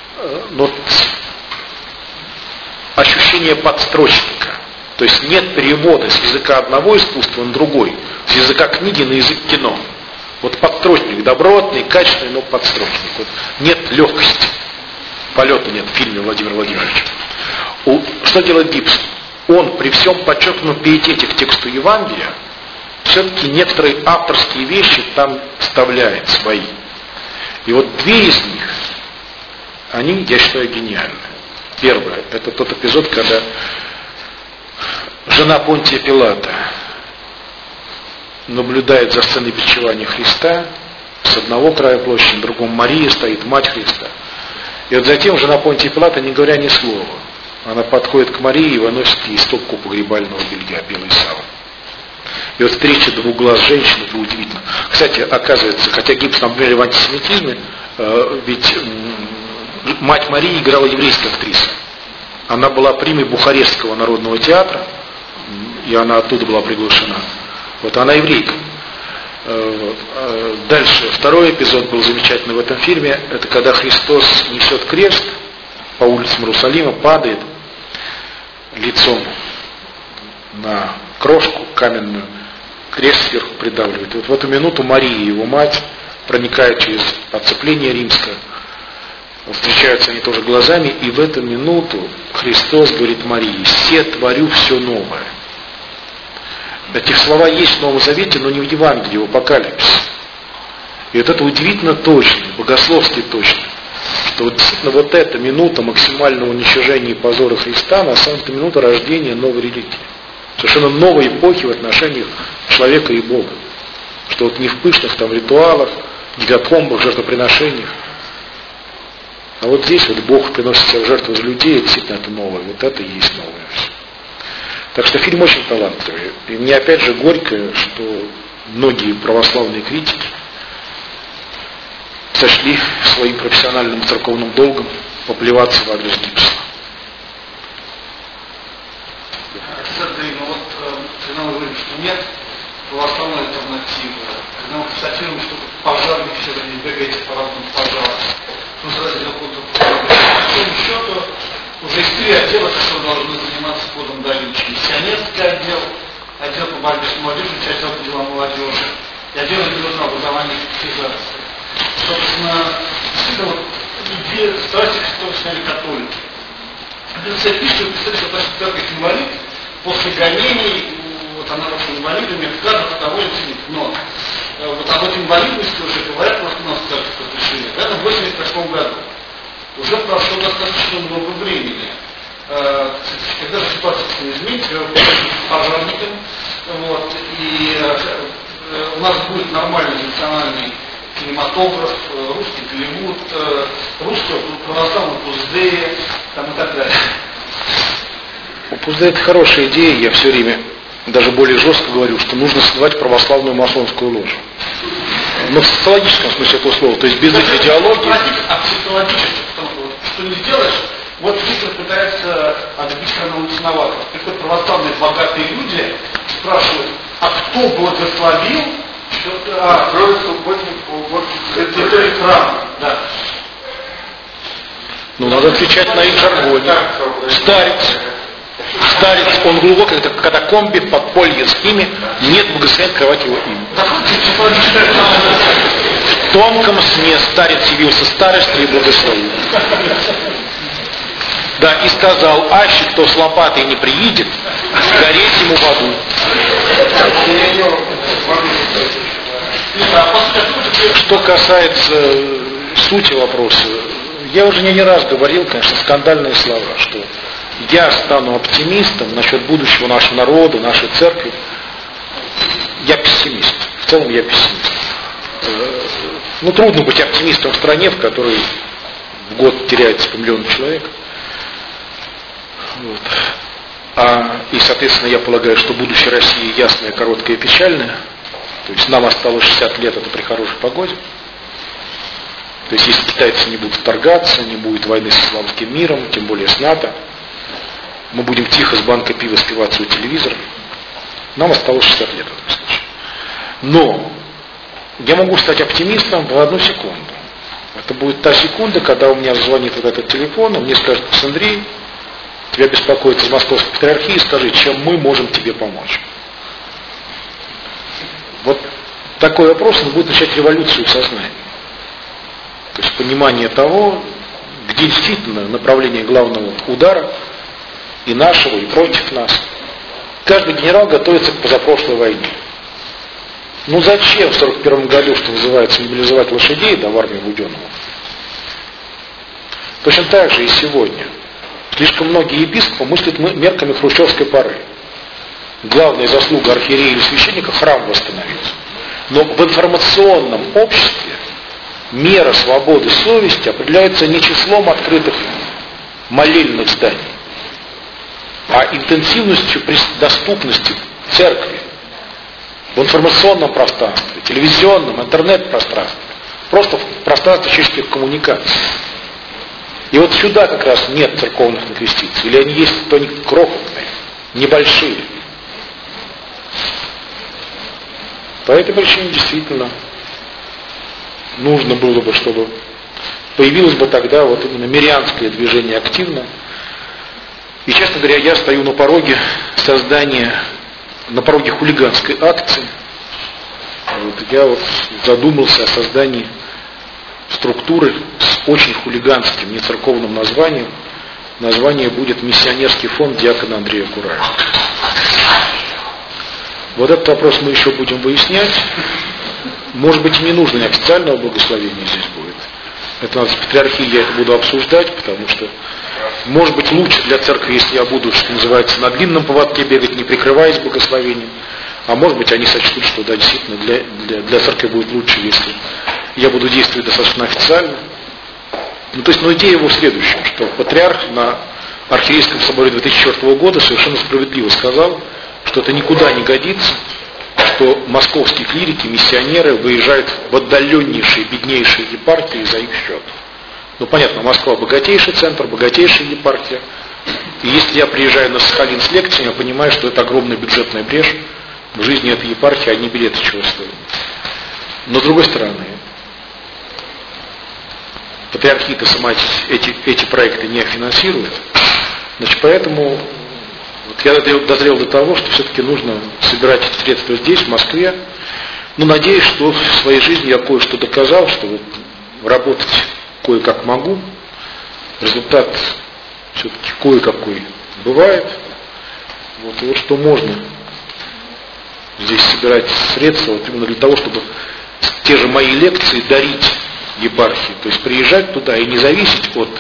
ощущение подстрочника. То есть нет перевода с языка одного искусства на другой, с языка книги на язык кино. Вот подстрочник добротный, качественный, но подстрочник. Вот нет легкости. Полета нет в фильме Владимира Владимировича. Что делает Гибсон? Он при всем подчеркнутом пиетете к тексту Евангелия все-таки некоторые авторские вещи там вставляет свои. И вот две из них, они, я считаю, гениальны. Первое, это тот эпизод, когда жена Понтия Пилата наблюдает за сценой бичевания Христа с одного края площади, на другом Мария стоит, мать Христа. И вот затем жена Понтия Пилата, не говоря ни слова, она подходит к Марии и выносит ей стопку погребального белья, белый саван. И вот встреча двух глаз женщин, это удивительно. Кстати, оказывается, хотя гипс нам говорили в антисемитизме, ведь мать Марии играла еврейская актриса. Она была примой Бухарестского народного театра, и она оттуда была приглашена. Вот она еврейка. Дальше, второй эпизод был замечательный в этом фильме. Это когда Христос несет крест по улицам Иерусалима, падает лицом на крошку каменную, крест сверху придавливает. И вот в эту минуту Мария, его мать, проникает через оцепление римское, встречаются они тоже глазами, и в эту минуту Христос говорит Марии: «Се творю все новое». Этих слова есть в Новом Завете, но не в Евангелии, в Апокалипсисе. И вот это удивительно точно, богословски точно, что вот действительно вот эта минута максимального уничтожения и позора Христа, на самом деле минута рождения новой религии. Совершенно новой эпохи в отношениях человека и Бога. Что вот не в пышных там ритуалах, не в катакомбах, жертвоприношениях. А вот здесь вот Бог приносит себя в жертву за людей, и действительно это новое. Вот это и есть новое. Так что фильм очень талантливый. И мне опять же горько, что многие православные критики сочли своим профессиональным церковным долгом поплеваться в адрес Гибсона. Сергей, ну вот когда мы говорим, что нет православной альтернативы, когда мы констатируем, что пожарники все время бегаете по разным пожарам, ну, сразу по большому счету, уже есть три отдела, которые должны заниматься кодом да Винчи. Миссионерский отдел по борьбе с молодежью, отдел по делам молодежи, и отдел религиозного образования и катехизации. Собственно, действительно, вот, две страсти, которые сняли католики. Один себя пишет, что наша церковь инвалид, после гонений, вот она пошла инвалидами, кажется, того и ценит. Но вот об этой инвалидности уже говорят, просто у нас церковь разрешили. Это в 1988 году. Уже прошло достаточно много времени. Когда же ситуация не изменится, я буду пожарником, вот, и у нас будет нормальный национальный кинематограф, русский Голливуд, русского православного Пуздея, там и так далее. У Пуздея это хорошая идея, я все время даже более жестко говорю, что нужно создавать православную масонскую ложу. Но в социологическом смысле этого слова, то есть без их идеологии. А психологически, потому что не сделаешь, вот Гитлер пытается отбить хронологичновато. Приходят православные богатые люди, спрашивают, а кто благословил, что строит субботник территории храма? Да. Ну, надо отвечать на их жаргоне. Старец, он глубоко, это катакомбе, подполье с ними, нет благословения открывать его имя. В тонком сне старец явился старости и благословил. Да, и сказал: аще кто с лопатой не приедет, гореть ему в аду. Что касается сути вопроса, я уже не раз говорил, конечно, скандальные слова, что я стану оптимистом насчет будущего нашего народа, нашей церкви. Я пессимист. В целом я пессимист. Ну, трудно быть оптимистом в стране, в которой в год теряется по миллиону человек. Вот. И, соответственно, я полагаю, что будущее России ясное, короткое и печальное. То есть нам осталось 60 лет, это при хорошей погоде. То есть если китайцы не будут вторгаться, не будет войны с исламским миром, тем более с НАТО, мы будем тихо с банкой пива спиваться у телевизора. Нам осталось 60 лет в этом случае. Но я могу стать оптимистом в одну секунду. Это будет та секунда, когда у меня звонит вот этот телефон, и мне скажет: Андрей, тебя беспокоит из Московской патриархии, скажи, чем мы можем тебе помочь. Вот такой вопрос, он будет начать революцию в сознании. То есть понимание того, где действительно направление главного удара, и нашего, и против нас. Каждый генерал готовится к позапрошлой войне. Ну зачем в 1941 году, что называется, мобилизовать лошадей, да, в армию Буденного? Точно так же и сегодня. Слишком многие епископы мыслят мерками хрущевской поры. Главная заслуга архиерея или священника — храм восстановить. Но в информационном обществе мера свободы совести определяется не числом открытых молельных зданий, а интенсивностью доступности церкви в информационном пространстве, телевизионном, интернет-пространстве, просто в пространстве человеческих коммуникаций. И вот сюда как раз нет церковных инвестиций, или они есть, то они крохотные, небольшие. По этой причине действительно нужно было бы, чтобы появилось бы тогда вот именно мирянское движение активно. И, честно говоря, я стою на пороге создания, на пороге хулиганской акции. Вот, я вот задумался о создании структуры с очень хулиганским, не церковным названием. Название будет «Миссионерский фонд диакона Андрея Кураева». Вот этот вопрос мы еще будем выяснять. Может быть, и не нужно ни официального благословения здесь будет. Это надо с патриархией, я это буду обсуждать, потому что, может быть, лучше для церкви, если я буду, что называется, на длинном поводке бегать, не прикрываясь благословением. А может быть, они сочтут, что да, действительно, для церкви будет лучше, если я буду действовать достаточно официально. Ну, то есть, идея его в следующем, что патриарх на Архиерейском соборе 2004 года совершенно справедливо сказал, что это никуда не годится, что московские клирики, миссионеры выезжают в отдаленнейшие, беднейшие епархии за их счет. Ну, понятно, Москва богатейший центр, богатейшая епархия. И если я приезжаю на Сахалин с лекциями, я понимаю, что это огромная бюджетная брешь в жизни этой епархии, одни билеты чего стоят. Но с другой стороны, патриархия-то сама эти проекты не финансирует. Значит, поэтому вот я дозрел до того, что все-таки нужно собирать эти средства здесь, в Москве. Но надеюсь, что в своей жизни я кое-что доказал, что вот работать кое-как могу. Результат все-таки кое-какой бывает. Вот, и вот что можно здесь собирать средства вот именно для того, чтобы те же мои лекции дарить епархии. То есть приезжать туда и не зависеть от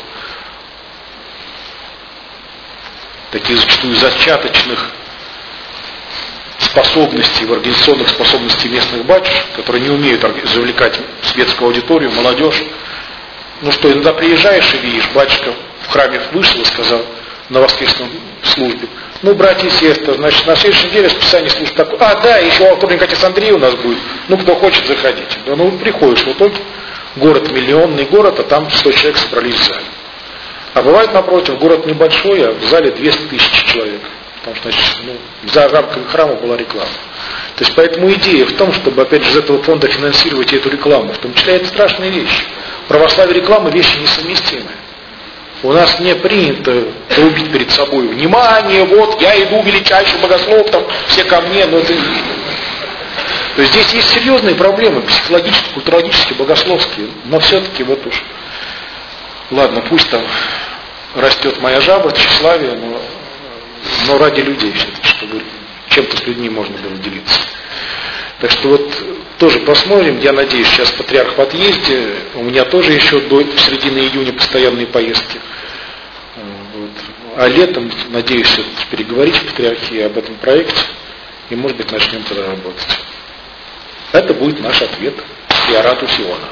таких зачастую зачаточных способностей, организационных способностей местных батюшек, которые не умеют завлекать светскую аудиторию, молодежь. Ну что, иногда приезжаешь и видишь, батюшка в храме вышел и сказал на воскресной службе: ну, братья и сестры, значит, на следующей неделе расписание служб такое. А, да, еще во вторник отец Андрей у нас будет. Ну, кто хочет, заходите. Да, ну, приходишь в итоге, город миллионный город, а там 100 человек собрались в зале. А бывает, напротив, город небольшой, а в зале 200 тысяч человек. Потому что, значит, за рамками храма была реклама. То есть, поэтому идея в том, чтобы, опять же, из этого фонда финансировать эту рекламу. В том числе, это страшная вещь. Православие и реклама вещи несовместимые. У нас не принято трубить перед собой: внимание, вот, я иду величайший богослов, там, все ко мне, но это... То есть, здесь есть серьезные проблемы, психологические, культурологические, богословские, но все-таки вот уж... Ладно, пусть там растет моя жаба, тщеславие, но ради людей все-таки, чтобы чем-то с людьми можно было делиться. Так что вот тоже посмотрим. Я надеюсь, сейчас патриарх в отъезде. У меня тоже еще до середины июня постоянные поездки. Вот. А летом, надеюсь, все-таки переговорить в патриархии об этом проекте. И, может быть, начнем тогда работать. Это будет наш ответ приорату Сиона.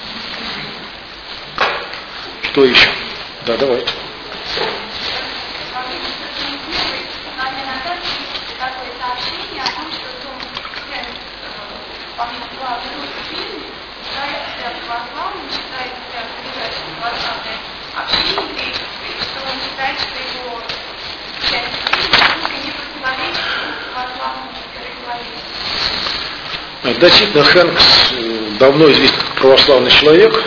Что еще? Да, давайте. Действительно, Хэнкс давно известен как православный человек.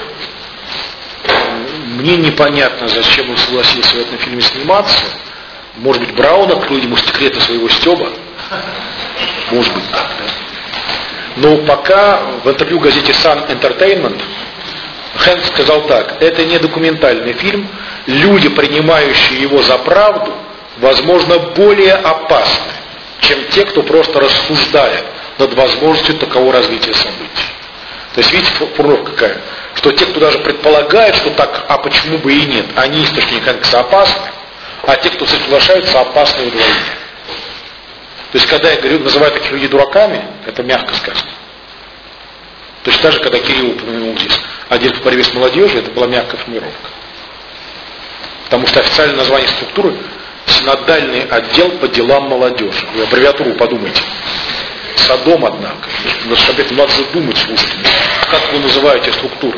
Мне непонятно, зачем он согласился в этом фильме сниматься. Может быть, Браун открыл ему секреты своего стёба. Может быть, так, да. Но пока в интервью газете Sun Entertainment Хэнкс сказал так: это не документальный фильм, люди, принимающие его за правду, возможно, более опасны, чем те, кто просто рассуждает над возможностью такового развития событий. То есть, видите, формулировка какая? Что те, кто даже предполагает, что так, а почему бы и нет, они с точки зрения Хэнкса опасны, а те, кто соглашаются, опасны вдвойне. То есть, когда я говорю, называю таких людей дураками, это мягко сказано. Точно так же, когда Кирилл упомянул здесь отдел по борьбе с молодежью, это была мягкая формулировка. Потому что официальное название структуры — синодальный отдел по делам молодежи. Вы аббревиатуру подумайте. Содом, однако. Надо задумать, слушайте, как вы называете структуру.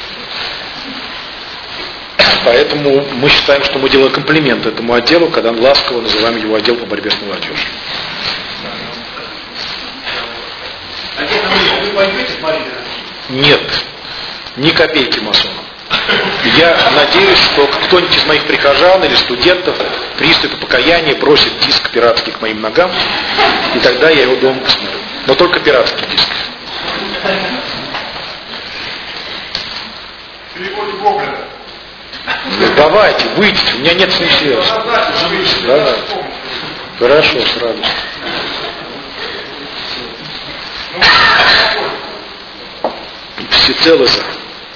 Поэтому мы считаем, что мы делаем комплимент этому отделу, когда ласково называем его отдел по борьбе с молодежью. Вы пойдете в Марию? Нет, ни копейки масонам. Я надеюсь, что кто-нибудь из моих прихожан или студентов приступит покаяние, бросит диск пиратский к моим ногам, и тогда я его дома посмотрю. Но только пиратский диск. Переводе Гоголя. Ну, давайте, выйдите, у меня нет с ним связи. Да. Хорошо, с радостью. Всецело за.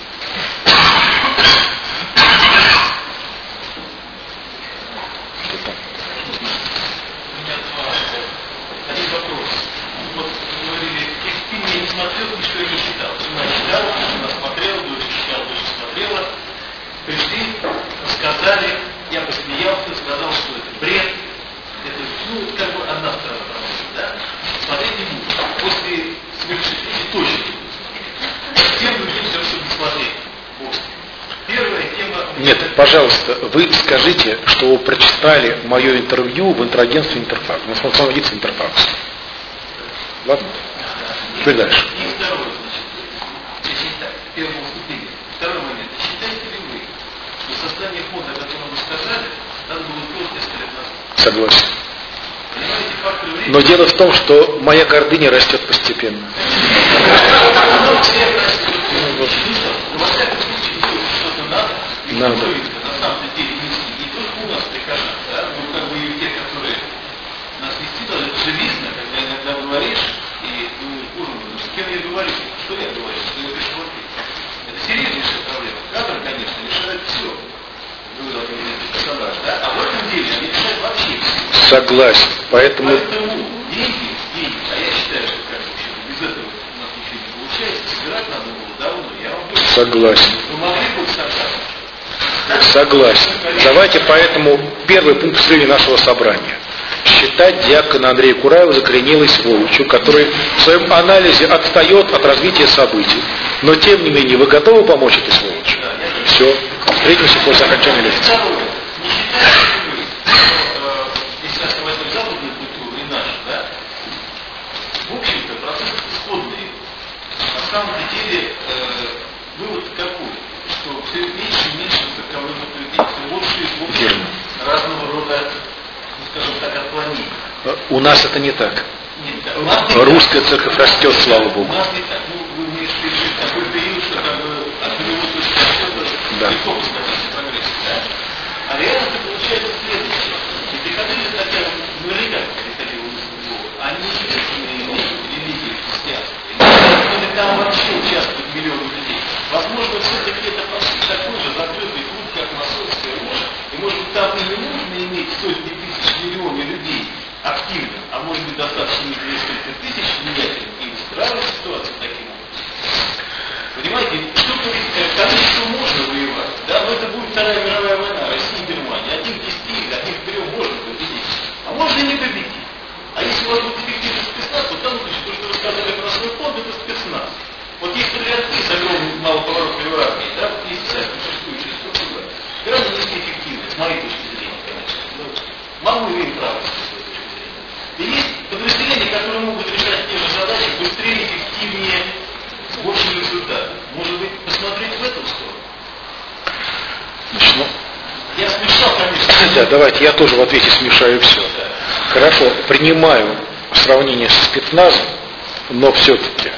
Один вопрос. Вот вы говорили, фильм я не смотрел, ничего я не читал. Жена читала, жена смотрела, дочь читала, дочь смотрела. Пришли, сказали, я посмеялся, сказал, что это бред. Это, как бы одна сторона работает, да? Смотреть не буду. После совершения точно. Тем другим совершенно не смотреть. Вот. Первая тема... Нет, пожалуйста, вы скажите, что вы прочитали мое интервью в интрагентстве Интерфакс. У нас находится Интерфакс. Ладно? Теперь дальше. И второе, значит, если так, первое выступление. Второй момент. Считаете ли вы, что создание фонда, о котором вы сказали, надо было сделать несколько лет назад? Согласен. Понимаете, факторы времени... Но дело в том, что моя гордыня растет постепенно. Во всяком случае, что-то надо. Надо. На самом деле не только у нас прихожан, да, но как бы и те, которые нас вести должны. Это же видно, когда иногда говоришь, и думаешь, боже мой, с кем я говорю, что я говорю, что я пришел. Это серьезнейшая проблема. Кадры, конечно, решают все. Вы должны персонаж, да? А в этом деле они решают вообще все. Согласен. Поэтому деньги, а я считаю, что как без этого у нас ничего не получается, собирать надо было давно. Я вам говорю, согласен. вы могли бы собрать? Согласен. Давайте поэтому первый пункт вступления нашего собрания. Считать диакона Андрея Кураева закоренелой сволочью, который в своем анализе отстает от развития событий. Но тем не менее, вы готовы помочь этой сволочи? Все. Встретимся после окончания лекции. Не считаете ли вы, если нас возьмем западную культуру и нашу, да, в общем-то процесс исходный. На самом деле вывод какой? Что все меньше и меньше церковных авторитетов, все больше и больше разного рода, ну, скажем так, отклонений. У нас это не так. Нет, Русская церковь растет, слава Богу. У нас не так. Ну, вы имеете в виду такой период, что как бы от нулевой точки отсчета Да. легко посмотреть прогресс, да? А реально получается следующее. И приходили хотя бы, ну, ребята приходили в Лугово, они не имеют религии христианства. Или там вообще участвуют миллионы людей. Возможно, все-таки это почти такой же закрытый клуб, как масонская ложь. И может быть там и не нужно иметь сотни тысяч, миллионы людей активно, а может быть достаточно иметь несколько тысяч влиятельных и устраивать ситуацию таким образом. Понимаете, что-то количество можно воевать, да, но это будет Вторая мировая война, Россия и Германия. Один к 10, один к 3 можно победить, а можно и не победить. А если у вас будет эффективный спецназ, то там, значит, то, что вы рассказали про свой фонд, это спецназ. Вот есть подрядки с огромной малоповоротливой армией, да, вот есть существующие структуры. Гораздо низкоэффективные, с моей точки зрения, конечно. Но мало мы имеем право с этой точки зрения. И есть подразделения, которые могут решать те же задачи быстрее, эффективнее, с большим результатом. Может быть, посмотреть в эту сторону? Значит, Я смешал, конечно. да, давайте, я тоже в ответе смешаю все. Да. Хорошо, принимаю сравнение со спецназом, но все-таки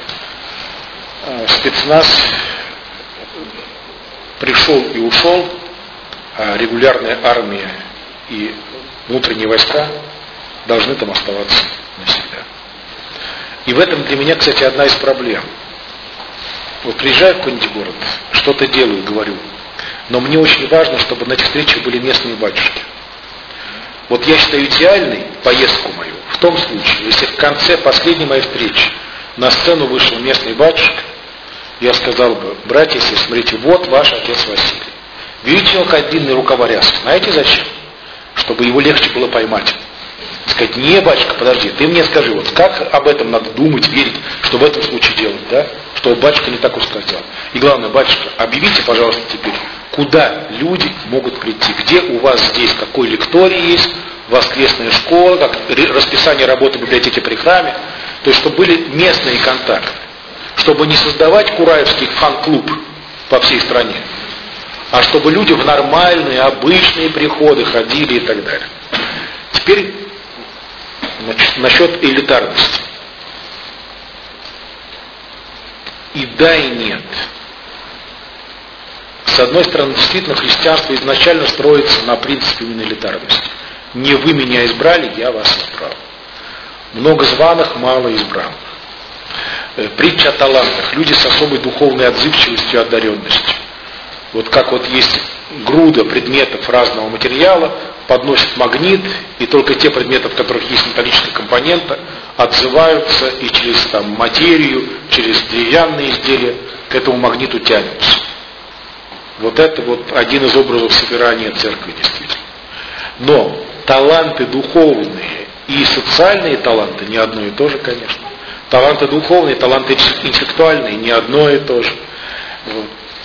спецназ пришел и ушел, а регулярная армия и внутренние войска должны там оставаться навсегда. И в этом для меня, кстати, одна из проблем. Вот приезжаю в какой-нибудь город, что-то делаю, говорю, но мне очень важно, чтобы на этих встречах были местные батюшки. Вот я считаю идеальной поездку мою в том случае, если в конце последней моей встречи на сцену вышел местный батюшка я сказал бы: братья и сестры, смотрите, вот ваш отец Василий. Видите, он ходит длинный рукава рясы. Знаете зачем? Чтобы его легче было поймать. Сказать: не, батюшка, подожди, ты мне скажи, вот как об этом надо думать, верить, что в этом случае делать, да? Чтобы батюшка не так уж сказал. И главное, батюшка, объявите, пожалуйста, теперь, куда люди могут прийти, где у вас здесь, какой лекторий есть, воскресная школа, как расписание работы библиотеки при храме, то есть, чтобы были местные контакты, чтобы не создавать кураевский фан-клуб по всей стране, а чтобы люди в нормальные, обычные приходы ходили и так далее. Теперь, значит, насчет элитарности. И да, и нет. С одной стороны, действительно, христианство изначально строится на принципе именно элитарности. Не вы меня избрали, я вас избрал. Много званых, мало избранных. Притча о талантах. Люди с особой духовной отзывчивостью и одаренностью. Вот как вот есть груда предметов разного материала, подносит магнит, и только те предметы, в которых есть металлическая компонента, отзываются и через там, материю, через деревянные изделия к этому магниту тянутся. Вот это вот один из образов собирания церкви, действительно. Но таланты духовные и социальные таланты не одно и то же, конечно. Таланты духовные, таланты интеллектуальные не одно и то же. Вот.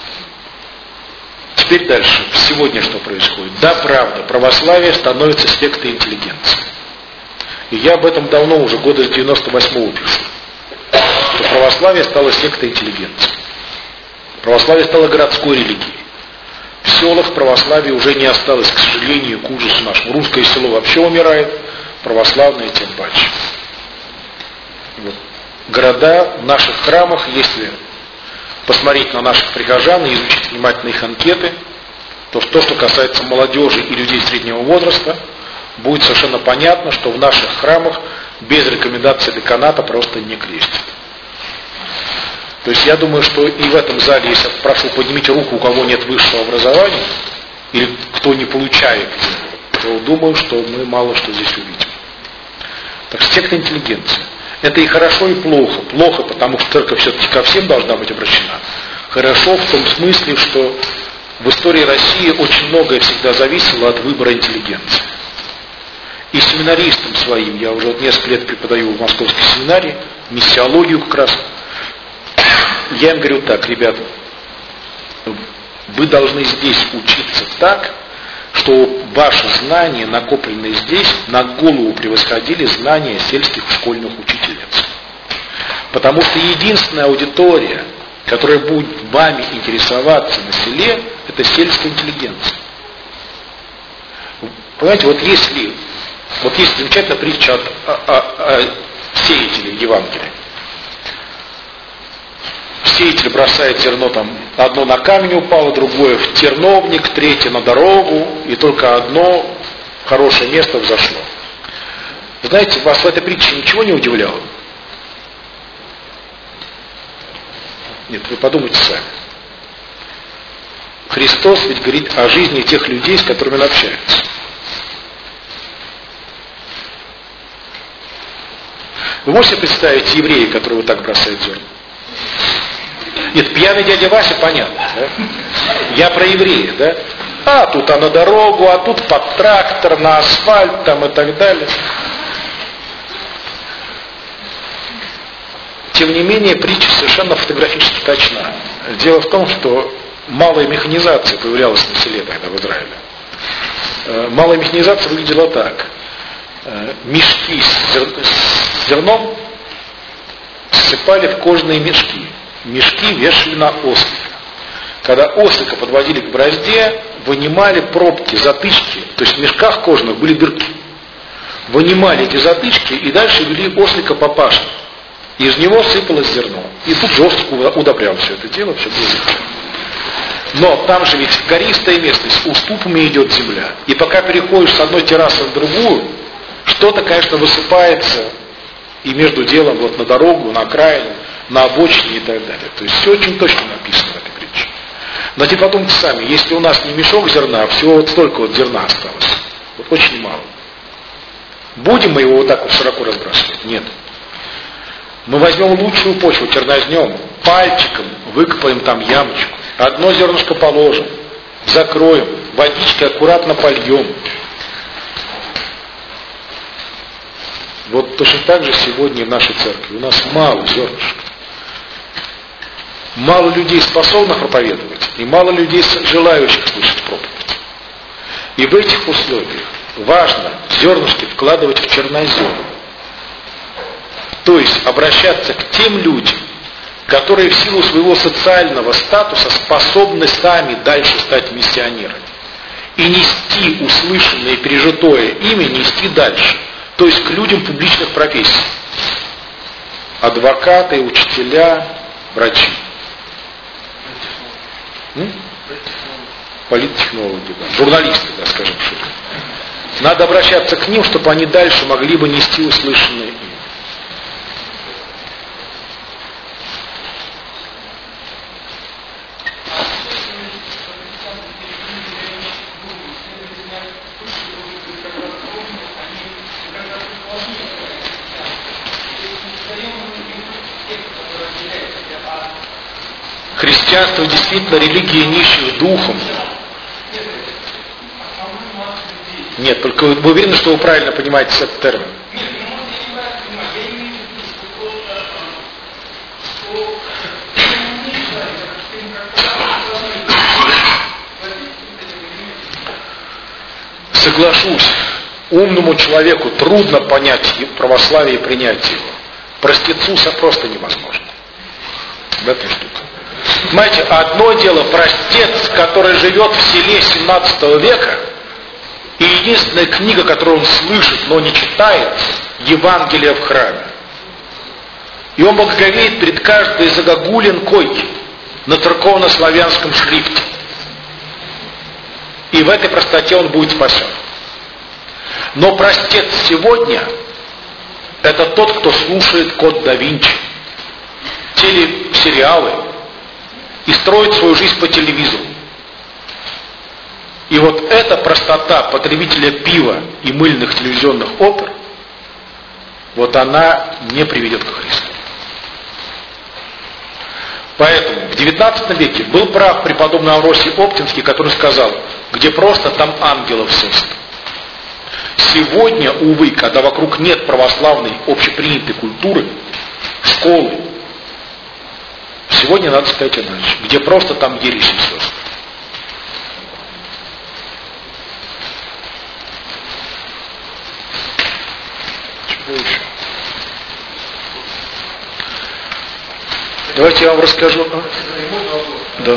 Теперь дальше. Сегодня что происходит? Да, правда, православие становится сектой интеллигенции. И я об этом давно, уже года с 98-го пишу. Что православие стало сектой интеллигенции. Православие стало городской религией. В селах православия уже не осталось, к сожалению, к ужасу нашему. Русское село вообще умирает, православное тем паче. Вот. Города в наших храмах, если посмотреть на наших прихожан и изучить внимательно их анкеты, то что касается молодежи и людей среднего возраста, будет совершенно понятно, что в наших храмах без рекомендации деканата просто не крестят. То есть я думаю, что и в этом зале, если я прошу, поднимите руку, у кого нет высшего образования, или кто не получает, то думаю, что мы мало что здесь увидим. Так что секта интеллигенции. Это и хорошо, и плохо. Плохо, потому что церковь все-таки ко всем должна быть обращена. Хорошо в том смысле, что в истории России очень многое всегда зависело от выбора интеллигенции. И семинаристам своим, я уже несколько лет преподаю в московской семинарии, миссиологию как раз, я им говорю так: ребята, вы должны здесь учиться так, что ваши знания, накопленные здесь, на голову превосходили знания сельских школьных учительниц. Потому что единственная аудитория, которая будет вами интересоваться на селе, это сельская интеллигенция. Понимаете, вот есть замечательная притча о сеятеле Евангелия. Сеятель бросает зерно, там одно на камень упало, другое в терновник, третье на дорогу, и только одно хорошее место взошло. Знаете, вас в этой притче ничего не удивляло? Нет, вы подумайте сами. Христос ведь говорит о жизни тех людей, с которыми он общается. Вы можете представить еврея, который вот так бросает зерно? Нет, пьяный дядя Вася, понятно, да? Я про еврея, да? А тут на дорогу, а тут под трактор, на асфальт там и так далее. Тем не менее, притча совершенно фотографически точна. Дело в том, что малая механизация появлялась на селе тогда в Израиле. Малая механизация выглядела так. Мешки с зерном ссыпали в кожаные мешки. Мешки вешали на ослика. Когда ослика подводили к борозде, вынимали пробки, затычки, то есть в мешках кожаных были дырки. Вынимали эти затычки и дальше вели ослика по пашне. Из него сыпалось зерно. И тут ослик удобрял все это дело, все было легко. Но там же ведь гористая местность, уступами идет земля. И пока переходишь с одной террасы на другую, что-то, конечно, высыпается и между делом вот на дорогу, на окраину, на обочине и так далее. То есть все очень точно написано в этой притче. Но теперь подумайте сами, если у нас не мешок зерна, а всего вот столько вот зерна осталось, вот очень мало. Будем мы его вот так вот широко разбрасывать? Нет. Мы возьмем лучшую почву, чернознем, пальчиком выкопаем там ямочку, одно зернышко положим, закроем, водичкой аккуратно польем. Вот точно так же сегодня в нашей церкви. У нас мало зернышек. Мало людей, способных проповедовать, и мало людей, желающих слышать проповедь. И в этих условиях важно зернышки вкладывать в чернозем. То есть обращаться к тем людям, которые в силу своего социального статуса способны сами дальше стать миссионерами. И нести услышанное и пережитое ими, нести дальше. То есть к людям публичных профессий. Адвокаты, учителя, врачи. Политтехнологи, да. Журналисты, да, скажем шутка. Надо обращаться к ним, чтобы они дальше могли бы нести услышанное ими. Христианство действительно религия нищих духом. Нет, только вы уверены, что вы правильно понимаете этот термин? Соглашусь, умному человеку трудно понять православие и принять его. Простецу просто невозможно. В этом штука. Понимаете, одно дело простец, который живет в селе 17 века, и единственная книга, которую он слышит, но не читает, Евангелие в храме. И он благоговеет перед каждой загогулин койки на церковно-славянском шрифте. И в этой простоте он будет спасен. Но простец сегодня — это тот, кто слушает Код да Винчи, телесериалы, и строит свою жизнь по телевизору. И вот эта простота потребителя пива и мыльных телевизионных опер, вот она не приведет ко Христу. Поэтому в XIX веке был прав преподобный Авросий Оптинский, который сказал: где просто, там ангелов сыст. Сегодня, увы, когда вокруг нет православной общепринятой культуры, школы, сегодня надо сказать иначе. Где просто, там ереси сыст. Чего еще? Давайте я вам расскажу. Да.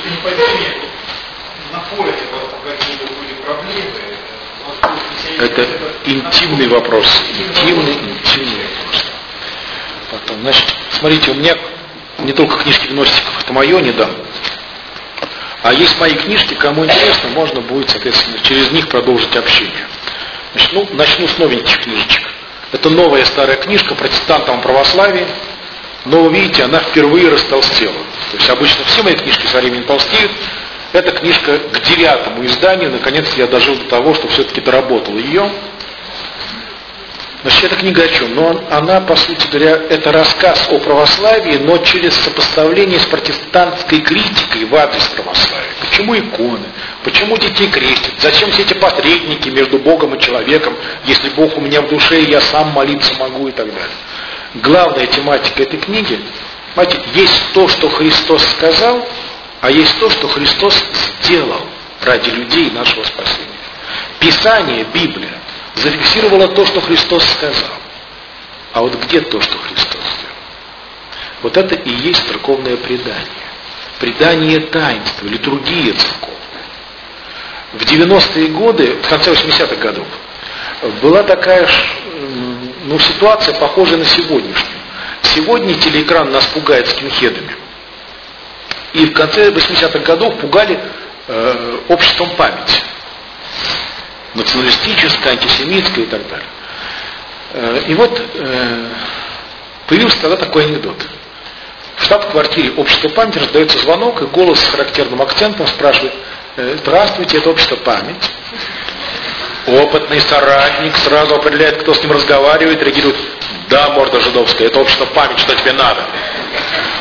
Это интимный вопрос. Интимный вопрос. Потом, значит, смотрите, у меня не только книжки гностиков, это мое не дам. А есть мои книжки, кому интересно, можно будет, соответственно, через них продолжить общение. Значит, начну с новеньких книжечек. Это новая старая книжка протестантам православии. Но вы видите, она впервые растолстела. То есть обычно все мои книжки со временем толстеют. Эта книжка к 9-му изданию, наконец я дожил до того, что все-таки доработал ее. Значит, эта книга о чем? Ну, она, по сути говоря, это рассказ о православии, но через сопоставление с протестантской критикой в адрес православия. Почему иконы? Почему детей крестят? Зачем все эти посредники между Богом и человеком, если Бог у меня в душе, и я сам молиться могу и так далее. Главная тематика этой книги, знаете, есть то, что Христос сказал, а есть то, что Христос сделал ради людей нашего спасения. Писание, Библия, зафиксировало то, что Христос сказал. А вот где то, что Христос сделал? Вот это и есть церковное предание. Предание таинства, литургия церковная. В 90-е годы, в конце 80-х годов, была такая ситуация, похожая на сегодняшнюю. Сегодня телеэкран нас пугает скинхедами. И в конце 80-х годов пугали обществом памяти. Националистическое, антисемитское и так далее. И вот появился тогда такой анекдот. В штаб-квартире общества памяти раздается звонок, и голос с характерным акцентом спрашивает: здравствуйте, это общество память. Опытный соратник сразу определяет, кто с ним разговаривает, реагирует: да, морда жидовская, это общество память, что тебе надо.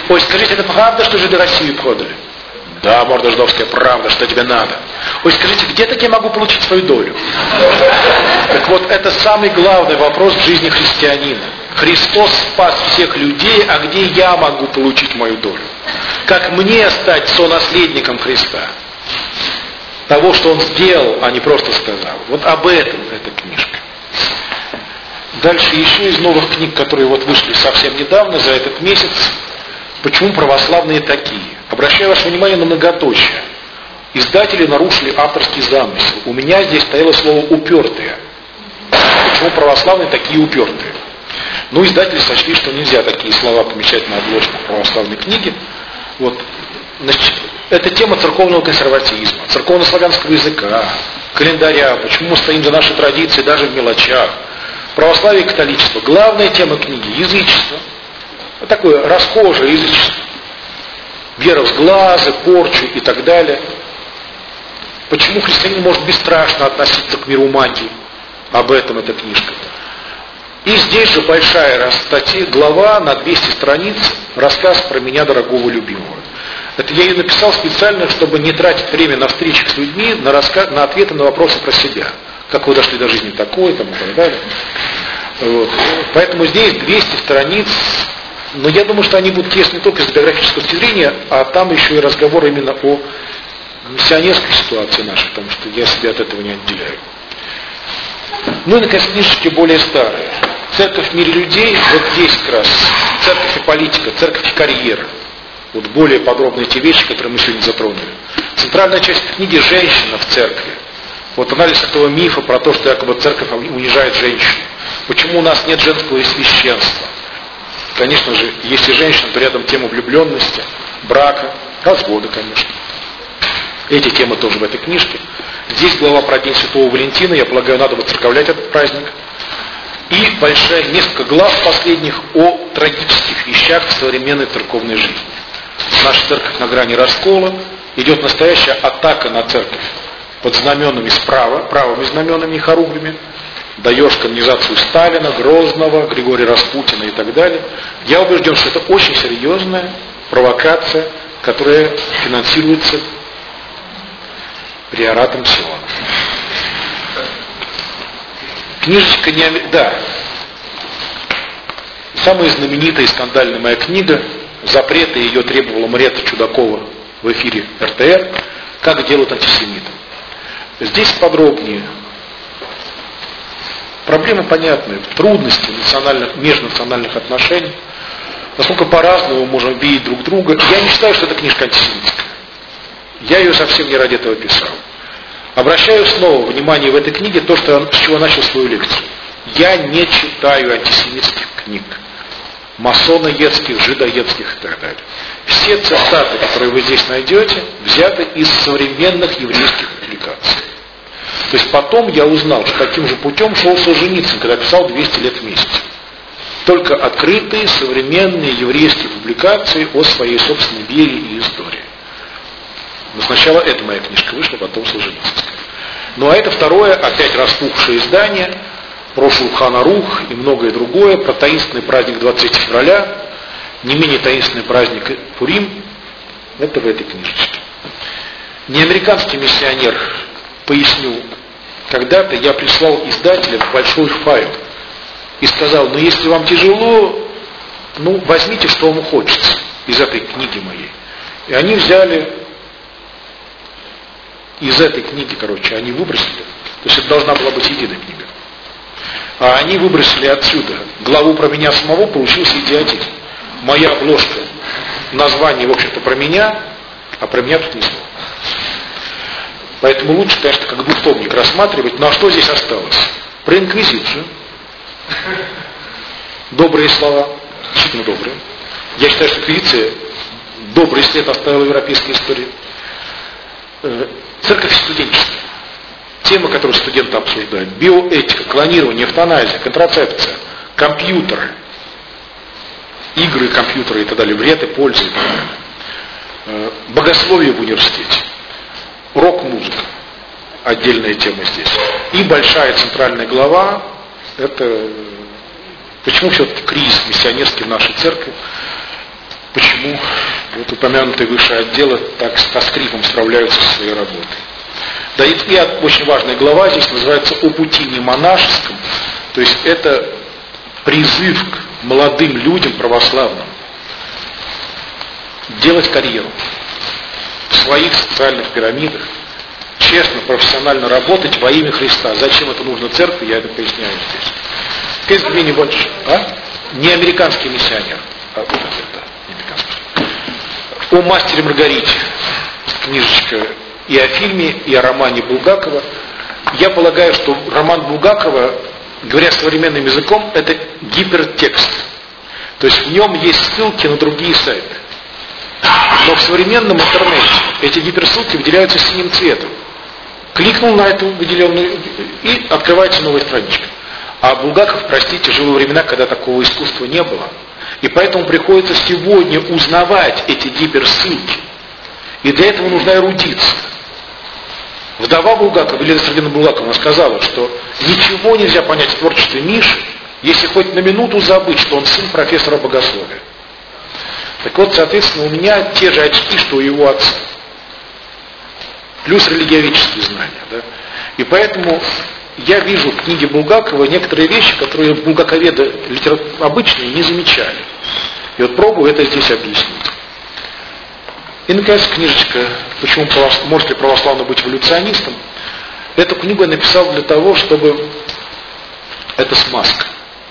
Ой, скажите, это правда, что жиды Россию продали? Да, морда жидовская, правда, что тебе надо. Ой, скажите, где так я могу получить свою долю? Так вот, это самый главный вопрос в жизни христианина. Христос спас всех людей, а где я могу получить мою долю? Как мне стать сонаследником Христа? Того, что Он сделал, а не просто сказал. Вот об этом эта книжка. Дальше еще из новых книг, которые вот вышли совсем недавно, за этот месяц. Почему православные такие? Обращаю ваше внимание на многоточие. Издатели нарушили авторский замысел. У меня здесь стояло слово «упертые». Почему православные такие упертые? Ну, издатели сочли, что нельзя такие слова помещать на обложку православной книги. Вот. Значит, это тема церковного консерватизма, церковно-славянского языка, календаря, почему мы стоим за наши традиции даже в мелочах. Православие и католичество. Главная тема книги – язычество. Вот такое расхожее язычество. Вера в сглазы, порчу и так далее. Почему христианин может бесстрашно относиться к миру магии? Об этом эта книжка. И здесь же большая статья, глава на 200 страниц, рассказ про меня, дорогого любимого. Это я ее написал специально, чтобы не тратить время на встречи с людьми, на ответы на вопросы про себя. Как вы дошли до жизни такой, там, и так далее. Вот. Поэтому здесь 200 страниц, но я думаю, что они будут есть не только с биографического точки зрения, а там еще и разговор именно о миссионерской ситуации нашей, потому что я себя от этого не отделяю. Ну и, наконец, книжечки более старые. «Церковь в мире людей», вот здесь как раз «Церковь и политика», «Церковь и карьера». Вот более подробные те вещи, которые мы сегодня затронули. Центральная часть книги «Женщина в церкви». Вот анализ этого мифа про то, что якобы церковь унижает женщину. Почему у нас нет женского священства? Конечно же, если женщина, то рядом тема влюбленности, брака, развода, конечно. Эти темы тоже в этой книжке. Здесь глава про День Святого Валентина, я полагаю, надо воцерковлять этот праздник. И несколько глав последних о трагических вещах в современной церковной жизни. Наша церковь на грани раскола, идет настоящая атака на церковь под знаменами справа, правыми знаменами и хоругвями. Даешь канонизацию Сталина, Грозного, Григория Распутина и так далее. Я убежден, что это очень серьезная провокация, которая финансируется приоратом Сиона. Книжечка не... Да. Самая знаменитая и скандальная моя книга, запреты ее требовала Мариэтта Чудакова в эфире РТР, «Как делают антисемитов». Здесь подробнее. Проблемы понятны, трудности межнациональных отношений, насколько по-разному мы можем видеть друг друга. Я не считаю, что эта книжка антисемитская. Я ее совсем не ради этого писал. Обращаю снова внимание в этой книге то, с чего начал свою лекцию. Я не читаю антисемитских книг. Масоноедских, жидоедских и так далее. Все цитаты, которые вы здесь найдете, взяты из современных еврейских публикаций. То есть потом я узнал, что таким же путем шел Солженицын, когда писал 200 лет вместе. Только открытые современные еврейские публикации о своей собственной вере и истории. Но сначала эта моя книжка вышла, потом Солженицынская. Ну а это второе, опять распухшее издание, про Шулхан Арух и многое другое, про таинственный праздник 23 февраля, не менее таинственный праздник Пурим, это в этой книжечке. Не американский миссионер, поясню, когда-то я прислал издателям большой файл и сказал, ну если вам тяжело, ну возьмите, что вам хочется из этой книги моей. И они взяли из этой книги, они выбросили, то есть это должна была быть единая книга. А они выбросили отсюда главу про меня самого, получился идиотизм. Моя обложка, название, в общем-то, про меня, а про меня тут ни слова. Поэтому лучше, конечно, как двухтомник рассматривать. Ну а что здесь осталось? Про инквизицию. Добрые слова, действительно добрые. Я считаю, что инквизиция добрый след оставила в европейской истории. Церковь студенческая. Тема, которую студенты обсуждают. Биоэтика, клонирование, эвтаназия, контрацепция, компьютеры, игры, компьютеры и так далее, вред и польза и так далее. Богословие в университете. Рок-музыка. Отдельная тема здесь. И большая центральная глава, это почему все-таки кризис миссионерский в нашей церкви, почему почему вот упомянутые выше отделы так со скрипом справляются со своей работой. Да, и очень важная глава здесь называется «О пути не монашеском», то есть это призыв к молодым людям православным делать карьеру в своих социальных пирамидах, честно, профессионально работать во имя Христа. Зачем это нужно церкви, я это поясняю здесь. Теперь мне не больше. Не американский миссионер, вот это, не американский. О мастере Маргарите. Книжечка и о фильме, и о романе Булгакова. Я полагаю, что роман Булгакова, говоря современным языком, это гипертекст. То есть в нем есть ссылки на другие сайты. Но в современном интернете эти гиперссылки выделяются синим цветом. Кликнул на эту выделенную и открывается новая страничка. А Булгаков, простите, жил во времена, когда такого искусства не было. И поэтому приходится сегодня узнавать эти гиперссылки. И для этого нужна эрудиция. Вдова Булгакова, Елена Сергеевна Булгакова, сказала, что ничего нельзя понять в творчестве Миши, если хоть на минуту забыть, что он сын профессора богословия. Так вот, соответственно, у меня те же очки, что у его отца. Плюс религиоведческие знания. Да? И поэтому я вижу в книге Булгакова некоторые вещи, которые булгаковеды обычные не замечали. И вот пробую это здесь объяснить. И, наконец, книжечка «Почему может ли православный быть эволюционистом?» Эту книгу я написал для того, чтобы... Это смазка,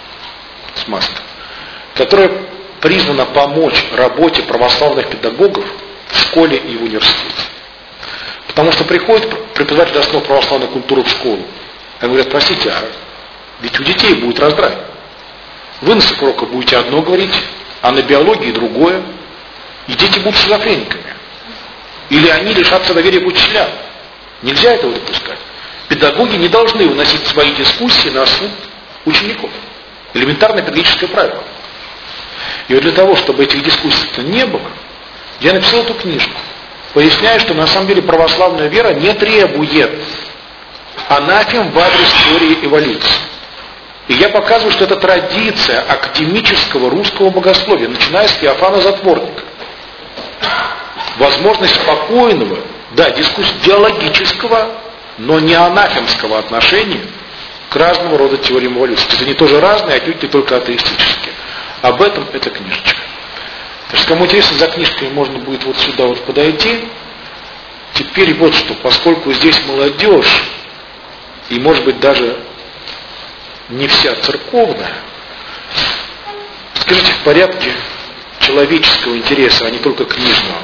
которая призвана помочь работе православных педагогов в школе и в университете. Потому что приходит преподаватель основ православной культуры в школу. Они говорят: простите, а ведь у детей будет раздрай. Вы на уроках будете одно говорить, а на биологии другое. И дети будут шизофрениками. Или они лишатся доверия к учителям. Нельзя этого допускать. Педагоги не должны выносить свои дискуссии на суд учеников. Элементарное педагогическое правило. И вот для того, чтобы этих дискуссий-то не было, я написал эту книжку. Поясняю, что на самом деле православная вера не требует анафем в адрес теории эволюции. И я показываю, что это традиция академического русского богословия, начиная с Феофана Затворника. Возможность спокойного, диалогического, но не анафемского отношения к разного рода теориям эволюции. То есть они тоже разные, отнюдь не только атеистические. Об этом эта книжечка. Так что, кому интересно, за книжкой можно будет вот сюда вот подойти. Теперь вот что, поскольку здесь молодежь, и может быть даже не вся церковная, скажите, в порядке человеческого интереса, а не только книжного.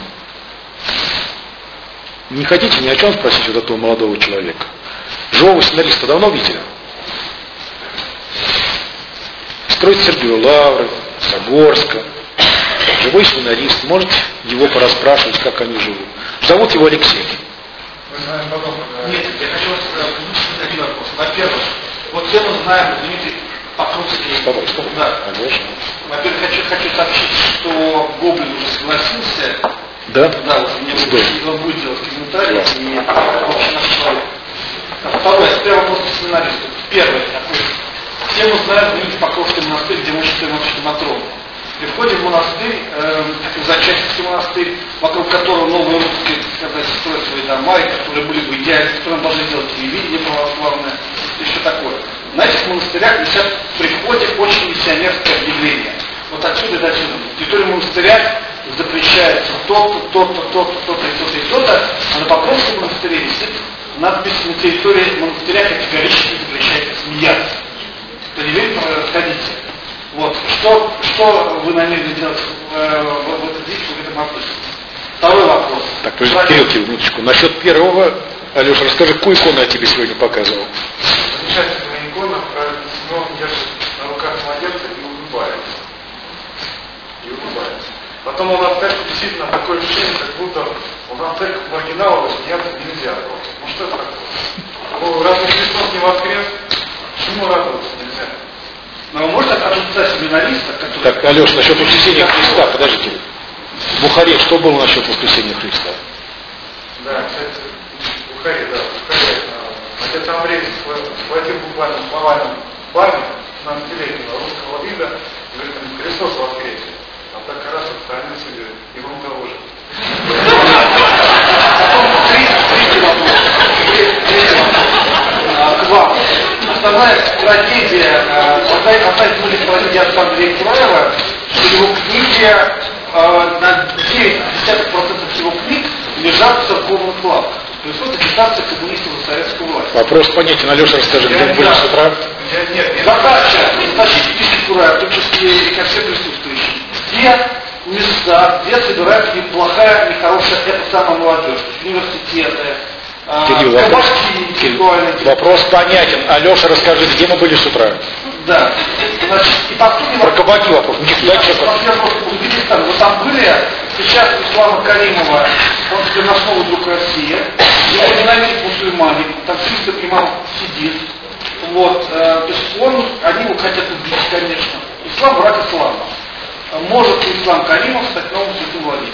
Не хотите ни о чем спросить вот этого молодого человека? Живого сценариста давно видели? Строит Сергею Лавры, Загорска. Живой сценарист. Можете его порасспрашивать, как они живут. Зовут его Алексей. Мы знаем потом. Нет, я хочу сказать один вопрос. Во-первых, вот все мы знаем, Дмитрий Покровский. Да. Во-первых, хочу сообщить, что Гоблин уже согласился. Да? Да, вот мне будет делать комментарий. И вообще наш человек. Второе, первый вопрос к сценаристу. Первый такой. Все мы знаем Дмитрий Покровский монастырь, где мы читаем Матрон. И входим в монастырь, Зачатский монастырь, вокруг которого новые русские, сказать, строят свои дома, и которые были бы идеальны, которые должны делать телевидение православное, и все такое. На этих монастырях висят в приходе очень миссионерское объявление. Вот отсюда и дальше. В территории монастыря запрещается то-то, то-то, то-то, то-то и то-то и то-то, а на Покровском монастыре висит надпись: на территории монастыря категорически запрещается смеяться. Кто не верит, расходите. Вот. Что вы намерены делать в этом действии, в этом вопросе? Второй вопрос. Так, то есть, Кирилл, минуточку. Насчет первого, Алеша, расскажи, какую икону я тебе сегодня показывал? Замечательная икона, Симеон держит на руках младенца и улыбается. Потом у нас церковь действительно такое ощущение, как будто у нас церковь маргинала, смеяться нельзя просто. Ну что это такое? Ну, разве Христос не воскрес? Почему радоваться нельзя? Но вы можете отождествить семинариста, который... Так, Алеша, насчет воскресения Христа, подождите. В Бухаре что было насчет воскресения Христа? Да, кстати, в Бухаре. Отец Андрей схватил буквально словами память 16-летнего русского вида, говорит, Христос воскресе. А так раз отстранился, говорит, основная трагедия, одна из многих трагедий отца Андрея Кураева, что его книги, на 9% его книг лежат в церковных лавках. Происходит агитация коммунистов за советскую власть. Вопрос понятен. Алеша, расскажи, где мы были с утра? Задача изначить книги Кураева, в том числе и ко всем присутствующим. Где места, где собирается неплохая, нехорошая, это самая молодежь, университеты, Кирилл, вопрос понятен. Алеша, расскажи, где мы были с утра? Да. Значит, и последний про кабаки вопрос. Вот там были, сейчас Ислама Каримова, он теперь наш новый друг России, его ненавидят мусульмане, там 300 имамов сидит. Вот, то есть они его хотят убить, конечно. Ислам враг ислама. Может ли Ислам Каримов стать новым святым Владимиром?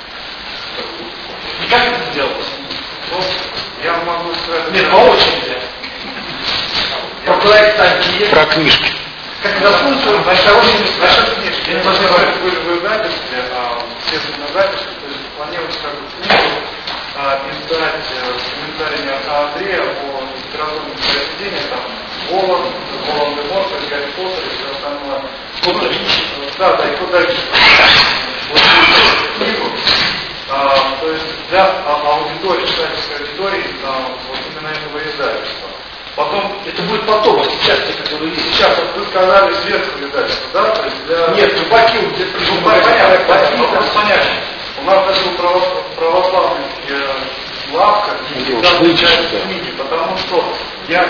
И как это сделалось? Я могу сказать... Нет, по очереди. Про проект такие. Про книжки. Как заслуживают большой книжки. Я не должен говорить, вы в издательстве, все издательства, то есть планируется как бы книгу издать с комментариями отца Андрея по литературным произведениям, там, Волан-де Морт, Гарри Поттер и все остальное. Да, и куда дальше. Вот книгу. То есть для аудитории, читательской аудитории, вот именно этого издательства. Потом, это будет потом, сейчас те, которые есть. Сейчас, вот вы сказали светское издательство, да? То есть для... Нет, Баки, понятно, вопрос понятен. У нас даже у православных лавках книги, потому что я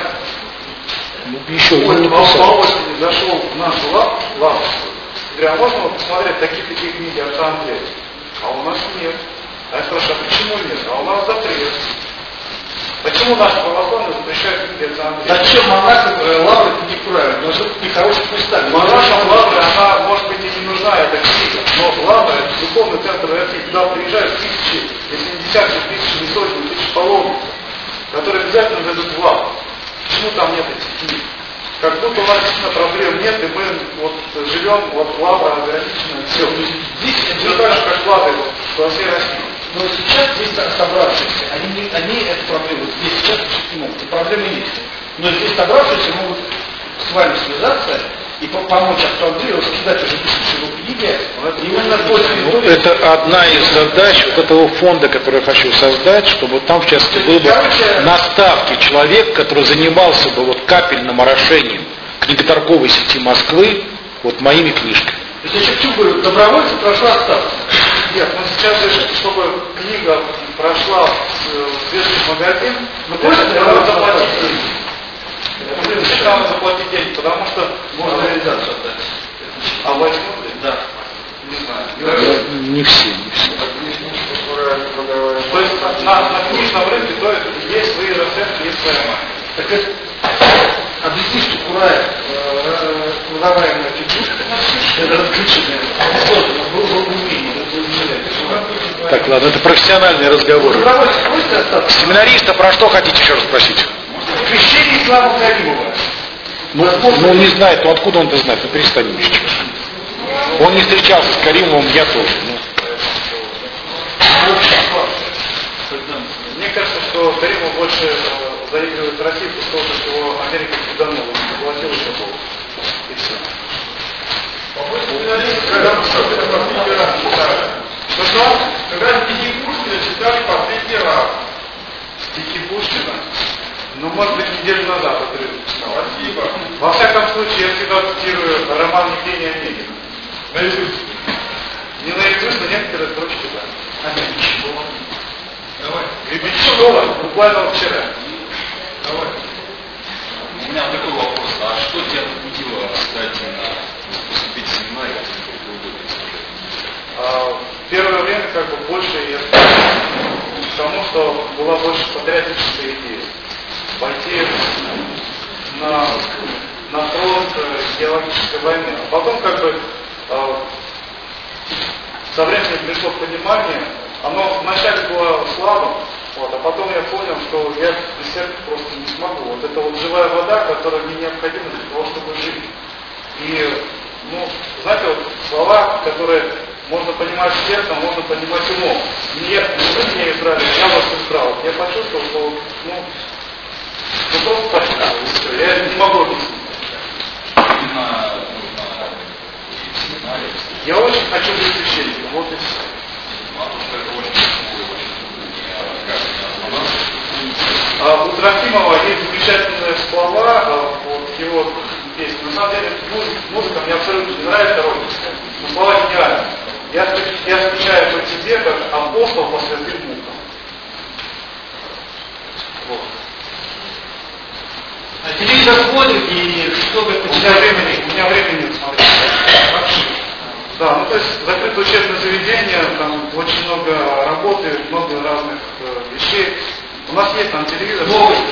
по осени зашел в нашу лавку, говорю, а можно посмотреть такие книги отца Андрея? А у нас нет. А я спрашиваю, а почему нет? А у нас запрет. Почему наши православные запрещают книги отца Андрея? Зачем монахам лавры книги Кураева? Должны быть нехороших местах. Монахам лавры, она может быть и не нужна, эта книга. Но лавра, это духовный центр России, туда приезжают тысячи, если не десятки тысяч, не сотни тысяч паломников, которые обязательно зайдут в лавру. Почему там нет этих книг? Как будто у нас действительно проблем нет, и мы вот живем, вот лавра ограничена, все. Здесь все так же, как лавры во всей России. Но сейчас здесь собравшиеся, они эту проблему здесь сейчас решить не могут. И проблемы есть. Но здесь собравшиеся могут с вами связаться и помочь отцу Андрею раскидать уже тысячи его книги. Именно это одна из задач вот этого фонда, который я хочу создать, чтобы там в частности был бы на ставке человек, который занимался бы вот капельным орошением книготорговой сети Москвы вот моими книжками. То есть я чуть говорю, добровольцы прошла ставка. Нет, мы сейчас решили, чтобы книга прошла в свежий магазин, мы надо заплатить деньги. Надо заплатить деньги, потому что можно реализацию отдать. А возьмут ли? Да. Не знаю. Не все. То есть на книжном рынке то есть свои расценки, есть своя марка. Так это объясни, что Кураев, продаваемые эти книжки, это разключенное, было в умении. Так, ладно, это профессиональный разговор. Семинариста, про что хотите еще раз спросить? Крещение Ислама Каримова. Ну, не знает, ну откуда он это знает? Ну, перестань мне сейчас. Он не встречался с Каримовым, я тоже. Мне кажется, что Каримов больше заигрывает Россию, потому что его Америка киданула, заплатила еще больше. И все. Когда стихи Пушкина читали последний раз. Стихи Пушкина? Ну, может быть, неделю назад отрывок читал. Спасибо. Во всяком случае, я всегда цитирую роман Евгения Онегина. Наизусть. Не наизусть, но некоторые строчки, да. А Гребенщикова. Давай. Гребенщикова буквально вчера. Давай. У меня такой вопрос. А что тебя побудило, кстати, поступить в семинарию? В первое время как бы больше я к тому, что была больше патриотическая идея. Пойти на фронт идеологической войны. А потом как бы со временем пришло понимание, оно вначале было слабым, вот, а потом я понял, что я без церкви просто не смогу. Вот это вот живая вода, которая мне необходима для того, чтобы жить. И, ну, знаете, вот слова, которые можно понимать сердцем, можно понимать умом. Нет, не вы меня избрали, я вас избрал. Я почувствовал, что, ну, Ну просто так, я не могу объяснить. Я очень хочу быть священником, вот и все. У Трофимова есть замечательные слова, вот его песни. На самом деле музыка мне абсолютно не нравится, родинская, но слова гениальны. Я скучаю по тебе, как апостол по святым мукам. Вот. А телевизор смотрит и что-то У меня времени нет смотреть. Вообще. Да, ну то есть закрытое учебное заведение, там очень много работы, много разных вещей. У нас есть там телевизор. Новости.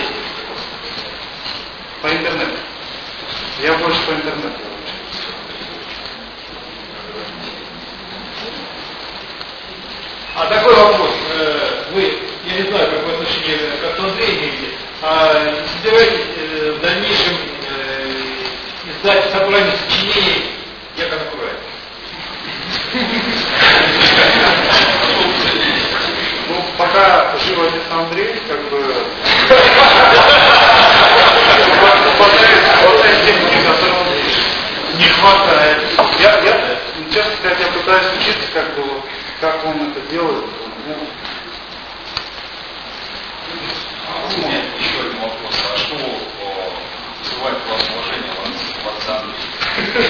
По интернету. Я больше по интернету. А такой вопрос. Вы, я не знаю, какое отношение к отцу Андрею имеете, а собираетесь в дальнейшем издать собрание сочинений Якова Кураева? Ну, пока жив отец Андрей, как бы хватает тех книг, которые он не хватает. Я, честно сказать, я пытаюсь учиться, как он это делает. У меня еще один вопрос. А что вызывает у вас уважение в отца Андрея?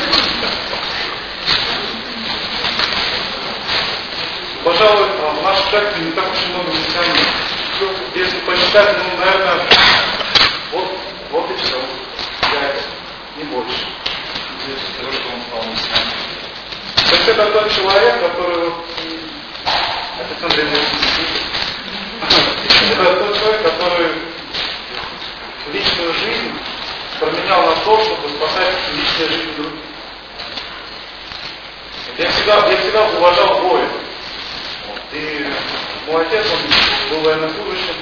Пожалуй, в нашей шахте не так уж и много миссионеров. Если посчитать, ну, наверное, вот и все. Не больше. Того, что он стал миссионером. То есть это тот человек, который отец Андрей это тот человек, который личную жизнь променял на то, чтобы спасать личную жизнь других. Я всегда уважал воина. И мой отец, он был военнослужащим.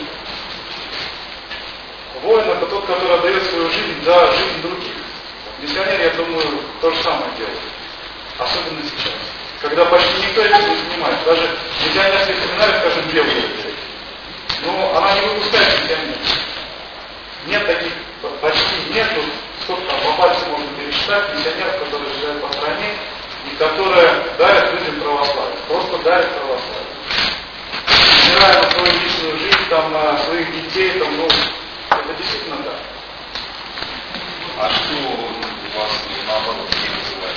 Воин это тот, который отдает свою жизнь за жизнь других. Миссионер, я думаю, то же самое делает. Особенно сейчас. Когда почти никто этим не занимается. Даже миссионерские семинары, скажем, белые. Но она не выпускает миссионеров. Нет таких, почти нету, сколько там по пальцам можно пересчитать, миссионеров, которые живут по стране и которые дарят людям православие. Просто дарят православие. Умирая на свою личную жизнь, там, на своих детей, там, ну, это действительно так. А что у вас наоборот не вызывает?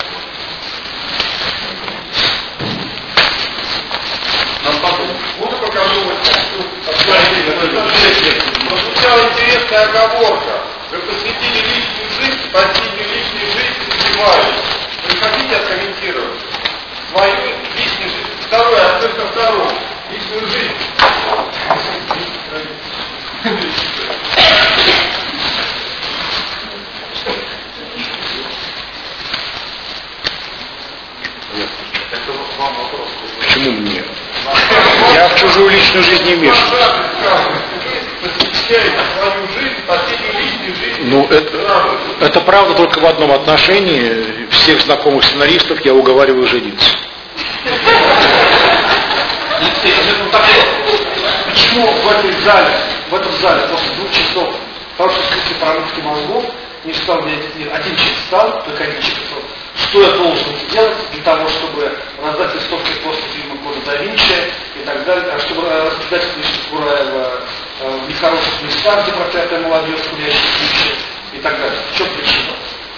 Нам подумать. Вот и покажу прозвучала интересная оговорка. Вы посвятили личную жизнь, спасите личную жизнь и убивали. Вы хотите откомментировать свою личную жизнь? Второе, ответ на вторую. Личную жизнь. Это вам вопрос. Почему мне? Я в чужую личную жизнь не мешаю. Посвящаете свою жизнь, спасите личную жизнь. Ну, это правда только в одном отношении. Всех знакомых сценаристов я уговариваю жениться. Почему в этом зале после 2 часов хорошей скрытия промывки мозгов не встал мне один человек встал, только один человек встал, что я должен сделать для того, чтобы раздать листовки после фильма «Кода да Винчи» и так далее, чтобы раскидать книжки Кураева в нехороших местах, где проклятая молодежь, курящая ключи и так далее. В чем причина?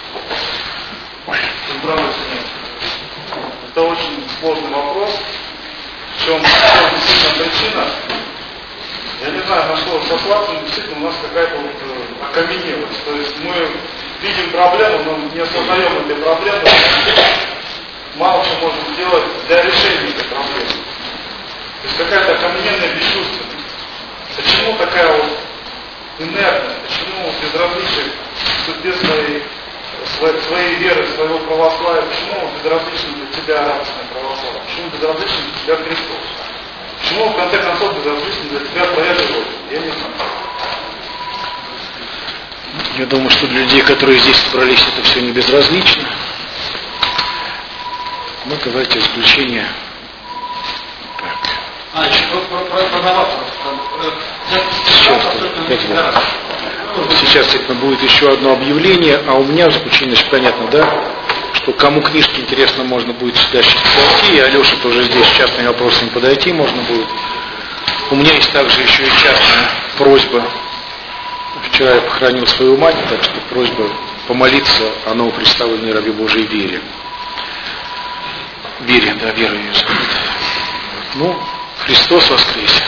Это очень сложный вопрос. В чем действительно причина? Я не знаю, на что сослаться, но действительно у нас какая-то вот окаменелость. То есть мы видим проблему, но не осознаем этой проблемы. Мало что можем сделать для решения этой проблемы. То есть какая-то окамененная бесчувственность. Почему такая вот инертность? Почему безразличие к судьбе своей веры, своего православия? Почему безразлично для тебя радостное православие? Почему безразлично для тебя Христос? Почему в конце концов безразлично для тебя твоя любовь? Я не знаю. Я думаю, что для людей, которые здесь собрались, это все не безразлично. Ну, давайте исключение. Так. Еще про новаторов. Сейчас, Сейчас, действительно, будет еще одно объявление, а у меня в заключение, значит, понятно, да, что кому книжки интересно, можно будет сюда сейчас подойти, и Алеша тоже здесь с частными вопросами подойти можно будет. У меня есть также еще и частная просьба. Вчера я похоронил свою мать, так что просьба помолиться о новопредставленной рабе Божией Вере. Вере, да, Вера ее зовут. Ну, Христос воскресе!